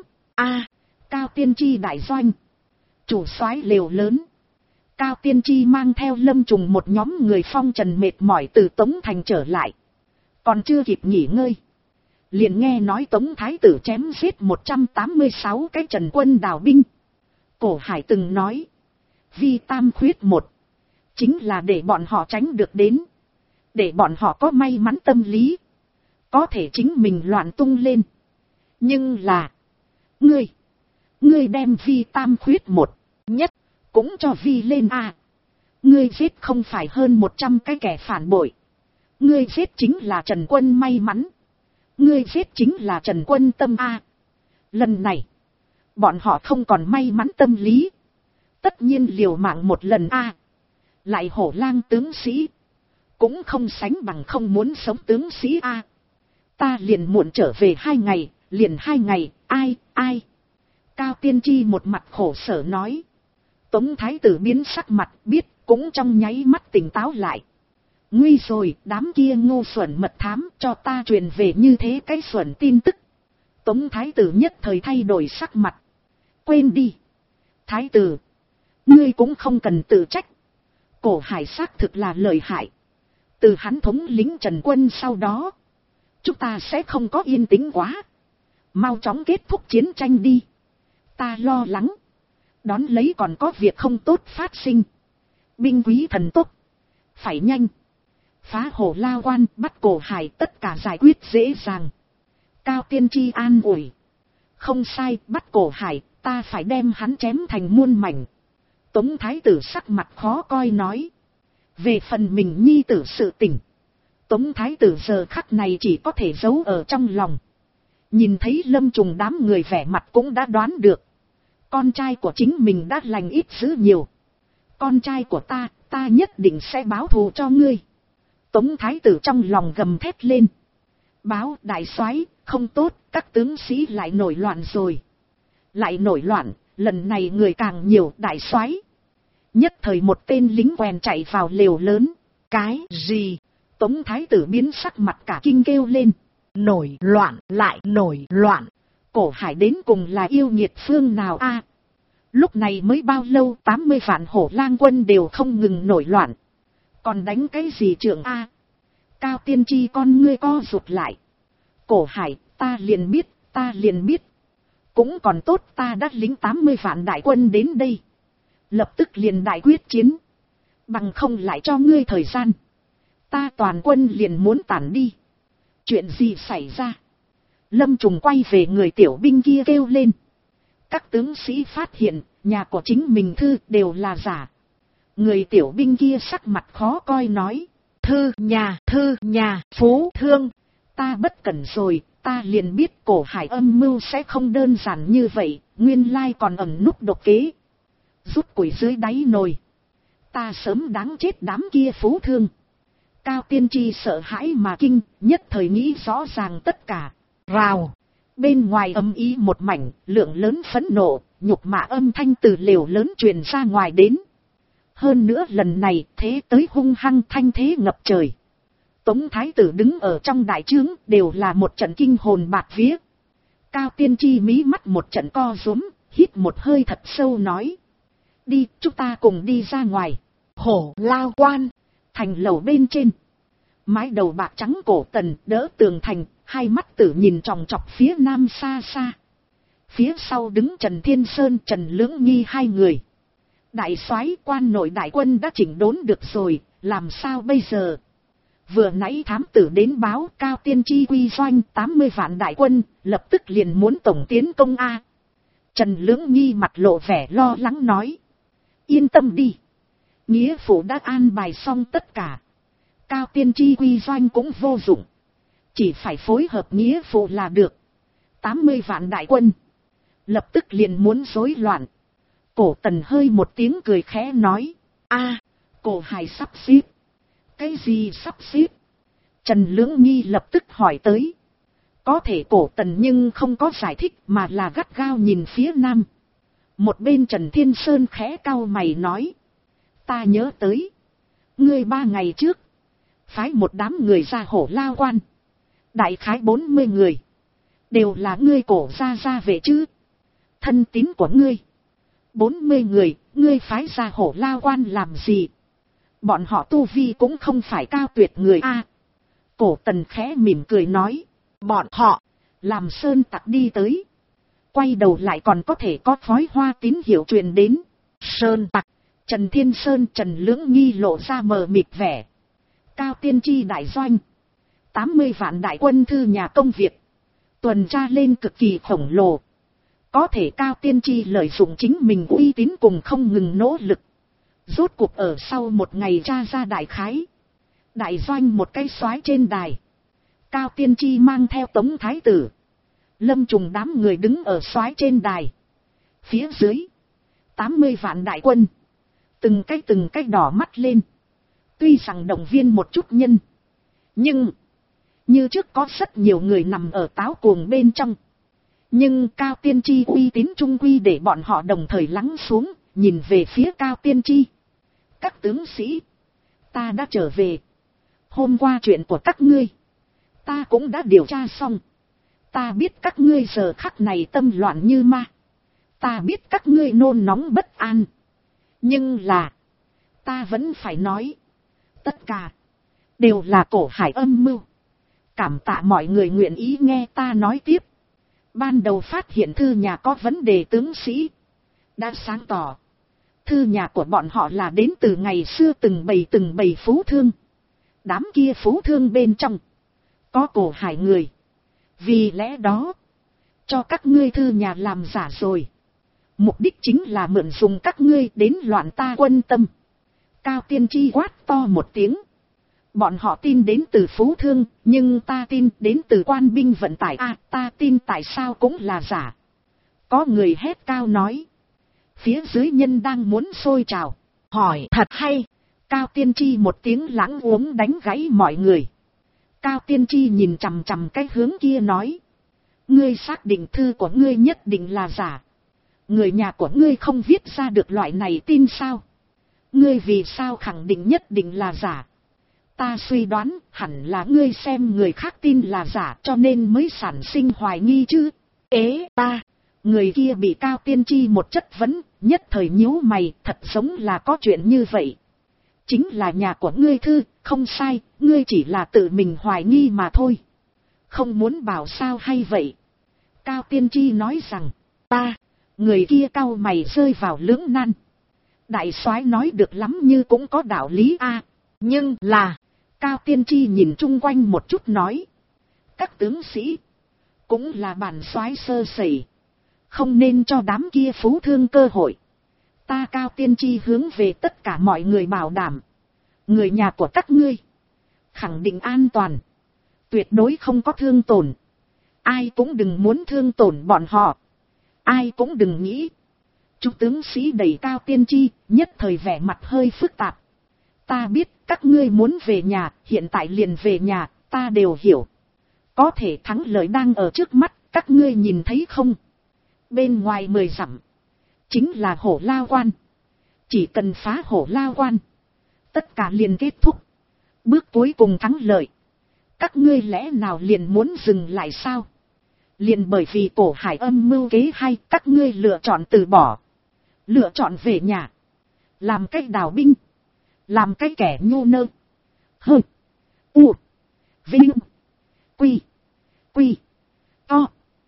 Cao Tiên Tri đại doanh. Chủ soái lều lớn. Cao Tiên Tri mang theo Lâm Trùng một nhóm người phong trần mệt mỏi từ Tống Thành trở lại. Còn chưa kịp nghỉ ngơi. Liền nghe nói Tống Thái tử chém giết 186 cái trần quân đào binh. Cổ Hải từng nói. Vi tam khuyết một. Chính là để bọn họ tránh được đến. Để bọn họ có may mắn tâm lý. Có thể chính mình loạn tung lên. Nhưng là. Ngươi đem vi tam khuyết một. Nhất. Cũng cho vi lên A. Ngươi giết không phải hơn 100 cái kẻ phản bội. Ngươi giết chính là Trần Quân may mắn. Ngươi giết chính là Trần Quân tâm A. Lần này. Bọn họ không còn may mắn tâm lý. Tất nhiên liều mạng một lần A. Lại hổ lang tướng sĩ. Cũng không sánh bằng không muốn sống tướng sĩ A. Ta liền muộn trở về 2 ngày. Liền 2 ngày. Ai. Cao Tiên Tri một mặt khổ sở nói. Tống Thái tử biến sắc mặt biết cũng trong nháy mắt tỉnh táo lại. Nguy rồi, đám kia ngu xuẩn mật thám cho ta truyền về như thế cái xuẩn tin tức. Tống Thái tử nhất thời thay đổi sắc mặt. Quên đi. Thái tử. Ngươi cũng không cần tự trách. Cổ Hải xác thực là lợi hại. Từ hắn thống lĩnh Trần Quân sau đó. Chúng ta sẽ không có yên tĩnh quá. Mau chóng kết thúc chiến tranh đi. Ta lo lắng. Đón lấy còn có việc không tốt phát sinh. Binh quý thần tốc. Phải nhanh. Phá hổ lao quan bắt Cổ Hải tất cả giải quyết dễ dàng. Cao Tiên Tri an ủi. Không sai, bắt Cổ Hải, ta phải đem hắn chém thành muôn mảnh. Tống Thái tử sắc mặt khó coi nói. Về phần mình nhi tử sự tình. Tống Thái tử giờ khắc này chỉ có thể giấu ở trong lòng. Nhìn thấy Lâm Trùng đám người vẻ mặt cũng đã đoán được. Con trai của chính mình đã lành ít dữ nhiều. Con trai của ta nhất định sẽ báo thù cho ngươi. Tống Thái tử trong lòng gầm thét lên. Báo đại soái, không tốt, các tướng sĩ lại nổi loạn rồi. Lại nổi loạn, lần này người càng nhiều đại soái. Nhất thời một tên lính quèn chạy vào lều lớn. Cái gì? Tống Thái tử biến sắc mặt cả kinh kêu lên. Nổi loạn, lại nổi loạn. Cổ Hải đến cùng là yêu nghiệt phương nào a? Lúc này mới bao lâu 80 vạn hổ lang quân đều không ngừng nổi loạn. Còn đánh cái gì trưởng a? Cao Tiên Tri con ngươi co rụt lại. Cổ Hải, ta liền biết. Cũng còn tốt ta đã lính 80 vạn đại quân đến đây. Lập tức liền đại quyết chiến. Bằng không lại cho ngươi thời gian. Ta toàn quân liền muốn tản đi. Chuyện gì xảy ra? Lâm Trùng quay về người tiểu binh kia kêu lên. Các tướng sĩ phát hiện, nhà của chính mình thư đều là giả. Người tiểu binh kia sắc mặt khó coi nói. Thư nhà, phú thương. Ta bất cẩn rồi, ta liền biết cổ hải âm mưu sẽ không đơn giản như vậy, nguyên lai còn ẩn núp độc kế. Rút củi dưới đáy nồi. Ta sớm đáng chết đám kia phú thương. Cao Tiên Tri sợ hãi mà kinh, nhất thời nghĩ rõ ràng tất cả. Rào. Bên ngoài âm ý một mảnh, lượng lớn phẫn nộ, nhục mạ âm thanh từ lều lớn truyền ra ngoài đến. Hơn nữa lần này thế tới hung hăng, thanh thế ngập trời. Tống thái tử đứng ở trong đại trướng đều là một trận kinh hồn bạt vía. Cao Tiên Tri mí mắt một trận co rúm, hít một hơi thật sâu nói. Đi, chúng ta cùng đi ra ngoài. Hổ Lao Quan, thành lầu bên trên. Mái đầu bạc trắng Cổ Tần đỡ tường thành, hai mắt tử nhìn tròng trọc phía nam xa xa. Phía sau đứng Trần Thiên Sơn, Trần Lưỡng Nghi hai người. Đại soái quan nội đại quân đã chỉnh đốn được rồi, làm sao bây giờ? Vừa nãy thám tử đến báo Cao Tiên Tri quy doanh 80 vạn đại quân, lập tức liền muốn tổng tiến công A. Trần Lưỡng Nghi mặt lộ vẻ lo lắng nói. Yên tâm đi. Nghĩa phụ đã an bài xong tất cả. Cao Tiên Tri quy doanh cũng vô dụng. Chỉ phải phối hợp nghĩa phụ là được. 80 vạn đại quân. Lập tức liền muốn rối loạn. Cổ Tần hơi một tiếng cười khẽ nói. Cổ Hải sắp xếp. Cái gì sắp xếp? Trần Lưỡng Nghi lập tức hỏi tới. Có thể Cổ Tần nhưng không có giải thích mà là gắt gao nhìn phía nam. Một bên Trần Thiên Sơn khẽ cau mày nói. Ta nhớ tới. Ngươi 3 ngày trước. Phái một đám người ra Hổ Lao Quan. Đại khái 40 người. Đều là ngươi Cổ gia về chứ. Thân tín của ngươi. 40 người, ngươi phái ra Hổ Lao Quan làm gì? Bọn họ tu vi cũng không phải cao tuyệt người a. Cổ Tần khẽ mỉm cười nói. Bọn họ, làm sơn tặc đi tới. Quay đầu lại còn có thể có phói hoa tín hiệu truyền đến. Sơn tặc, Trần Thiên Sơn, Trần Lưỡng Nghi lộ ra mờ mịt vẻ. Cao Tiên Tri đại doanh. 80 vạn đại quân thư nhà công việc. Tuần tra lên cực kỳ khổng lồ. Có thể Cao Tiên Tri lợi dụng chính mình uy tín cùng không ngừng nỗ lực. Rốt cuộc ở sau một ngày tra ra đại khái. Đại doanh một cái soái trên đài. Cao Tiên Tri mang theo Tống thái tử. Lâm Trùng đám người đứng ở soái trên đài. Phía dưới. 80 vạn đại quân. Từng cái đỏ mắt lên. Tuy rằng động viên một chút nhân. Nhưng. Như trước có rất nhiều người nằm ở táo cuồng bên trong. Nhưng Cao Tiên Tri uy tín trung quy để bọn họ đồng thời lắng xuống. Nhìn về phía Cao Tiên Tri. Các tướng sĩ. Ta đã trở về. Hôm qua chuyện của các ngươi. Ta cũng đã điều tra xong. Ta biết các ngươi giờ khắc này tâm loạn như ma. Ta biết các ngươi nôn nóng bất an. Nhưng là. Ta vẫn phải nói. Tất cả. Đều là Cổ Hải âm mưu. Cảm tạ mọi người nguyện ý nghe ta nói tiếp. Ban đầu phát hiện thư nhà có vấn đề tướng sĩ. Đã sáng tỏ. Thư nhà của bọn họ là đến từ ngày xưa từng bầy phú thương. Đám kia phú thương bên trong. Có Cổ Hải người. Vì lẽ đó. Cho các ngươi thư nhà làm giả rồi. Mục đích chính là mượn dùng các ngươi đến loạn ta quân tâm. Cao Tiên Tri quát to một tiếng. Bọn họ tin đến từ phú thương. Nhưng ta tin đến từ quan binh vận tải. Ta tin tại sao cũng là giả. Có người hét cao nói. Phía dưới nhân đang muốn sôi trào. Hỏi thật hay. Cao Tiên Tri một tiếng lãng uống đánh gãy mọi người. Cao Tiên Tri nhìn chằm chằm cái hướng kia nói. Ngươi xác định thư của ngươi nhất định là giả. Người nhà của ngươi không viết ra được loại này tin sao? Ngươi vì sao khẳng định nhất định là giả? Ta suy đoán hẳn là ngươi xem người khác tin là giả cho nên mới sản sinh hoài nghi chứ. Người kia bị Cao Tiên Tri một chất vấn, nhất thời nhíu mày, thật giống là có chuyện như vậy. Chính là nhà của ngươi thư, không sai, ngươi chỉ là tự mình hoài nghi mà thôi. Không muốn bảo sao hay vậy. Cao Tiên Tri nói rằng, người kia cau mày rơi vào lưỡng nan. Đại soái nói được lắm như cũng có đạo lý nhưng là, Cao Tiên Tri nhìn chung quanh một chút nói. Các tướng sĩ, cũng là bản soái sơ sẩy. Không nên cho đám kia phú thương cơ hội. Ta Cao Tiên Tri hướng về tất cả mọi người bảo đảm. Người nhà của các ngươi. Khẳng định an toàn. Tuyệt đối không có thương tổn. Ai cũng đừng muốn thương tổn bọn họ. Ai cũng đừng nghĩ. Chú tướng sĩ đẩy Cao Tiên Tri, nhất thời vẻ mặt hơi phức tạp. Ta biết các ngươi muốn về nhà, hiện tại liền về nhà, ta đều hiểu. Có thể thắng lợi đang ở trước mắt, các ngươi nhìn thấy không? Bên ngoài 10 dặm, chính là Hổ Lao Quan. Chỉ cần phá Hổ Lao Quan, tất cả liền kết thúc. Bước cuối cùng thắng lợi. Các ngươi lẽ nào liền muốn dừng lại sao? Liền bởi vì Cổ Hải âm mưu kế hay các ngươi lựa chọn từ bỏ. Lựa chọn về nhà. Làm cách đào binh. Làm cái kẻ ngu nơ. Hơ. U. Vinh. Quy. Quy. To.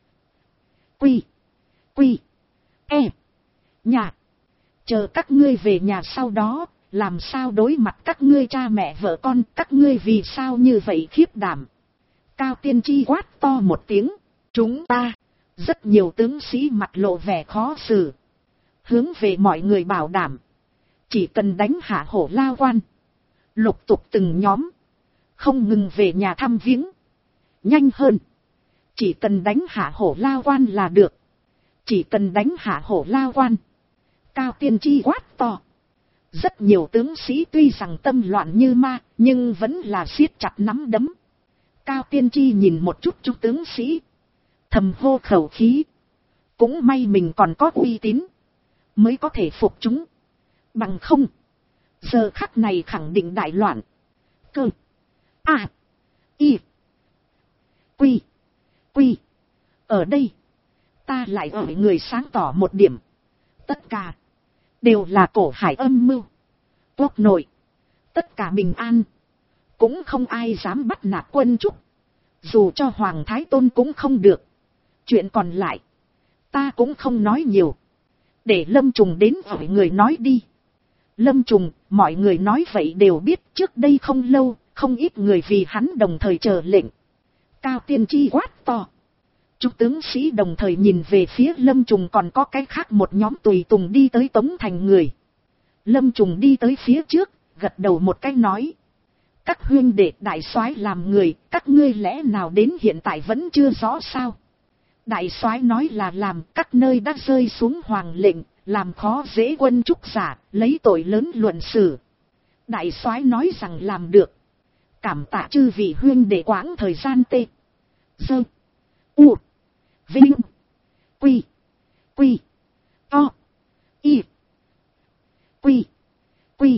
Quy. Quy. E. Nhà. Chờ các ngươi về nhà sau đó, làm sao đối mặt các ngươi cha mẹ vợ con, các ngươi vì sao như vậy khiếp đảm. Cao Tiên Tri quát to một tiếng. Chúng ta, rất nhiều tướng sĩ mặt lộ vẻ khó xử. Hướng về mọi người bảo đảm. Chỉ cần đánh hạ Hổ Lao Quan. Lục tục từng nhóm. Không ngừng về nhà thăm viếng. Nhanh hơn. Chỉ cần đánh hạ Hổ Lao Quan là được. Chỉ cần đánh hạ Hổ Lao Quan. Cao Tiên Tri quát to. Rất nhiều tướng sĩ tuy rằng tâm loạn như ma, nhưng vẫn là siết chặt nắm đấm. Cao Tiên Tri nhìn một chút chú tướng sĩ. Thầm hô khẩu khí. Cũng may mình còn có uy tín. Mới có thể phục chúng. Bằng không. Giờ khắc này khẳng định đại loạn. Cơ. A. Y. Quy. Quy. Ở đây. Ta lại ở người sáng tỏ một điểm. Tất cả. Đều là Cổ Hải âm mưu. Quốc nội. Tất cả bình an. Cũng không ai dám bắt nạt quân Trúc. Dù cho Hoàng Thái Tôn cũng không được. Chuyện còn lại. Ta cũng không nói nhiều. Để Lâm Trùng đến hỏi người nói đi. Lâm Trùng, mọi người nói vậy đều biết trước đây không lâu, không ít người vì hắn đồng thời chờ lệnh. Cao Tiên Tri quát to. Chú tướng sĩ đồng thời nhìn về phía Lâm Trùng, còn có cái khác một nhóm tùy tùng đi tới Tống Thành người. Lâm Trùng đi tới phía trước, gật đầu một cái nói. Các huynh đệ đại soái làm người, các ngươi lẽ nào đến hiện tại vẫn chưa rõ sao? Đại soái nói là làm các nơi đã rơi xuống hoàng lệnh, làm khó dễ quân Trúc giả, lấy tội lớn luận xử. Đại soái nói rằng làm được. Cảm tạ chư vị huynh đệ quãng thời gian tê. Dơ. U. Vinh. Quy. Quy. To. Y. Quy. Quy.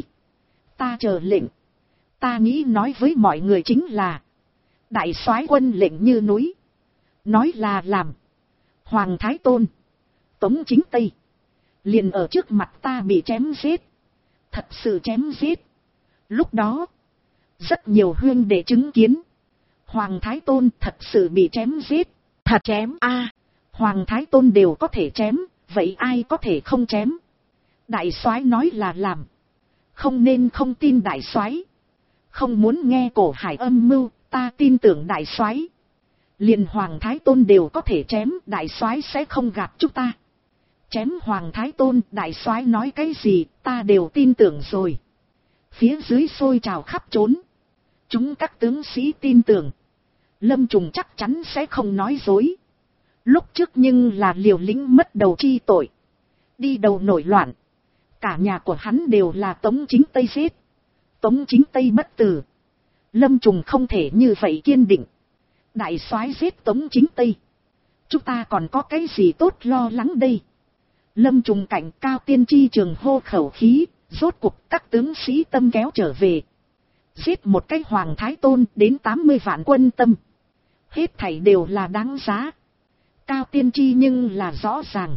Ta chờ lệnh. Ta nghĩ nói với mọi người chính là. Đại soái quân lệnh như núi. Nói là làm. Hoàng Thái Tôn. Tống Chính Tây. Liền ở trước mặt ta bị chém giết. Thật sự chém giết. Lúc đó. Rất nhiều huynh đệ chứng kiến. Hoàng Thái Tôn thật sự bị chém giết. Thật chém a. Hoàng Thái Tôn đều có thể chém. Vậy ai có thể không chém? Đại soái nói là làm. Không nên không tin đại soái. Không muốn nghe Cổ Hải âm mưu. Ta tin tưởng đại soái. Liền Hoàng Thái Tôn đều có thể chém. Đại soái sẽ không gạt chúng ta. Chém Hoàng Thái Tôn. Đại soái nói cái gì ta đều tin tưởng rồi. Phía dưới sôi trào khắp trốn. Chúng các tướng sĩ tin tưởng. Lâm Trùng chắc chắn sẽ không nói dối. Lúc trước nhưng là liều lĩnh mất đầu chi tội. Đi đầu nổi loạn. Cả nhà của hắn đều là Tống Chính Tây giết. Tống Chính Tây bất tử. Lâm Trùng không thể như vậy kiên định. Đại soái giết Tống Chính Tây. Chúng ta còn có cái gì tốt lo lắng đây? Lâm Trùng cảnh Cao Tiên Tri trường hô khẩu khí. Rốt cuộc các tướng sĩ tâm kéo trở về. Giết một cái Hoàng Thái Tôn đến 80 vạn quân tâm. Hết thảy đều là đáng giá. Cao Tiên Tri nhưng là rõ ràng.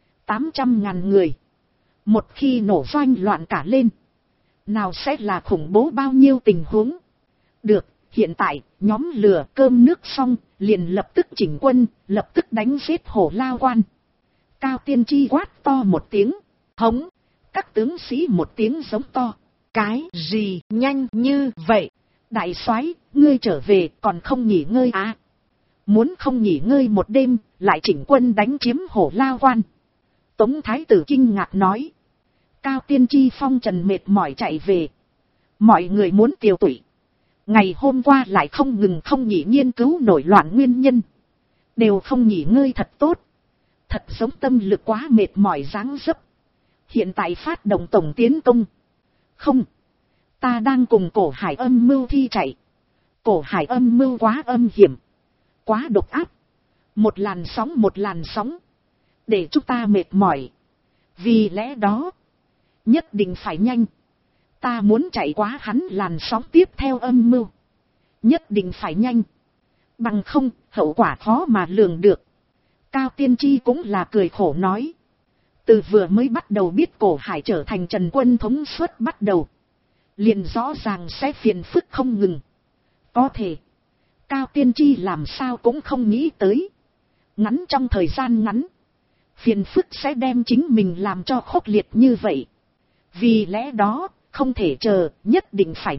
800.000 người. Một khi nổ doanh loạn cả lên. Nào sẽ là khủng bố bao nhiêu tình huống. Được, hiện tại, nhóm lửa cơm nước xong, liền lập tức chỉnh quân, lập tức đánh giết Hổ Lao Quan. Cao Tiên Tri quát to một tiếng. Hống. Các tướng sĩ một tiếng giống to. Cái gì nhanh như vậy? Đại soái, ngươi trở về còn không nghỉ ngơi à? Muốn không nghỉ ngơi một đêm, lại chỉnh quân đánh chiếm Hổ Lao Quan. Tống Thái tử kinh ngạc nói. Cao Tiên Tri phong trần mệt mỏi chạy về. Mọi người muốn tiêu tụy. Ngày hôm qua lại không ngừng không nghỉ nghiên cứu nổi loạn nguyên nhân. Đều không nghỉ ngơi thật tốt. Thật giống tâm lực quá mệt mỏi dáng dấp. Hiện tại phát động tổng tiến công. Không. Ta đang cùng cổ hải âm mưu thi chạy. Cổ hải âm mưu quá âm hiểm. Quá độc áp. Một làn sóng. Để chúng ta mệt mỏi. Vì lẽ đó. Nhất định phải nhanh. Ta muốn chạy quá hắn làn sóng tiếp theo âm mưu. Nhất định phải nhanh. Bằng không, hậu quả khó mà lường được. Cao Tiên Tri cũng là cười khổ nói. Từ vừa mới bắt đầu biết cổ hải trở thành Trần Quân thống suất bắt đầu. Liền rõ ràng sẽ phiền phức không ngừng. Có thể. Cao Tiên Tri làm sao cũng không nghĩ tới. Ngắn trong thời gian ngắn. Phiền phức sẽ đem chính mình làm cho khốc liệt như vậy. Vì lẽ đó, không thể chờ, nhất định phải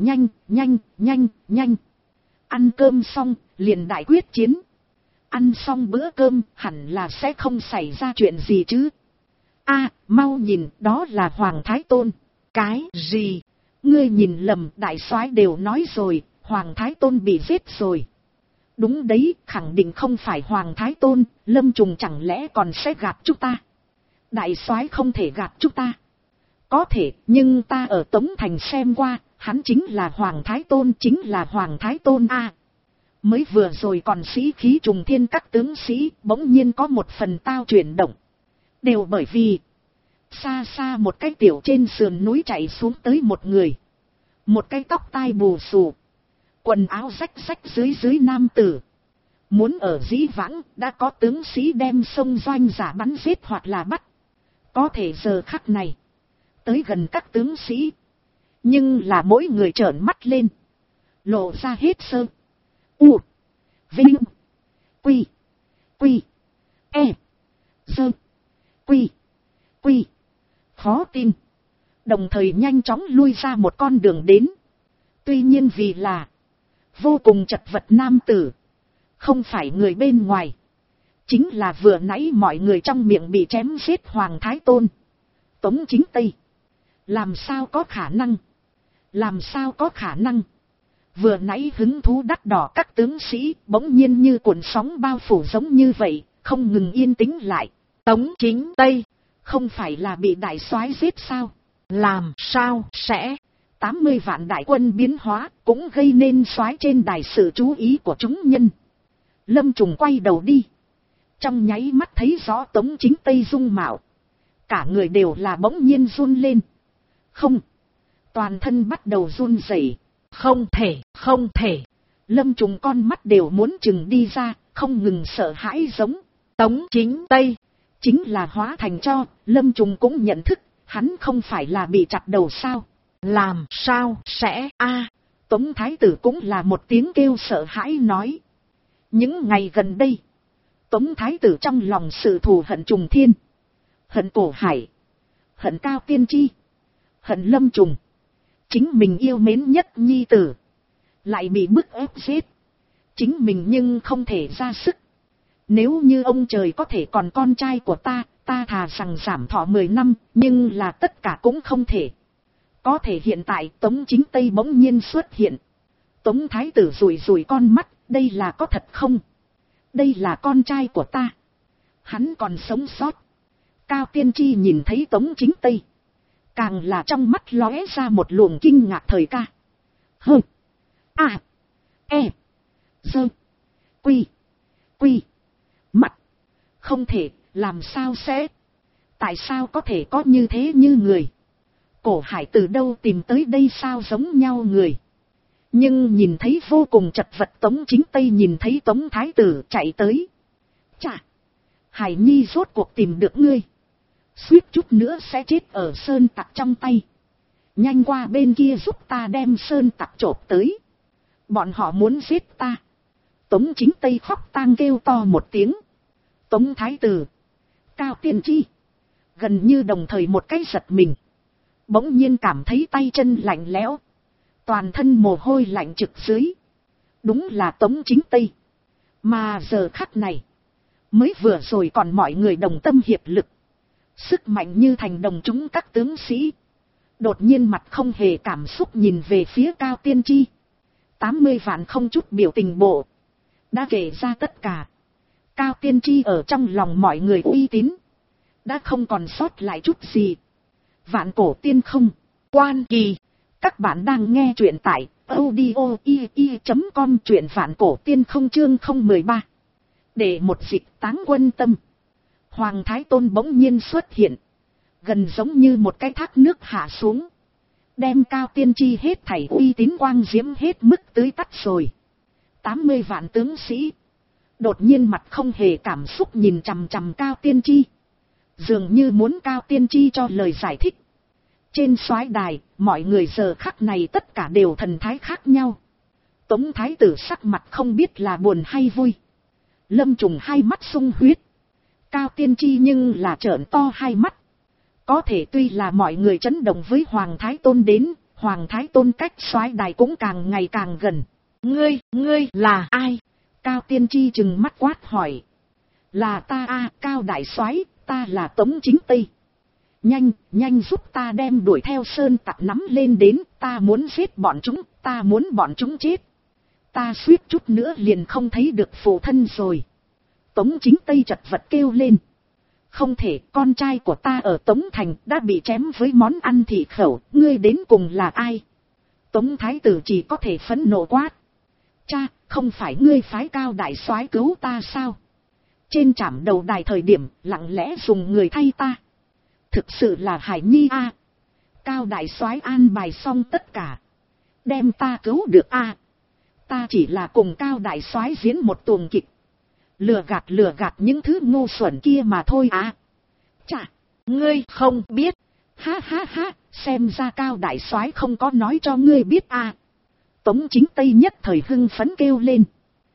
nhanh. Ăn cơm xong, liền đại quyết chiến. Ăn xong bữa cơm, hẳn là sẽ không xảy ra chuyện gì chứ. Mau nhìn, đó là Hoàng Thái Tôn. Cái gì? Ngươi nhìn lầm, đại soái đều nói rồi, Hoàng Thái Tôn bị giết rồi. Đúng đấy, khẳng định không phải Hoàng Thái Tôn, Lâm Trùng chẳng lẽ còn sẽ gạt chúng ta. Đại soái không thể gạt chúng ta. Có thể, nhưng ta ở Tống Thành xem qua, hắn chính là Hoàng Thái Tôn a. Mới vừa rồi còn sĩ khí trùng thiên các tướng sĩ, bỗng nhiên có một phần tao chuyển động. Đều bởi vì, xa xa một cái tiểu trên sườn núi chạy xuống tới một người. Một cái tóc tai bù xù, quần áo rách dưới nam tử. Muốn ở dĩ vãng, đã có tướng sĩ đem sông Doanh giả bắn giết hoặc là bắt. Có thể giờ khắc này, tới gần các tướng sĩ. Nhưng là mỗi người trợn mắt lên. Lộ ra hết sơ. U. Vinh. Quy. E. Sơ. Quy. Khó tin. Đồng thời nhanh chóng lui ra một con đường đến. Tuy nhiên vì là vô cùng chật vật nam tử. Không phải người bên ngoài. Chính là vừa nãy mọi người trong miệng bị chém giết Hoàng Thái Tôn. Tống Chính Tây. Làm sao có khả năng. Vừa nãy hứng thú đắt đỏ các tướng sĩ bỗng nhiên như cuộn sóng bao phủ giống như vậy, không ngừng yên tĩnh lại. Tống Chính Tây, không phải là bị đại soái giết sao? Làm sao sẽ? 80 vạn đại quân biến hóa cũng gây nên soái trên đài sự chú ý của chúng nhân. Lâm Trùng quay đầu đi. Trong nháy mắt thấy rõ Tống Chính Tây dung mạo. Cả người đều là bỗng nhiên run lên. Không. Toàn thân bắt đầu run rẩy. Không thể. Lâm Trùng con mắt đều muốn trừng đi ra, không ngừng sợ hãi giống. Tống Chính Tây. Chính là hóa thành cho, Lâm Trùng cũng nhận thức, hắn không phải là bị chặt đầu sao. Làm sao sẽ Tống Thái Tử cũng là một tiếng kêu sợ hãi nói. Những ngày gần đây, Tống Thái Tử trong lòng sự thù hận trùng thiên. Hận cổ hải. Hận Cao Tiên Tri. Hận Lâm Trùng. Chính mình yêu mến nhất nhi tử. Lại bị bức ép giết. Chính mình nhưng không thể ra sức. Nếu như ông trời có thể còn con trai của ta thà rằng giảm thọ 10 năm, nhưng là tất cả cũng không thể. Có thể hiện tại Tống Chính Tây bỗng nhiên xuất hiện. Tống Thái Tử rủi con mắt, đây là có thật không? Đây là con trai của ta. Hắn còn sống sót. Cao Tiên Tri nhìn thấy Tống Chính Tây. Càng là trong mắt lóe ra một luồng kinh ngạc thời ca. Hơ. E. Sơ. Quy. Mặt. Không thể, làm sao sẽ? Tại sao có thể có như thế như người? Cổ hải từ đâu tìm tới đây sao giống nhau người? Nhưng nhìn thấy vô cùng chật vật Tống Chính Tây nhìn thấy Tống Thái Tử chạy tới. Chà! Hải Nhi rốt cuộc tìm được ngươi. Suýt chút nữa sẽ chết ở sơn tặc trong tay. Nhanh qua bên kia giúp ta đem sơn tặc chộp tới. Bọn họ muốn giết ta. Tống Chính Tây khóc tang kêu to một tiếng. Tống Thái Tử, Cao Tiên Tri, gần như đồng thời một cái giật mình. Bỗng nhiên cảm thấy tay chân lạnh lẽo. Toàn thân mồ hôi lạnh trực dưới. Đúng là Tống Chính Tây. Mà giờ khắc này, mới vừa rồi còn mọi người đồng tâm hiệp lực. Sức mạnh như thành đồng chúng các tướng sĩ. Đột nhiên mặt không hề cảm xúc nhìn về phía Cao Tiên Tri. 80 vạn không chút biểu tình bộ. Đã kể ra tất cả. Cao Tiên Tri ở trong lòng mọi người uy tín. Đã không còn sót lại chút gì. Vạn cổ tiên không. Quan Kỳ. Các bạn đang nghe truyện tại audio.com, truyện vạn cổ tiên không chương 013. Để một dịch táng quân tâm. Hoàng Thái Tôn bỗng nhiên xuất hiện. Gần giống như một cái thác nước hạ xuống. Đem Cao Tiên Tri hết thảy uy tín quang diễm hết mức tưới tắt rồi. 80 vạn tướng sĩ. Đột nhiên mặt không hề cảm xúc nhìn chằm chằm Cao Tiên Tri. Dường như muốn Cao Tiên Tri cho lời giải thích. Trên soái đài, mọi người giờ khắc này tất cả đều thần thái khác nhau. Tống Thái Tử sắc mặt không biết là buồn hay vui. Lâm Trùng hai mắt sung huyết. Cao Tiên Tri nhưng là trợn to hai mắt. Có thể tuy là mọi người chấn động với Hoàng Thái Tôn đến, Hoàng Thái Tôn cách soái đài cũng càng ngày càng gần. Ngươi là ai? Cao Tiên Tri trừng mắt quát hỏi. Là ta a, Cao đại soái, ta là Tống Chính Tây. Nhanh giúp ta đem đuổi theo sơn tặc nắm lên đến, ta muốn giết bọn chúng, ta muốn bọn chúng chết. Ta suýt chút nữa liền không thấy được phụ thân rồi. Tống Chính Tây chật vật kêu lên. Không thể, con trai của ta ở Tống Thành đã bị chém với món ăn thị khẩu, ngươi đến cùng là ai? Tống Thái Tử chỉ có thể phẫn nộ quát. Cha, không phải ngươi phái Cao đại soái cứu ta sao? Trên trạm đầu đài thời điểm, lặng lẽ dùng người thay ta. Thực sự là Hải Nhi a. Cao đại soái an bài xong tất cả. Đem ta cứu được a. Ta chỉ là cùng Cao đại soái diễn một tuồng kịch. Lừa gạt những thứ ngu xuẩn kia mà thôi à. Chà, ngươi không biết. Ha, xem ra Cao đại soái không có nói cho ngươi biết à. Tống Chính Tây nhất thời hưng phấn kêu lên.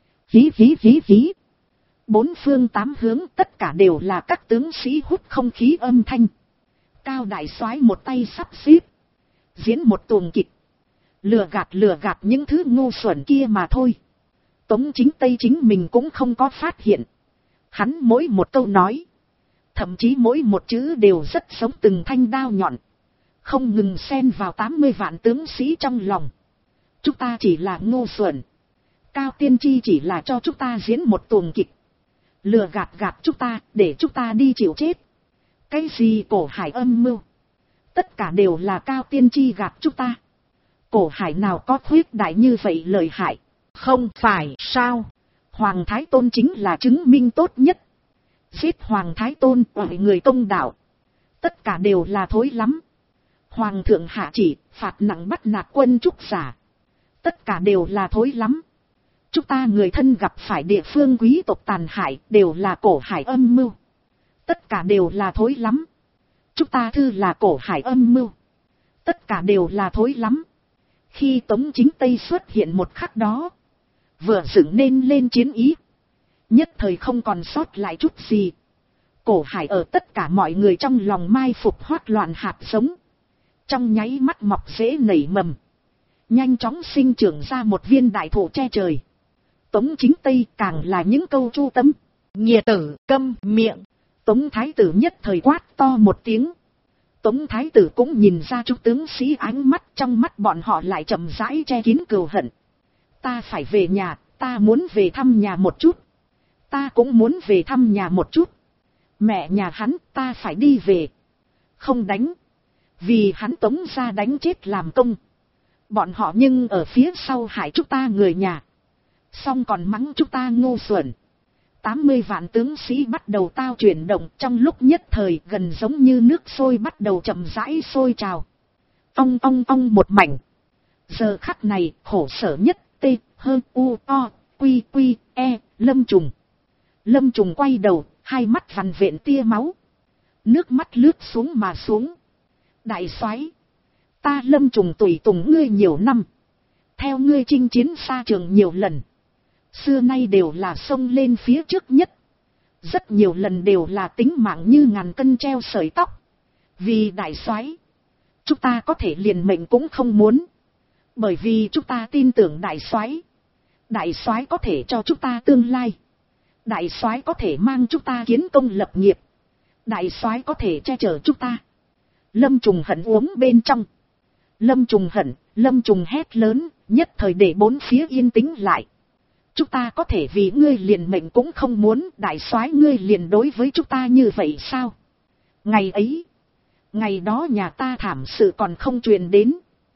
Hí. Bốn phương tám hướng tất cả đều là các tướng sĩ hút không khí âm thanh. Cao đại soái một tay sắp xếp. Diễn một tuồng kịch. Lừa gạt những thứ ngu xuẩn kia mà thôi. Tống Chính Tây chính mình cũng không có phát hiện. Hắn mỗi một câu nói. Thậm chí mỗi một chữ đều rất giống từng thanh đao nhọn. Không ngừng xen vào 80 vạn tướng sĩ trong lòng. Chúng ta chỉ là ngu xuẩn. Cao Tiên Tri chỉ là cho chúng ta diễn một tuồng kịch. Lừa gạt chúng ta để chúng ta đi chịu chết. Cái gì cổ hải âm mưu? Tất cả đều là Cao Tiên Tri gạt chúng ta. Cổ hải nào có khuyết đại như vậy lợi hại? Không phải sao? Hoàng Thái Tôn chính là chứng minh tốt nhất. Giết Hoàng Thái Tôn mọi người công đạo. Tất cả đều là thối lắm. Hoàng thượng hạ chỉ phạt nặng bắt nạt quân trúc giả. Tất cả đều là thối lắm. Chúng ta người thân gặp phải địa phương quý tộc tàn hại đều là cổ hải âm mưu. Tất cả đều là thối lắm. Chúng ta thư là cổ hải âm mưu. Tất cả đều là thối lắm. Khi Tống Chính Tây xuất hiện một khắc đó. Vừa dựng nên lên chiến ý. Nhất thời không còn sót lại chút gì. Cổ hải ở tất cả mọi người trong lòng mai phục hoát loạn hạt giống. Trong nháy mắt mọc rễ nảy mầm. Nhanh chóng sinh trưởng ra một viên đại thụ che trời. Tống Chính Tây càng là những câu chu tâm. Nghiệt tử câm miệng. Tống Thái Tử nhất thời quát to một tiếng. Tống Thái Tử cũng nhìn ra chúng tướng sĩ ánh mắt, trong mắt bọn họ lại chậm rãi che kín cừu hận. Ta phải về nhà, ta muốn về thăm nhà một chút. Ta cũng muốn về thăm nhà một chút. Mẹ nhà hắn, ta phải đi về. Không đánh. Vì hắn Tống ra đánh chết làm công. Bọn họ nhưng ở phía sau hại chúng ta người nhà. Xong còn mắng chúng ta ngu xuẩn. 80 vạn tướng sĩ bắt đầu tao chuyển động, trong lúc nhất thời gần giống như nước sôi bắt đầu chậm rãi sôi trào. Ong một mảnh. Giờ khắc này khổ sở nhất Lâm Trùng. Lâm Trùng quay đầu, hai mắt vằn vện tia máu. Nước mắt lướt xuống mà xuống. Đại soái, ta Lâm Trùng tùy tùng ngươi nhiều năm. Theo ngươi chinh chiến xa trường nhiều lần. Xưa nay đều là xông lên phía trước nhất. Rất nhiều lần đều là tính mạng như ngàn cân treo sợi tóc. Vì đại soái, chúng ta có thể liền mệnh cũng không muốn. Bởi vì chúng ta tin tưởng đại soái. Đại soái có thể cho chúng ta tương lai. Đại soái có thể mang chúng ta kiến công lập nghiệp. Đại soái có thể che chở chúng ta. Lâm Trùng Hận uống bên trong. Lâm Trùng Hận, Lâm Trùng hét lớn, nhất thời để bốn phía yên tĩnh lại. Chúng ta có thể vì ngươi liền mệnh cũng không muốn, đại soái ngươi liền đối với chúng ta như vậy sao? Ngày ấy, ngày đó nhà ta thảm sự còn không truyền đến.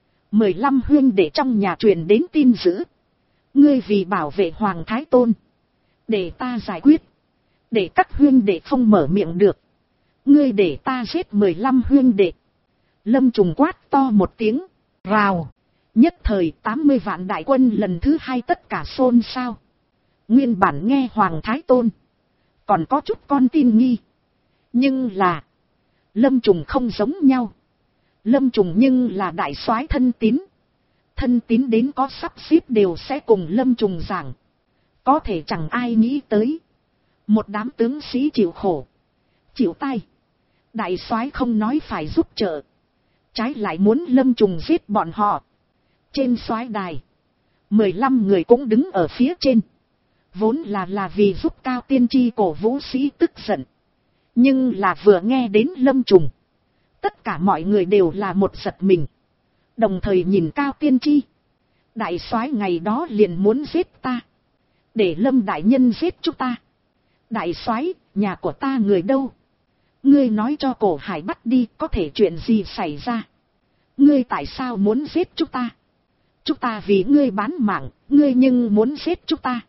15 huynh đệ trong nhà truyền đến tin dữ. Ngươi vì bảo vệ Hoàng Thái Tôn, để ta giải quyết, để các huynh đệ không mở miệng được. Ngươi để ta giết 15 huynh đệ. Lâm Trùng quát to một tiếng, rào. Nhất thời 80 vạn đại quân lần thứ hai tất cả xôn xao. Nguyên bản nghe Hoàng Thái Tôn còn có chút con tin nghi. Nhưng là Lâm Trùng không giống nhau. Lâm Trùng nhưng là đại soái thân tín. Thân tín đến có sắp xếp đều sẽ cùng Lâm Trùng giảng. Có thể chẳng ai nghĩ tới. Một đám tướng sĩ chịu khổ, chịu tay. Đại soái không nói phải giúp trợ, trái lại muốn Lâm Trùng giết bọn họ. Trên soái đài, 15 người cũng đứng ở phía trên. Vốn là vì giúp Cao Tiên Tri cổ vũ sĩ tức giận. Nhưng là vừa nghe đến Lâm Trùng, tất cả mọi người đều là một giật mình. Đồng thời nhìn Cao Tiên Tri. Đại soái ngày đó liền muốn giết ta, để Lâm đại nhân giết chúng ta. Đại soái, nhà của ta người đâu? Ngươi nói cho Cổ Hải bắt đi, có thể chuyện gì xảy ra? Ngươi tại sao muốn giết chúng ta? Chúng ta vì ngươi bán mạng, ngươi nhưng muốn giết chúng ta.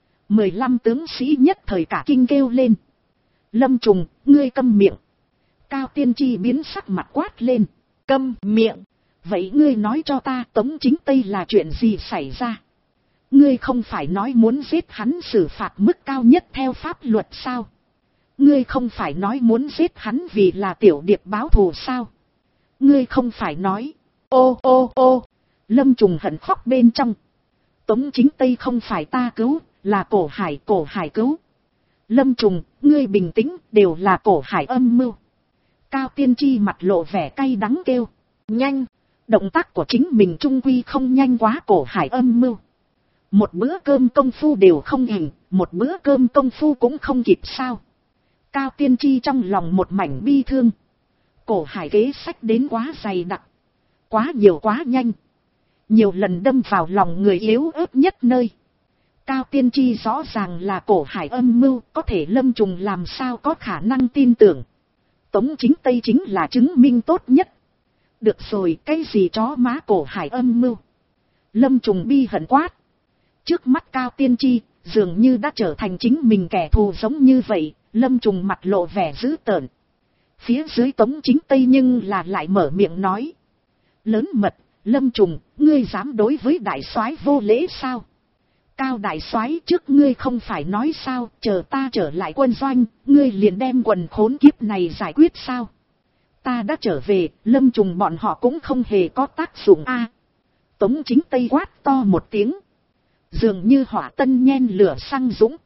15 tướng sĩ nhất thời cả kinh kêu lên. Lâm Trùng, ngươi câm miệng. Cao Tiên Tri biến sắc mặt quát lên. Câm miệng. Vậy ngươi nói cho ta Tống Chính Tây là chuyện gì xảy ra? Ngươi không phải nói muốn giết hắn xử phạt mức cao nhất theo pháp luật sao? Ngươi không phải nói muốn giết hắn vì là tiểu điệp báo thù sao? Ngươi không phải nói. Ô ô ô. Lâm Trùng Hận khóc bên trong. Tống Chính Tây không phải ta cứu, là Cổ Hải cứu. Lâm Trùng, ngươi bình tĩnh, đều là Cổ Hải âm mưu. Cao Tiên Tri mặt lộ vẻ cay đắng kêu. Nhanh. Động tác của chính mình trung quy không nhanh quá Cổ Hải âm mưu. Một bữa cơm công phu đều không hình, một bữa cơm công phu cũng không kịp sao? Cao Tiên Tri trong lòng một mảnh bi thương. Cổ Hải kế sách đến quá dày đặc, quá nhiều quá nhanh, nhiều lần đâm vào lòng người yếu ớt nhất nơi. Cao Tiên Tri rõ ràng là Cổ Hải âm mưu, có thể Lâm Trùng làm sao có khả năng tin tưởng. Tống Chính Tây chính là chứng minh tốt nhất. Được rồi, cái gì chó má Cổ Hải âm mưu? Lâm Trùng bi hận quát. Trước mắt Cao Tiên Tri, dường như đã trở thành chính mình kẻ thù giống như vậy. Lâm Trùng mặt lộ vẻ dữ tợn. Phía dưới Tống Chính Tây nhưng là lại mở miệng nói. Lớn mật, Lâm Trùng, ngươi dám đối với đại soái vô lễ sao? Cao đại soái, trước ngươi không phải nói sao, chờ ta trở lại quân doanh, ngươi liền đem quần khốn kiếp này giải quyết sao? Ta đã trở về, Lâm Trùng bọn họ cũng không hề có tác dụng a. Tống Chính Tây quát to một tiếng. Dường như hỏa tân nhen lửa xăng dũng,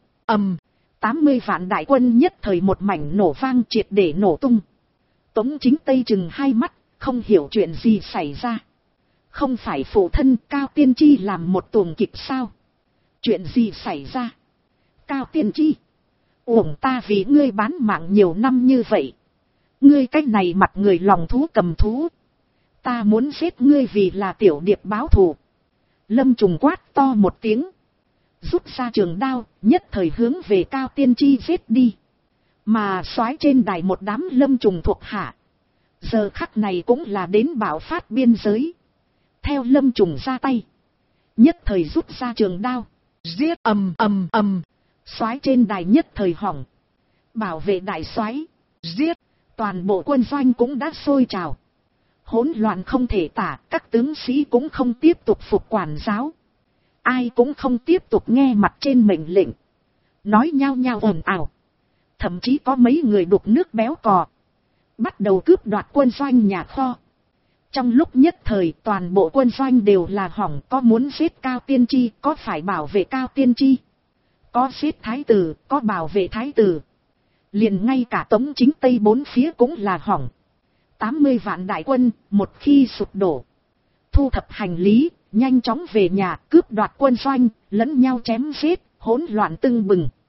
80 vạn đại quân nhất thời một mảnh nổ vang triệt để nổ tung. Tống Chính Tây chừng hai mắt, không hiểu chuyện gì xảy ra. Không phải phụ thân Cao Tiên Tri làm một tuồng kịch sao? Chuyện gì xảy ra? Cao Tiên Tri, uổng ta vì ngươi bán mạng nhiều năm như vậy. Ngươi cách này mặt người lòng thú cầm thú. Ta muốn giết ngươi vì là tiểu điệp báo thù. Lâm Trùng quát to một tiếng, rút ra trường đao, nhất thời hướng về Cao Tiên Tri giết đi. Mà soái trên đài một đám Lâm Trùng thuộc hạ, giờ khắc này cũng là đến bạo phát biên giới. Theo Lâm Trùng ra tay, nhất thời rút ra trường đao, giết soái trên đài nhất thời hỏng. Bảo vệ đại soái, giết. Toàn bộ quân doanh cũng đã sôi trào. Hỗn loạn không thể tả, các tướng sĩ cũng không tiếp tục phục quản giáo. Ai cũng không tiếp tục nghe mặt trên mệnh lệnh. Nói nhao nhao ồn ào. Thậm chí có mấy người đục nước béo cò, bắt đầu cướp đoạt quân doanh nhà kho. Trong lúc nhất thời toàn bộ quân doanh đều là hỏng, có muốn giết Cao Tiên Tri, có phải bảo vệ Cao Tiên Tri, có giết thái tử, có bảo vệ thái tử. Liền ngay cả Tống Chính Tây bốn phía cũng là hỏng. 80 vạn đại quân, một khi sụp đổ, thu thập hành lý, nhanh chóng về nhà, cướp đoạt quân doanh, lẫn nhau chém giết, hỗn loạn tưng bừng.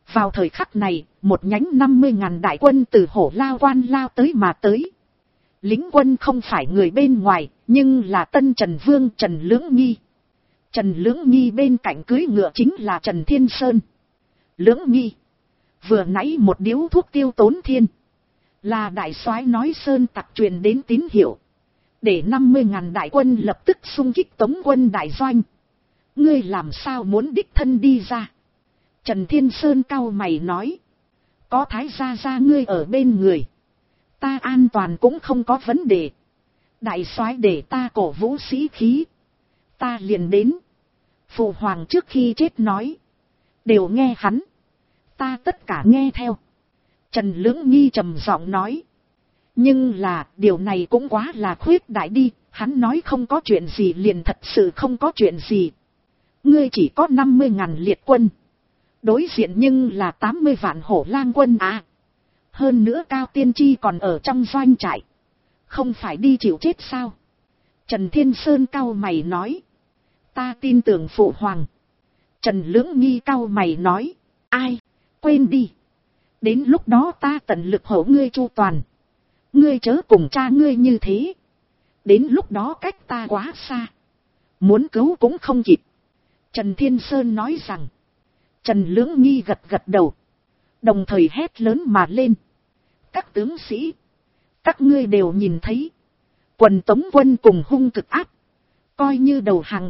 Vào thời khắc này, một nhánh 50.000 đại quân từ Hổ Lao Quan lao tới mà tới. Lính quân không phải người bên ngoài, nhưng là Tân Trần Vương Trần Lưỡng Nghi. Trần Lưỡng Nghi bên cạnh cưỡi ngựa chính là Trần Thiên Sơn. Lưỡng Nghi, vừa nãy một điếu thuốc tiêu tốn thiên, là đại soái nói sơn tặc truyền đến tín hiệu, để 50.000 đại quân lập tức xung kích Tống quân đại doanh. Ngươi làm sao muốn đích thân đi ra? Trần Thiên Sơn cau mày nói, có Thái gia gia ngươi ở bên người, ta an toàn cũng không có vấn đề. Đại soái để ta cổ vũ sĩ khí, ta liền đến. Phụ hoàng trước khi chết nói, đều nghe hắn, ta tất cả nghe theo. Trần Lưỡng Nghi trầm giọng nói, nhưng là điều này cũng quá là khuyết đại đi, hắn nói không có chuyện gì liền thật sự không có chuyện gì. Ngươi chỉ có 50.000 liệt quân, đối diện nhưng là 80 vạn Hổ Lang quân à. Hơn nữa Cao Tiên Tri còn ở trong doanh trại, không phải đi chịu chết sao? Trần Thiên Sơn cau mày nói, ta tin tưởng phụ hoàng. Trần Lưỡng Nghi cau mày nói, ai, quên đi. Đến lúc đó ta tận lực hỗ ngươi chu toàn. Ngươi chớ cùng cha ngươi như thế. Đến lúc đó cách ta quá xa, muốn cứu cũng không kịp. Trần Thiên Sơn nói rằng. Trần Lưỡng Nghi gật gật đầu, đồng thời hét lớn mà lên. Các tướng sĩ, các ngươi đều nhìn thấy, quần Tống quân cùng hung cực áp, coi như đầu hàng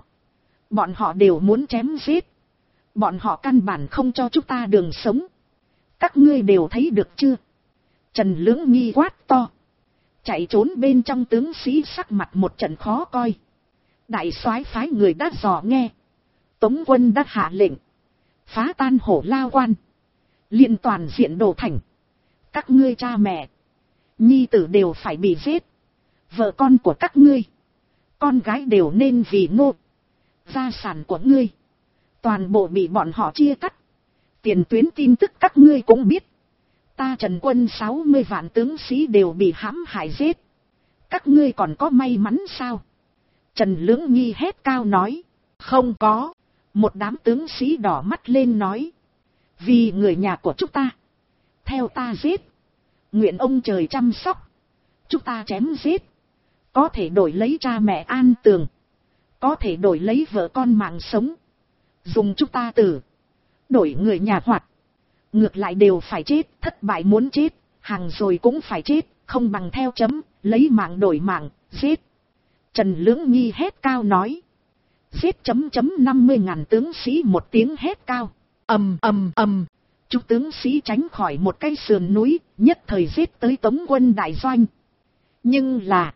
bọn họ đều muốn chém giết. Bọn họ căn bản không cho chúng ta đường sống. Các ngươi đều thấy được chưa? Trần Lưỡng Nghi quát to. Chạy trốn bên trong tướng sĩ sắc mặt một trận khó coi. Đại soái phái người đã dò nghe, Tống quân đã hạ lệnh phá tan Hổ Lao Quan, liền toàn diện đổ thành. Các ngươi cha mẹ, nhi tử đều phải bị giết. Vợ con của các ngươi, con gái đều nên vì nô. Gia sản của ngươi, toàn bộ bị bọn họ chia cắt. Tiền tuyến tin tức các ngươi cũng biết. Ta Trần quân 60 vạn tướng sĩ đều bị hãm hại giết. Các ngươi còn có may mắn sao? Trần Lưỡng Nghi hét cao nói. Không có. Một đám tướng sĩ đỏ mắt lên nói. Vì người nhà của chúng ta, theo ta giết. Nguyện ông trời chăm sóc. Chúng ta chém giết, có thể đổi lấy cha mẹ an tường, có thể đổi lấy vợ con mạng sống. Dùng chúng ta tử, đổi người nhà hoạt. Ngược lại đều phải chết, thất bại muốn chết, hàng rồi cũng phải chết, không bằng theo chấm, lấy mạng đổi mạng, giết. Trần Lưỡng Nghi hét cao nói. Giết chấm 50.000 tướng sĩ một tiếng hét cao. Ầm ầm ầm. Chúng tướng sĩ tránh khỏi một cái sườn núi, nhất thời giết tới Tống quân đại doanh. Nhưng là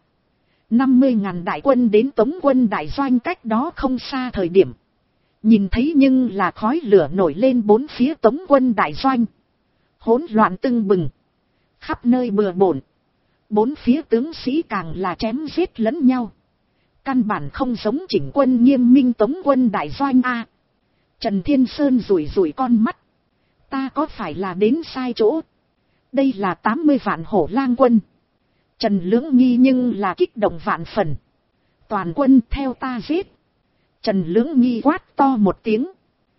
50.000 đại quân đến Tống quân đại doanh cách đó không xa thời điểm, nhìn thấy nhưng là khói lửa nổi lên bốn phía Tống quân đại doanh. Hỗn loạn tưng bừng, khắp nơi bừa bộn. Bốn phía tướng sĩ càng là chém giết lẫn nhau. Căn bản không giống chỉnh quân nghiêm minh Tống quân đại doanh a. Trần Thiên Sơn rủi rủi con mắt. Ta có phải là đến sai chỗ? Đây là 80 vạn Hổ Lang quân. Trần Lưỡng Nghi nhưng là kích động vạn phần. Toàn quân theo ta giết. Trần Lưỡng Nghi quát to một tiếng.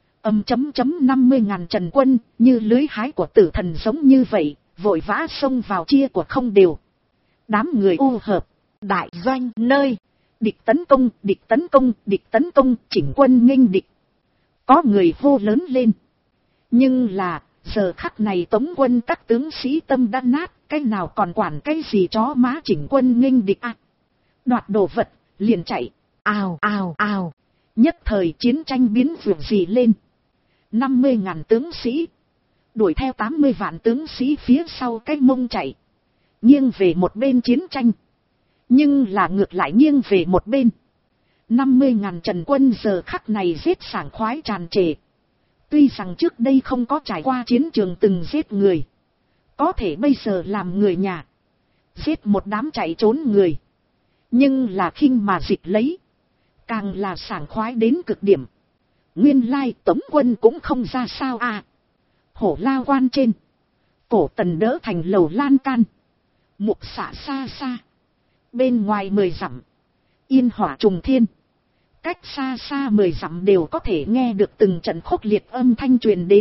50.000 Trần quân như lưới hái của tử thần giống như vậy, vội vã xông vào chia của không đều. Đám người ô hợp, đại doanh nơi. Địch tấn công, địch tấn công, địch tấn công, chỉnh quân nghênh địch. Có người hô lớn lên. Nhưng là, giờ khắc này Tống quân các tướng sĩ tâm đã nát, cái nào còn quản cái gì chó má chỉnh quân nghênh địch à. Đoạt đồ vật, liền chạy, ào ào ào. Nhất thời chiến tranh biến vượt gì lên. 50.000 tướng sĩ đuổi theo 80 vạn tướng sĩ phía sau cái mông chạy. Nghiêng về một bên chiến tranh, nhưng là ngược lại nghiêng về một bên. 50.000 Trần quân giờ khắc này giết sảng khoái tràn trề. Tuy rằng trước đây không có trải qua chiến trường từng giết người, có thể bây giờ làm người nhà, giết một đám chạy trốn người, nhưng là khinh mà dịch lấy, càng là sảng khoái đến cực điểm. Nguyên lai Tống quân cũng không ra sao à. Hổ Lao Quan trên, Cổ Tần đỡ thành lầu lan can, mục xạ xa xa. Bên ngoài 10 dặm, yên hỏa trùng thiên. Cách xa xa 10 dặm đều có thể nghe được từng trận khốc liệt âm thanh truyền đến.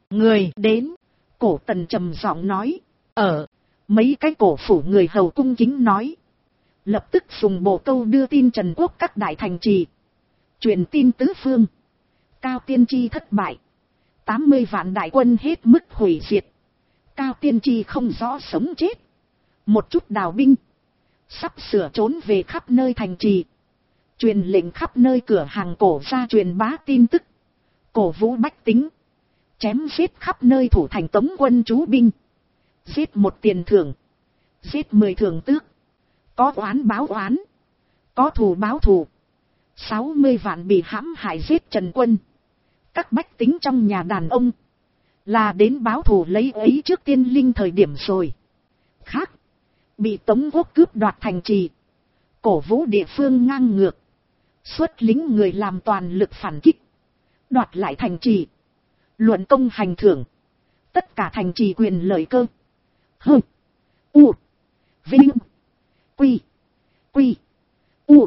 Người đến. Cổ Tần trầm giọng nói. Mấy cái cổ phủ người hầu cung kính nói. Lập tức dùng bộ câu đưa tin Trần Quốc các đại thành trì. Truyền tin tứ phương. Cao Tiên Tri thất bại. 80 vạn đại quân hết mức hủy diệt. Cao Tiên Tri không rõ sống chết. Một chút đào binh. Sắp sửa trốn về khắp nơi thành trì. Truyền lệnh khắp nơi cửa hàng cổ ra truyền bá tin tức. Cổ vũ bách tính. Chém giết khắp nơi thủ thành tống quân trú binh. Giết 1 tiền thưởng. Giết 10 thưởng tước. Có oán báo oán. Có thù báo thù. 60 vạn bị hãm hại giết Trần Quân. Các bách tính trong nhà đàn ông. Là đến báo thù lấy ấy trước tiên linh thời điểm rồi. Khác. Bị Tống Quốc cướp đoạt thành trì. Cổ vũ địa phương ngang ngược. Xuất lính người làm toàn lực phản kích. Đoạt lại thành trì. Luận công hành thưởng. Tất cả thành trì quyền lợi cơ. Hơ. U. Vinh. Quy. Quy. U.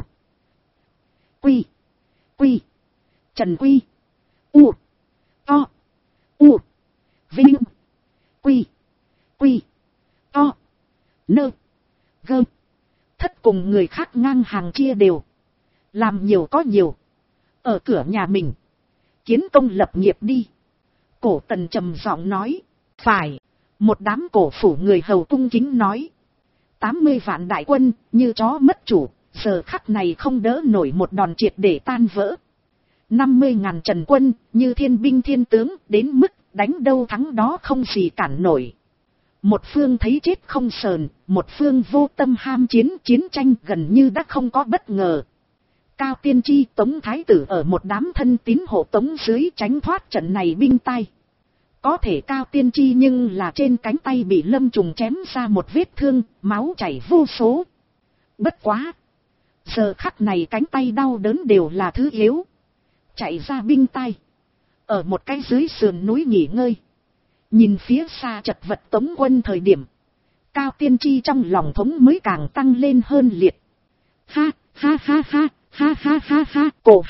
Quy. Quy. Trần Quy. U. To. U. Vinh. Quy. Quy. To. Nơ. Gơ. Thất cùng người khác ngang hàng chia đều. Làm nhiều có nhiều. Ở cửa nhà mình. Kiến công lập nghiệp đi. Cổ Tần trầm giọng nói. Phải. Một đám cổ phủ người hầu cung kính nói. 80 vạn đại quân như chó mất chủ. Giờ khắc này không đỡ nổi một đòn triệt để tan vỡ. 50.000 Trần Quân như thiên binh thiên tướng đến mức đánh đâu thắng đó không gì cản nổi. Một phương thấy chết không sờn, một phương vô tâm ham chiến, chiến tranh gần như đã không có bất ngờ. Cao Tiên Tri Tống Thái Tử ở một đám thân tín hộ Tống dưới tránh thoát trận này binh tai. Có thể Cao Tiên Tri nhưng là trên cánh tay bị lâm trùng chém ra một vết thương, máu chảy vô số. Bất quá. Giờ khắc này cánh tay đau đớn đều là thứ yếu. Chạy ra binh tai. Ở một cái dưới sườn núi nghỉ ngơi. Nhìn phía xa chật vật Tống quân thời điểm. Cao Tiên Tri trong lòng thống mới càng tăng lên hơn liệt. Ha ha ha ha ha ha ha ha.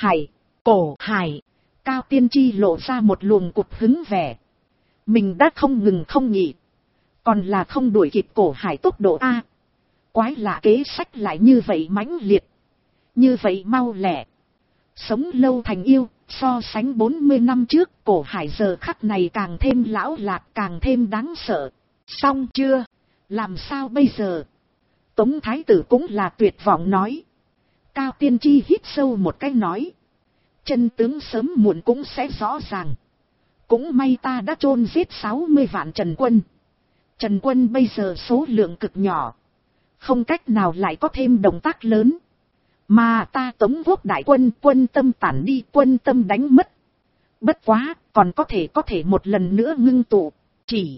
Cổ Hải. Cao Tiên Tri lộ ra một luồng cục hứng vẻ. Mình đã không ngừng không nghỉ. Còn là không đuổi kịp Cổ Hải tốc độ A. Quái lạ kế sách lại như vậy mãnh liệt. Như vậy mau lẹ. Sống lâu thành yêu, so sánh 40 năm trước, Cổ Hải giờ khắc này càng thêm lão lạc, càng thêm đáng sợ. Xong chưa? Làm sao bây giờ? Tống Thái Tử cũng là tuyệt vọng nói. Cao Tiên Tri hít sâu một cái nói. Chân tướng sớm muộn cũng sẽ rõ ràng. Cũng may ta đã chôn giết 60 vạn Trần Quân. Trần Quân bây giờ số lượng cực nhỏ. Không cách nào lại có thêm động tác lớn. Mà ta Tống Quốc đại quân quân tâm tản đi, quân tâm đánh mất. Bất quá, còn có thể một lần nữa ngưng tụ. Chỉ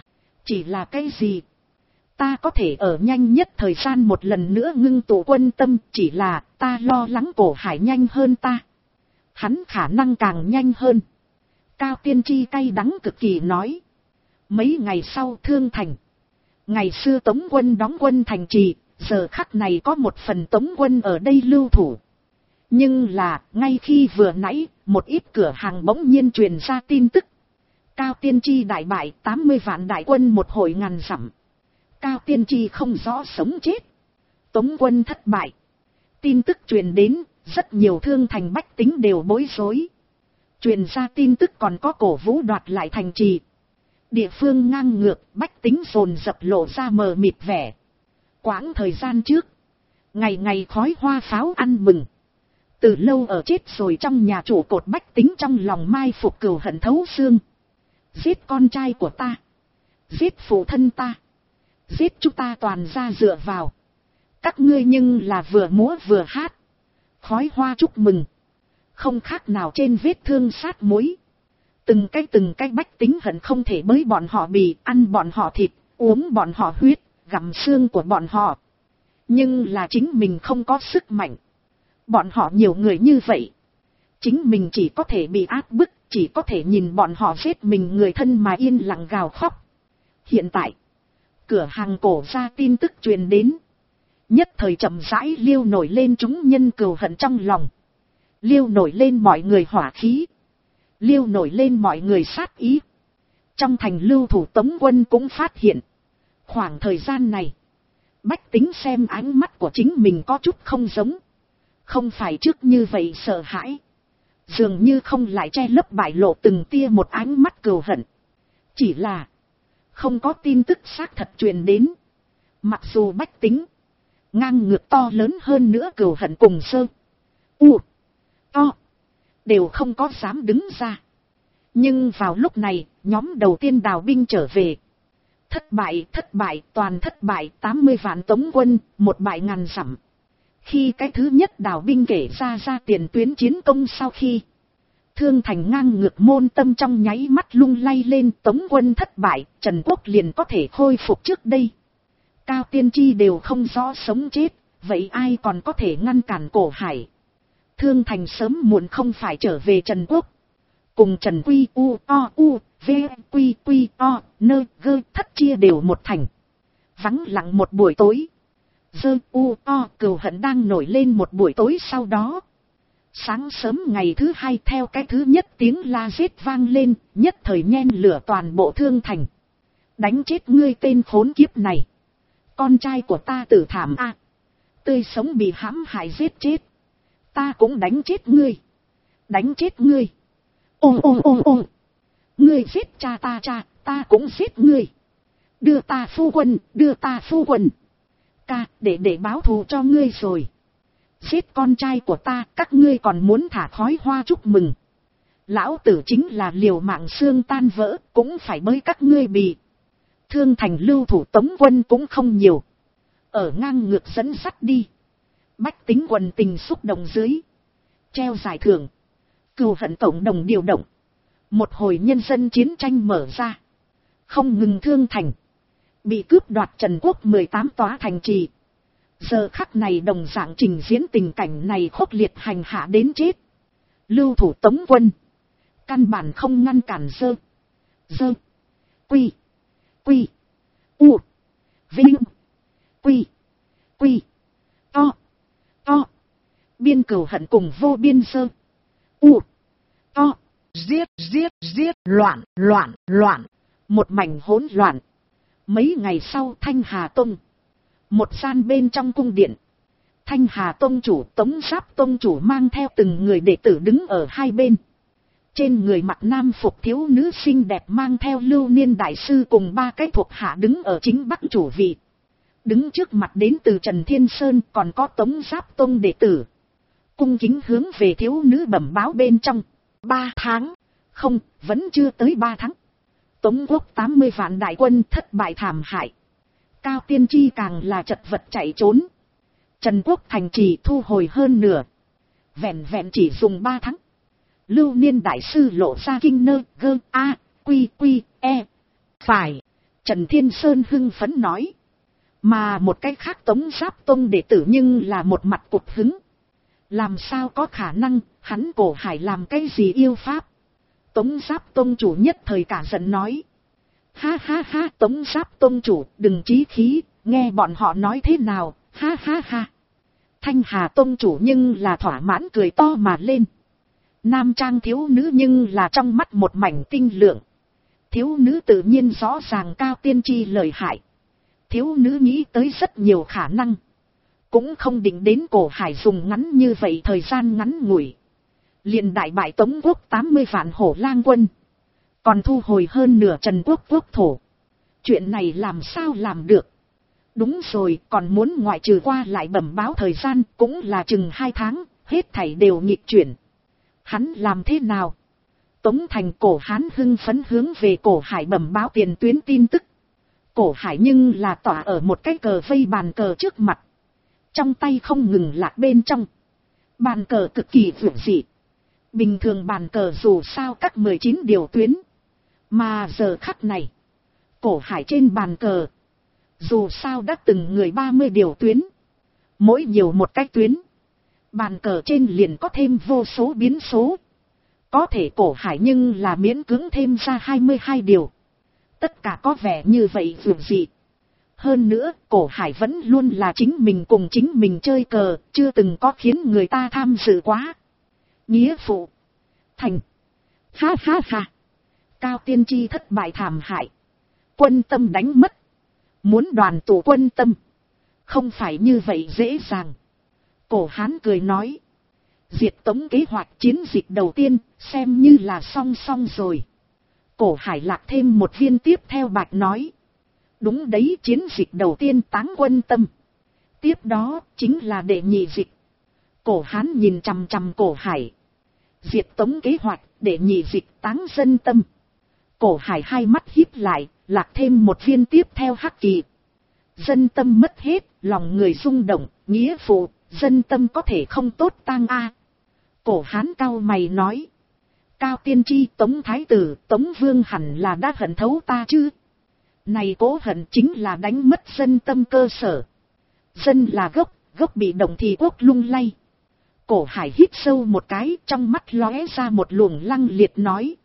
là cái gì? Ta có thể ở nhanh nhất thời gian một lần nữa ngưng tụ quân tâm, chỉ là ta lo lắng Cổ Hải nhanh hơn ta. Hắn khả năng càng nhanh hơn. Cao Tiên Tri cay đắng cực kỳ nói. Mấy ngày sau Thương Thành. Ngày xưa Tống quân đóng quân thành trì, giờ khắc này có một phần Tống quân ở đây lưu thủ. Nhưng là, ngay khi vừa nãy, một ít cửa hàng bỗng nhiên truyền ra tin tức. Cao Tiên Tri đại bại 80 vạn đại quân một hồi ngàn dặm. Cao Tiên Tri không rõ sống chết. Tống quân thất bại. Tin tức truyền đến, rất nhiều Thương Thành bách tính đều bối rối. Truyền ra tin tức còn có cổ vũ đoạt lại thành trì. Địa phương ngang ngược, bách tính dồn dập lộ ra mờ mịt vẻ. Quãng thời gian trước, ngày ngày khói hoa pháo ăn mừng. Từ lâu ở chết rồi trong nhà chủ cột bách tính trong lòng mai phục cừu hận thấu xương. Giết con trai của ta. Giết phụ thân ta. Giết chúng ta toàn ra dựa vào. Các ngươi nhưng là vừa múa vừa hát. Khói hoa chúc mừng. Không khác nào trên vết thương sát muối. Từng cái bách tính hận không thể bới bọn họ bì, ăn bọn họ thịt, uống bọn họ huyết, gặm xương của bọn họ. Nhưng là chính mình không có sức mạnh. Bọn họ nhiều người như vậy. Chính mình chỉ có thể bị áp bức, chỉ có thể nhìn bọn họ giết mình người thân mà yên lặng gào khóc. Hiện tại, cửa hàng cổ ra tin tức truyền đến. Nhất thời chậm rãi liêu nổi lên chúng nhân cừu hận trong lòng. Liêu nổi lên mọi người hỏa khí. Liêu nổi lên mọi người sát ý. Trong thành lưu thủ Tống quân cũng phát hiện. Khoảng thời gian này, bách tính xem ánh mắt của chính mình có chút không giống. Không phải trước như vậy sợ hãi. Dường như không lại che lấp bại lộ từng tia một ánh mắt cừu hận. Chỉ là không có tin tức xác thật truyền đến. Mặc dù bách tính ngang ngược to lớn hơn nữa cừu hận cùng sơ to đều không có dám đứng ra. Nhưng vào lúc này, nhóm đầu tiên đào binh trở về. Thất bại, toàn thất bại, 80 vạn Tống quân, một bại ngàn dặm. Khi cái thứ nhất đào binh kể ra tiền tuyến chiến công sau khi, Thương Thành ngang ngược môn tâm trong nháy mắt lung lay lên. Tống quân thất bại, Trần Quốc liền có thể khôi phục trước đây. Cao Tiên Tri đều không rõ sống chết, vậy ai còn có thể ngăn cản Cổ Hải? Thương Thành sớm muộn không phải trở về Trần Quốc. Cùng Trần Quy V Quy O Nơ Gơ thất chia đều một thành. Vắng lặng một buổi tối. Cừu hận đang nổi lên một buổi tối sau đó. Sáng sớm ngày thứ hai theo cái thứ nhất tiếng la giết vang lên, nhất thời nhen lửa toàn bộ Thương Thành. Đánh chết ngươi tên khốn kiếp này. Con trai của ta tử thảm a, tươi sống bị hãm hại giết chết. Ta cũng đánh chết ngươi. Đánh chết ngươi. Ôm. Ngươi giết cha, ta cũng giết ngươi. Đưa ta phu quân. Ca, để báo thù cho ngươi rồi. Giết con trai của ta, các ngươi còn muốn thả khói hoa chúc mừng. Lão tử chính là liều mạng xương tan vỡ, cũng phải bới các ngươi bì. Thương Thành lưu thủ Tống quân cũng không nhiều. Ở ngang ngược dẫn sắt đi. Bách tính quần tình xúc động dưới. Treo giải thưởng. Cừu hận tổng đồng điều động. Một hồi nhân dân chiến tranh mở ra. Không ngừng Thương Thành. Bị cướp đoạt Trần Quốc 18 tòa thành trì. Giờ khắc này đồng dạng trình diễn tình cảnh này khốc liệt hành hạ đến chết. Lưu thủ Tống quân. Căn bản không ngăn cản dơ. Quy. Vinh. Quy. To. Biên cừu hận cùng vô biên to. Giết. Loạn. Một mảnh hỗn loạn. Mấy ngày sau Thanh Hà Tông. Một gian bên trong cung điện. Thanh Hà Tông chủ Tống Giáp Tông chủ mang theo từng người đệ tử đứng ở hai bên. Trên người mặc nam phục thiếu nữ xinh đẹp mang theo Lưu Niên đại sư cùng ba cái thuộc hạ đứng ở chính bắc chủ vị. Đứng trước mặt đến từ Trần Thiên Sơn còn có Tống Giáp Tông đệ tử. Cung kính hướng về thiếu nữ bẩm báo bên trong. 3 tháng. Không, vẫn chưa tới 3 tháng. Tống quốc 80 vạn đại quân thất bại thảm hại. Cao Tiên Tri càng là chật vật chạy trốn. Trần Quốc thành trì thu hồi hơn nửa. Vẹn chỉ dùng 3 tháng. Lưu Niên đại sư lộ ra kinh nơ gơ a quy e. Phải. Trần Thiên Sơn hưng phấn nói. Mà một cái khác Tống Giáp Tông đệ tử nhưng là một mặt cục hứng. Làm sao có khả năng, hắn Cổ Hải làm cái gì yêu pháp? Tống Giáp Tông chủ nhất thời cả giận nói. Ha, Tống Giáp Tông chủ, đừng chí khí, nghe bọn họ nói thế nào, ha. Thanh Hà Tông chủ nhưng là thỏa mãn cười to mà lên. Nam trang thiếu nữ nhưng là trong mắt một mảnh tinh lượng. Thiếu nữ tự nhiên rõ ràng Cao Tiên Tri lợi hại. Thiếu nữ nghĩ tới rất nhiều khả năng. Cũng không định đến Cổ Hải dùng ngắn như vậy thời gian ngắn ngủi. Liền đại bại Tống quốc 80 vạn hổ lang quân. Còn thu hồi hơn nửa Trần Quốc quốc thổ. Chuyện này làm sao làm được? Đúng rồi, còn muốn ngoại trừ qua lại bẩm báo thời gian cũng là chừng 2 tháng, hết thảy đều nghịch chuyển. Hắn làm thế nào? Tống thành Cổ Hán hưng phấn hướng về Cổ Hải bẩm báo tiền tuyến tin tức. Cổ Hải nhưng là tỏa ở một cái cờ vây bàn cờ trước mặt. Trong tay không ngừng lạc bên trong. Bàn cờ cực kỳ vượng dị. Bình thường bàn cờ dù sao các 19 điều tuyến. Mà giờ khắc này. Cổ Hải trên bàn cờ. Dù sao đã từng người 30 điều tuyến. Mỗi nhiều một cái tuyến. Bàn cờ trên liền có thêm vô số biến số. Có thể Cổ Hải nhưng là miễn cưỡng thêm ra 22 điều. Tất cả có vẻ như vậy vượng dị. Hơn nữa, Cổ Hải vẫn luôn là chính mình cùng chính mình chơi cờ, chưa từng có khiến người ta tham dự quá. Nghĩa phụ. Thành. Ha. Cao Tiên Tri thất bại thảm hại. Quân Tâm đánh mất. Muốn đoàn tụ quân Tâm. Không phải như vậy dễ dàng. Cổ Hán cười nói. Diệt Tống kế hoạch chiến dịch đầu tiên xem như là xong rồi. Cổ Hải Lạc thêm một viên tiếp theo bạch nói. Đúng đấy, chiến dịch đầu tiên táng quân Tâm. Tiếp đó chính là đệ nhị dịch. Cổ Hán nhìn chằm chằm Cổ Hải. Diệt Tống kế hoạch, đệ nhị dịch táng dân Tâm. Cổ Hải hai mắt híp lại, lạc thêm một viên tiếp theo hắc kỳ. Dân tâm mất hết, lòng người rung động, nghĩa phụ, dân tâm có thể không tốt tang a. Cổ Hán cau mày nói. Cao Tiên Tri, Tống Thái Tử, Tống Vương hẳn là đã hận thấu ta chứ. Này cố hận chính là đánh mất dân tâm cơ sở. Dân là gốc bị động thì quốc lung lay. Cổ Hải hít sâu một cái, trong mắt lóe ra một luồng lăng liệt nói.